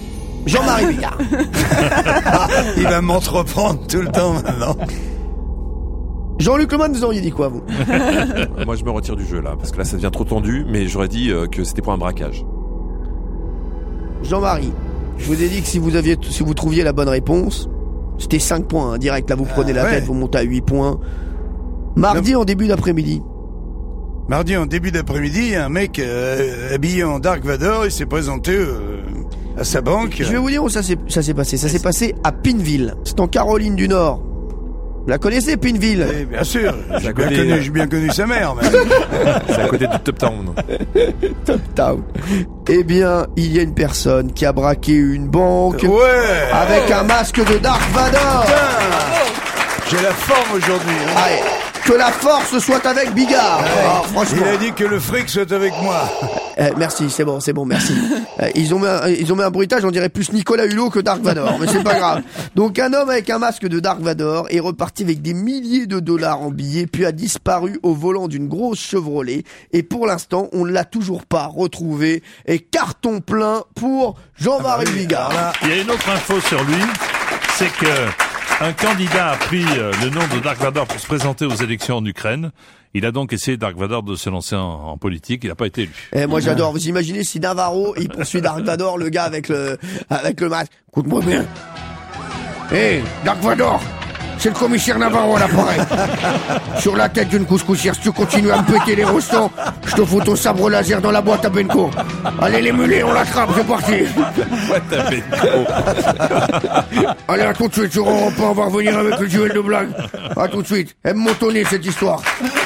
Jean-Marie Bigard. Il va m'entreprendre tout le temps maintenant. Jean-Luc Lemoyne, vous auriez dit quoi, vous? Moi, je me retire du jeu, là, parce que là, ça devient trop tendu, mais j'aurais dit euh, que c'était pour un braquage. Jean-Marie, je vous ai dit que si vous aviez, si vous trouviez la bonne réponse, c'était cinq points, hein, direct. Là, vous prenez la ouais. tête, vous montez à huit points. Mardi, en début d'après-midi. Mardi, en début d'après-midi, un mec euh, habillé en Dark Vador, il s'est présenté euh, à sa banque. Je vais vous dire où ça s'est, ça s'est passé. Ça s'est passé à Pineville. C'est en Caroline du Nord. Vous la connaissez, Pineville? Oui, bien sûr. J'ai bien, connu, j'ai bien connu sa mère, même. C'est à côté de Top Town. Top Town. Eh bien, il y a une personne qui a braqué une banque. Ouais. Avec un masque de Dark Vador. Putain, j'ai la forme aujourd'hui. Hein. Allez, que la force soit avec Bigard. Ouais. Oh, franchement. Il a dit que le fric soit avec moi. Euh, merci, c'est bon, c'est bon, merci. Euh, ils ont mis un, ils ont mis un bruitage, on dirait plus Nicolas Hulot que Dark Vador, mais c'est pas grave. Donc un homme avec un masque de Dark Vador est reparti avec des milliers de dollars en billets, puis a disparu au volant d'une grosse Chevrolet. Et pour l'instant, on ne l'a toujours pas retrouvé. Et carton plein pour Jean-Marie ah bah oui, Bigard. Là, il y a une autre info sur lui, c'est que un candidat a pris le nom de Dark Vador pour se présenter aux élections en Ukraine. Il a donc essayé, Dark Vador, de se lancer en, en politique. Il n'a pas été élu. Eh, moi, j'adore. Vous imaginez si Navarro, il poursuit Dark Vador, le gars avec le, avec le masque. Écoute-moi bien. Eh, hey, Dark Vador, c'est le commissaire Navarro à l'appareil. Sur la tête d'une couscoussière, si tu continues à me péter les rostons, je te fous ton sabre laser dans la boîte à Benko. Allez les mulets, on l'attrape, c'est parti. Boîte à Benko. Allez, à tout de suite, sur Europe un, on va revenir avec le duel de blagues. À tout de suite. Elle me montonnait cette histoire.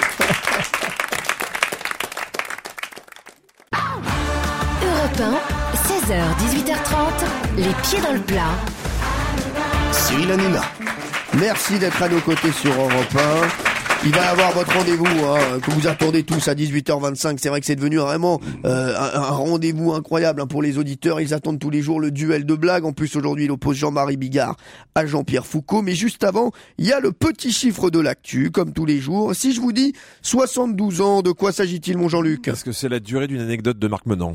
Europe un, seize heures, dix-huit heures trente, les pieds dans le plat. Cyril Hanouna. Merci d'être à nos côtés sur Europe un. Il va y avoir votre rendez-vous hein, que vous attendez tous à dix-huit heures vingt-cinq. C'est vrai que c'est devenu vraiment euh, un, un rendez-vous incroyable hein, pour les auditeurs. Ils attendent tous les jours le duel de blagues. En plus, aujourd'hui, il oppose Jean-Marie Bigard à Jean-Pierre Foucault. Mais juste avant, il y a le petit chiffre de l'actu, comme tous les jours. Si je vous dis soixante-douze ans, de quoi s'agit-il, mon Jean-Luc? Est-ce que c'est la durée d'une anecdote de Marc Menant?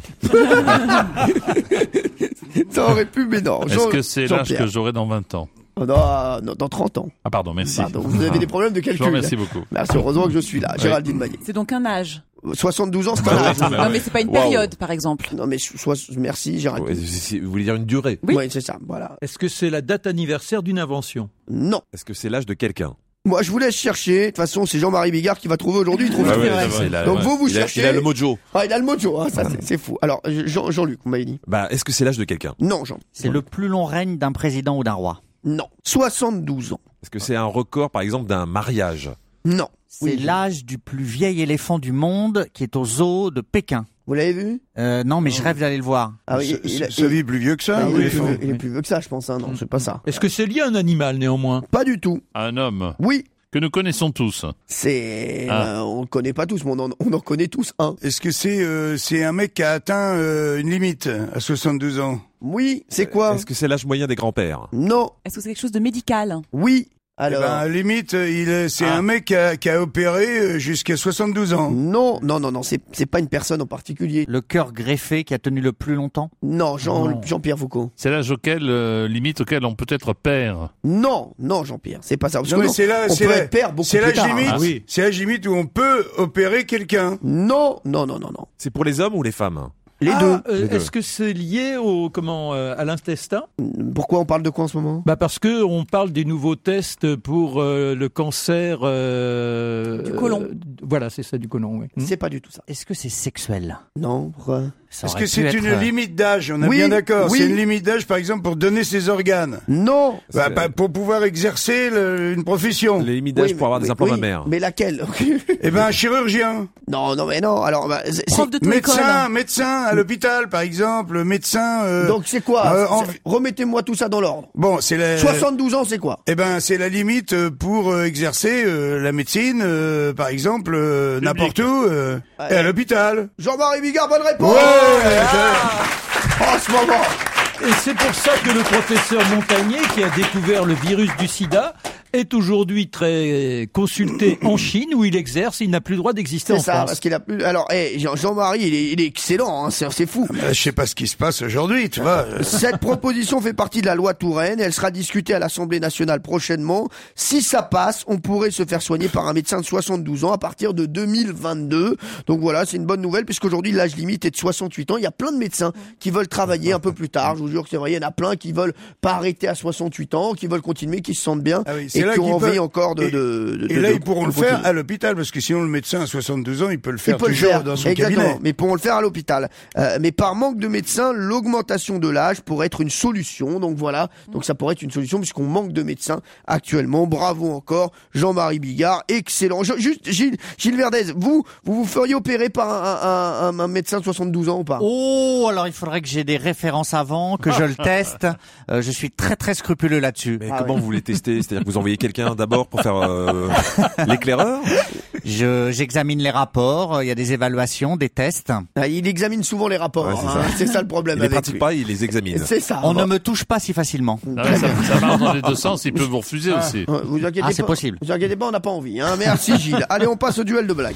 Ça aurait pu, mais non. Est-ce que c'est l'âge que j'aurai dans vingt ans? Dans, dans trente ans. Ah pardon, merci. Pardon, vous avez des problèmes de calcul. Je vous remercie beaucoup. Merci, heureusement que je suis là. Géraldine Maillet. C'est donc un âge. soixante-douze ans, c'est un âge. Non, mais c'est pas une période, wow. Par exemple. Non, mais soit, merci, Géraldine. Ouais, vous voulez dire une durée? Oui, ouais, c'est ça, voilà. Est-ce que c'est la date anniversaire d'une invention? Non. Est-ce que c'est l'âge de quelqu'un? Moi, je vous laisse chercher. De toute façon, c'est Jean-Marie Bigard qui va trouver aujourd'hui. Il trouve ah ouais, ouais, vrai. Donc, vous, vous il cherchez. A, il a le mojo. Ah, il a le mojo, hein, ça, c'est, c'est fou. Alors, Jean, Jean-Luc, on m'avait dit. Bah, est-ce que c'est l'âge de quelqu'un? Non, Jean. C'est le plus long règne d'un président ou d'un roi? Non. soixante-douze ans. Est-ce que c'est un record, par exemple, d'un mariage? Non. C'est oui. l'âge du plus vieil éléphant du monde qui est au zoo de Pékin. Vous l'avez vu? euh, Non, mais je rêve d'aller le voir. Ah oui, il, il, ça vit plus vieux que ça. Ah, oui, il, est plus, il est plus vieux que ça, je pense. Hein. Non, c'est pas ça. Est-ce que c'est lié à un animal, néanmoins? Pas du tout. Un homme? Oui. Que nous connaissons tous. C'est, ah. euh, on le connaît pas tous, mais on en, on en connaît tous un. Est-ce que c'est, euh, c'est un mec qui a atteint euh, une limite à soixante-douze ans? Oui. C'est quoi? Est-ce que c'est l'âge moyen des grands-pères? Non. Est-ce que c'est quelque chose de médical? Oui. Alors, eh ben, à la limite, il est, c'est ah. un mec qui a, qui a opéré jusqu'à soixante-douze ans. Non, non, non, non, c'est, c'est pas une personne en particulier. Le cœur greffé qui a tenu le plus longtemps? Non, Jean, non. Jean-Pierre Foucault. C'est l'âge auquel, euh, limite auquel on peut être père. Non, non, Jean-Pierre, c'est pas ça. Parce non, que mais non, c'est là, on c'est peut la, être père beaucoup c'est plus la tard. limite, Ah, oui. C'est la limite où on peut opérer quelqu'un. Non, non, non, non, non. C'est pour les hommes ou les femmes? Les ah, deux. Euh, les deux. Est-ce que c'est lié au comment euh, à l'intestin? Pourquoi on parle de quoi en ce moment? Bah parce que on parle des nouveaux tests pour euh, le cancer euh, du côlon. Euh, voilà, c'est ça, du côlon. Oui. C'est pas du tout ça. Est-ce que c'est sexuel? Non. Pourquoi? Est-ce que c'est une limite d'âge? On est oui, bien d'accord. Oui. C'est une limite d'âge, par exemple, pour donner ses organes. Non. Bah, bah, pour pouvoir exercer le, une profession. Les limites d'âge oui, pour avoir mais, des implants oui, mammaires. Mais laquelle? Eh ben, un chirurgien. Non, non, mais non. Alors, bah, c'est, prof de médecin, médecin à l'hôpital, par exemple, médecin. Euh, Donc c'est quoi? euh, en... Remettez-moi tout ça dans l'ordre. Bon, c'est la. soixante-douze ans, c'est quoi? Eh ben, c'est la limite pour euh, exercer euh, la médecine, euh, par exemple, euh, n'importe où, euh, ouais. et à l'hôpital. Jean-Marie Bigard, bonne réponse. Ouais. Ah. En ce moment. Et c'est pour ça que le professeur Montagnier, qui a découvert le virus du sida, est aujourd'hui très consulté en Chine où il exerce, il n'a plus le droit d'exister en C'est ça, France. parce qu'il a plus. Alors, hey, Jean- Jean-Marie, il est, il est excellent, hein, c'est, c'est fou. Bah, je sais pas ce qui se passe aujourd'hui, tu vois. Cette proposition fait partie de la loi Touraine. Elle sera discutée à l'Assemblée nationale prochainement. Si ça passe, on pourrait se faire soigner par un médecin de soixante-douze ans à partir de deux mille vingt-deux. Donc voilà, c'est une bonne nouvelle puisqu'aujourd'hui l'âge limite est de soixante-huit ans. Il y a plein de médecins qui veulent travailler un peu plus tard. Je vous jure que c'est vrai, il y en a plein qui veulent pas arrêter à soixante-huit ans, qui veulent continuer, qui se sentent bien Ah oui, et c'est là qui ont qu'ils envie peuvent- encore de. Et, de, de- et de- là, de- ils pourront de le faire continuer. à l'hôpital, parce que sinon le médecin à soixante-deux ans, il peut le faire Il peut le toujours faire, dans son exactement, cabinet. mais pourront le faire à l'hôpital. Euh, mais par manque de médecins, l'augmentation de l'âge pourrait être une solution. Donc voilà, donc ça pourrait être une solution puisqu'on manque de médecins actuellement. Bravo encore, Jean-Marie Bigard, excellent. Je- juste, Gilles, Gilles Verdez, vous, vous vous feriez opérer par un, un, un, un médecin de soixante-douze ans ou pas? Oh, alors il faudrait que j'ai des références avant, que je le teste. Euh, je suis très très scrupuleux là-dessus. Mais comment vous voulez tester? C'est-à-dire que vous envoyez quelqu'un d'abord pour faire euh, l'éclaireur? Je, j'examine les rapports, il y a des évaluations, des tests. Ah, il examine souvent les rapports, Ouais, c'est hein, ça. c'est ça le problème Il les avec pratique lui. pas, il les examine. C'est ça. On ne me touche pas si facilement. Ah ouais, ça, ça marche dans les deux sens, il peut vous refuser Ah, aussi. ouais, vous inquiétez Ah, c'est pas, possible. Vous inquiétez pas, on n'a pas envie. Hein. Merci Gilles. Allez, on passe au duel de blagues.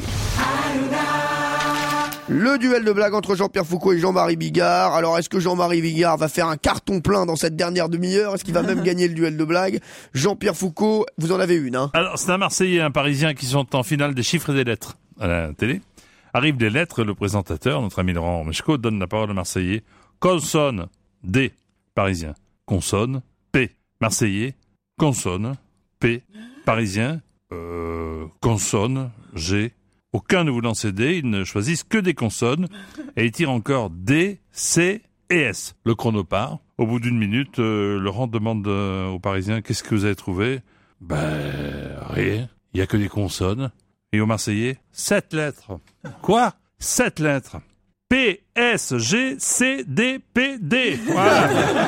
Le duel de blagues entre Jean-Pierre Foucault et Jean-Marie Bigard. Alors, est-ce que Jean-Marie Bigard va faire un carton plein dans cette dernière demi-heure? Est-ce qu'il va même gagner le duel de blagues? Jean-Pierre Foucault, vous en avez une, hein? Alors, c'est un Marseillais et un Parisien qui sont en finale des chiffres et des lettres à la télé. Arrivent des lettres, le présentateur, notre ami Laurent Meshko, donne la parole au Marseillais. Consonne D, Parisien. Consonne P, Marseillais. Consonne P, Parisien. Euh, consonne G. Aucun ne voulant céder, ils ne choisissent que des consonnes et ils tirent encore D, C et S. Le chrono part. Au bout d'une minute, euh, Laurent demande euh, aux Parisiens qu'est-ce que vous avez trouvé? Ben, rien. Il y a que des consonnes. Et aux Marseillais, sept lettres. Quoi? Sept lettres. P, S, G, C, D, P, D. Voilà.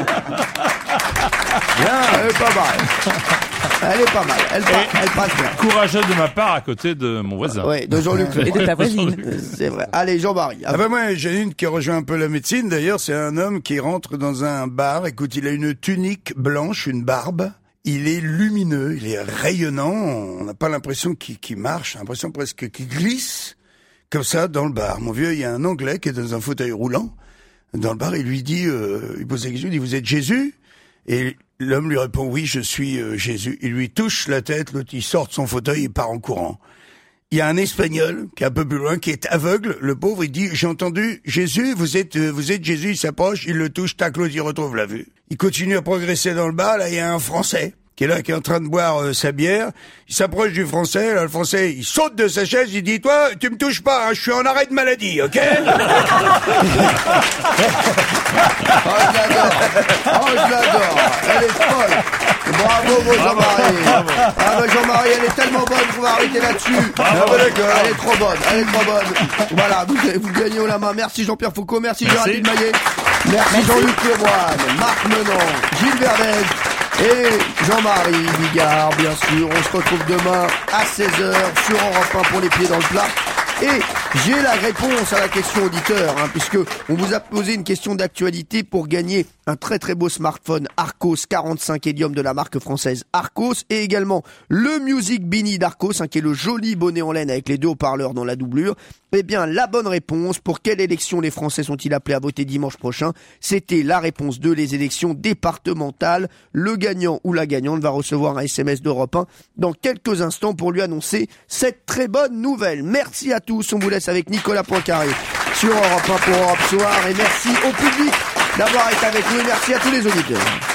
Bien, elle est pas mal. Elle est pas mal. Elle, pa- elle passe bien. Courageux de ma part à côté de mon voisin. Oui, de Jean-Luc. Et de ta voisine. C'est vrai. Allez, Jean-Marie. Ah bah moi, j'ai une qui rejoint un peu la médecine. D'ailleurs, c'est un homme qui rentre dans un bar. Écoute, il a une tunique blanche, une barbe. Il est lumineux, il est rayonnant. On n'a pas l'impression qu'il, qu'il marche, on a l'impression presque qu'il glisse comme ça dans le bar. Mon vieux, il y a un Anglais qui est dans un fauteuil roulant. Dans le bar, il lui dit, euh, il pose la question, il dit, vous êtes Jésus? Et l'homme lui répond, oui, je suis euh, Jésus. Il lui touche la tête, l'autre, il sort de son fauteuil, il part en courant. Il y a un Espagnol qui est un peu plus loin, qui est aveugle. Le pauvre, il dit, j'ai entendu Jésus, vous êtes, euh, vous êtes Jésus. Il s'approche, il le touche, tac, l'autre, il retrouve la vue. Il continue à progresser dans le bar. Là, il y a un Français qui est là, qui est en train de boire euh, sa bière. Il s'approche du Français. Là, le Français, il saute de sa chaise. Il dit, toi, tu me touches pas. Hein, je suis en arrêt de maladie, ok? Oh, je l'adore. Oh, je l'adore. Elle est folle. Bravo, mon Jean-Marie. Ah, bah, Jean-Marie, elle est tellement bonne qu'on va arrêter là-dessus. Ah, bah, d'accord. Elle est trop bonne. Elle est trop bonne. Voilà, vous, vous gagnez au la main. Merci Jean-Pierre Foucault. Merci, Merci. Géraldine Maillet. Merci, Jean-Luc Lemoine, Marc Menon, Gilles Verdez et Jean-Marie Bigard, bien sûr. On se retrouve demain à seize heures sur Europe un pour les pieds dans le plat. Et j'ai la réponse à la question auditeur, hein, puisque on vous a posé une question d'actualité pour gagner un très très beau smartphone Arcos quarante-cinq Helium de la marque française Arcos et également le Music Beanie d'Arcos, hein, qui est le joli bonnet en laine avec les deux haut-parleurs dans la doublure. Eh bien, la bonne réponse, pour quelle élection les Français sont-ils appelés à voter dimanche prochain? C'était la réponse deux, les élections départementales. Le gagnant ou la gagnante va recevoir un S M S d'Europe un dans quelques instants pour lui annoncer cette très bonne nouvelle. Merci à tous, on vous laisse avec Nicolas Poincaré sur Europe un pour Europe Soir et merci au public d'avoir été avec nous et merci à tous les auditeurs.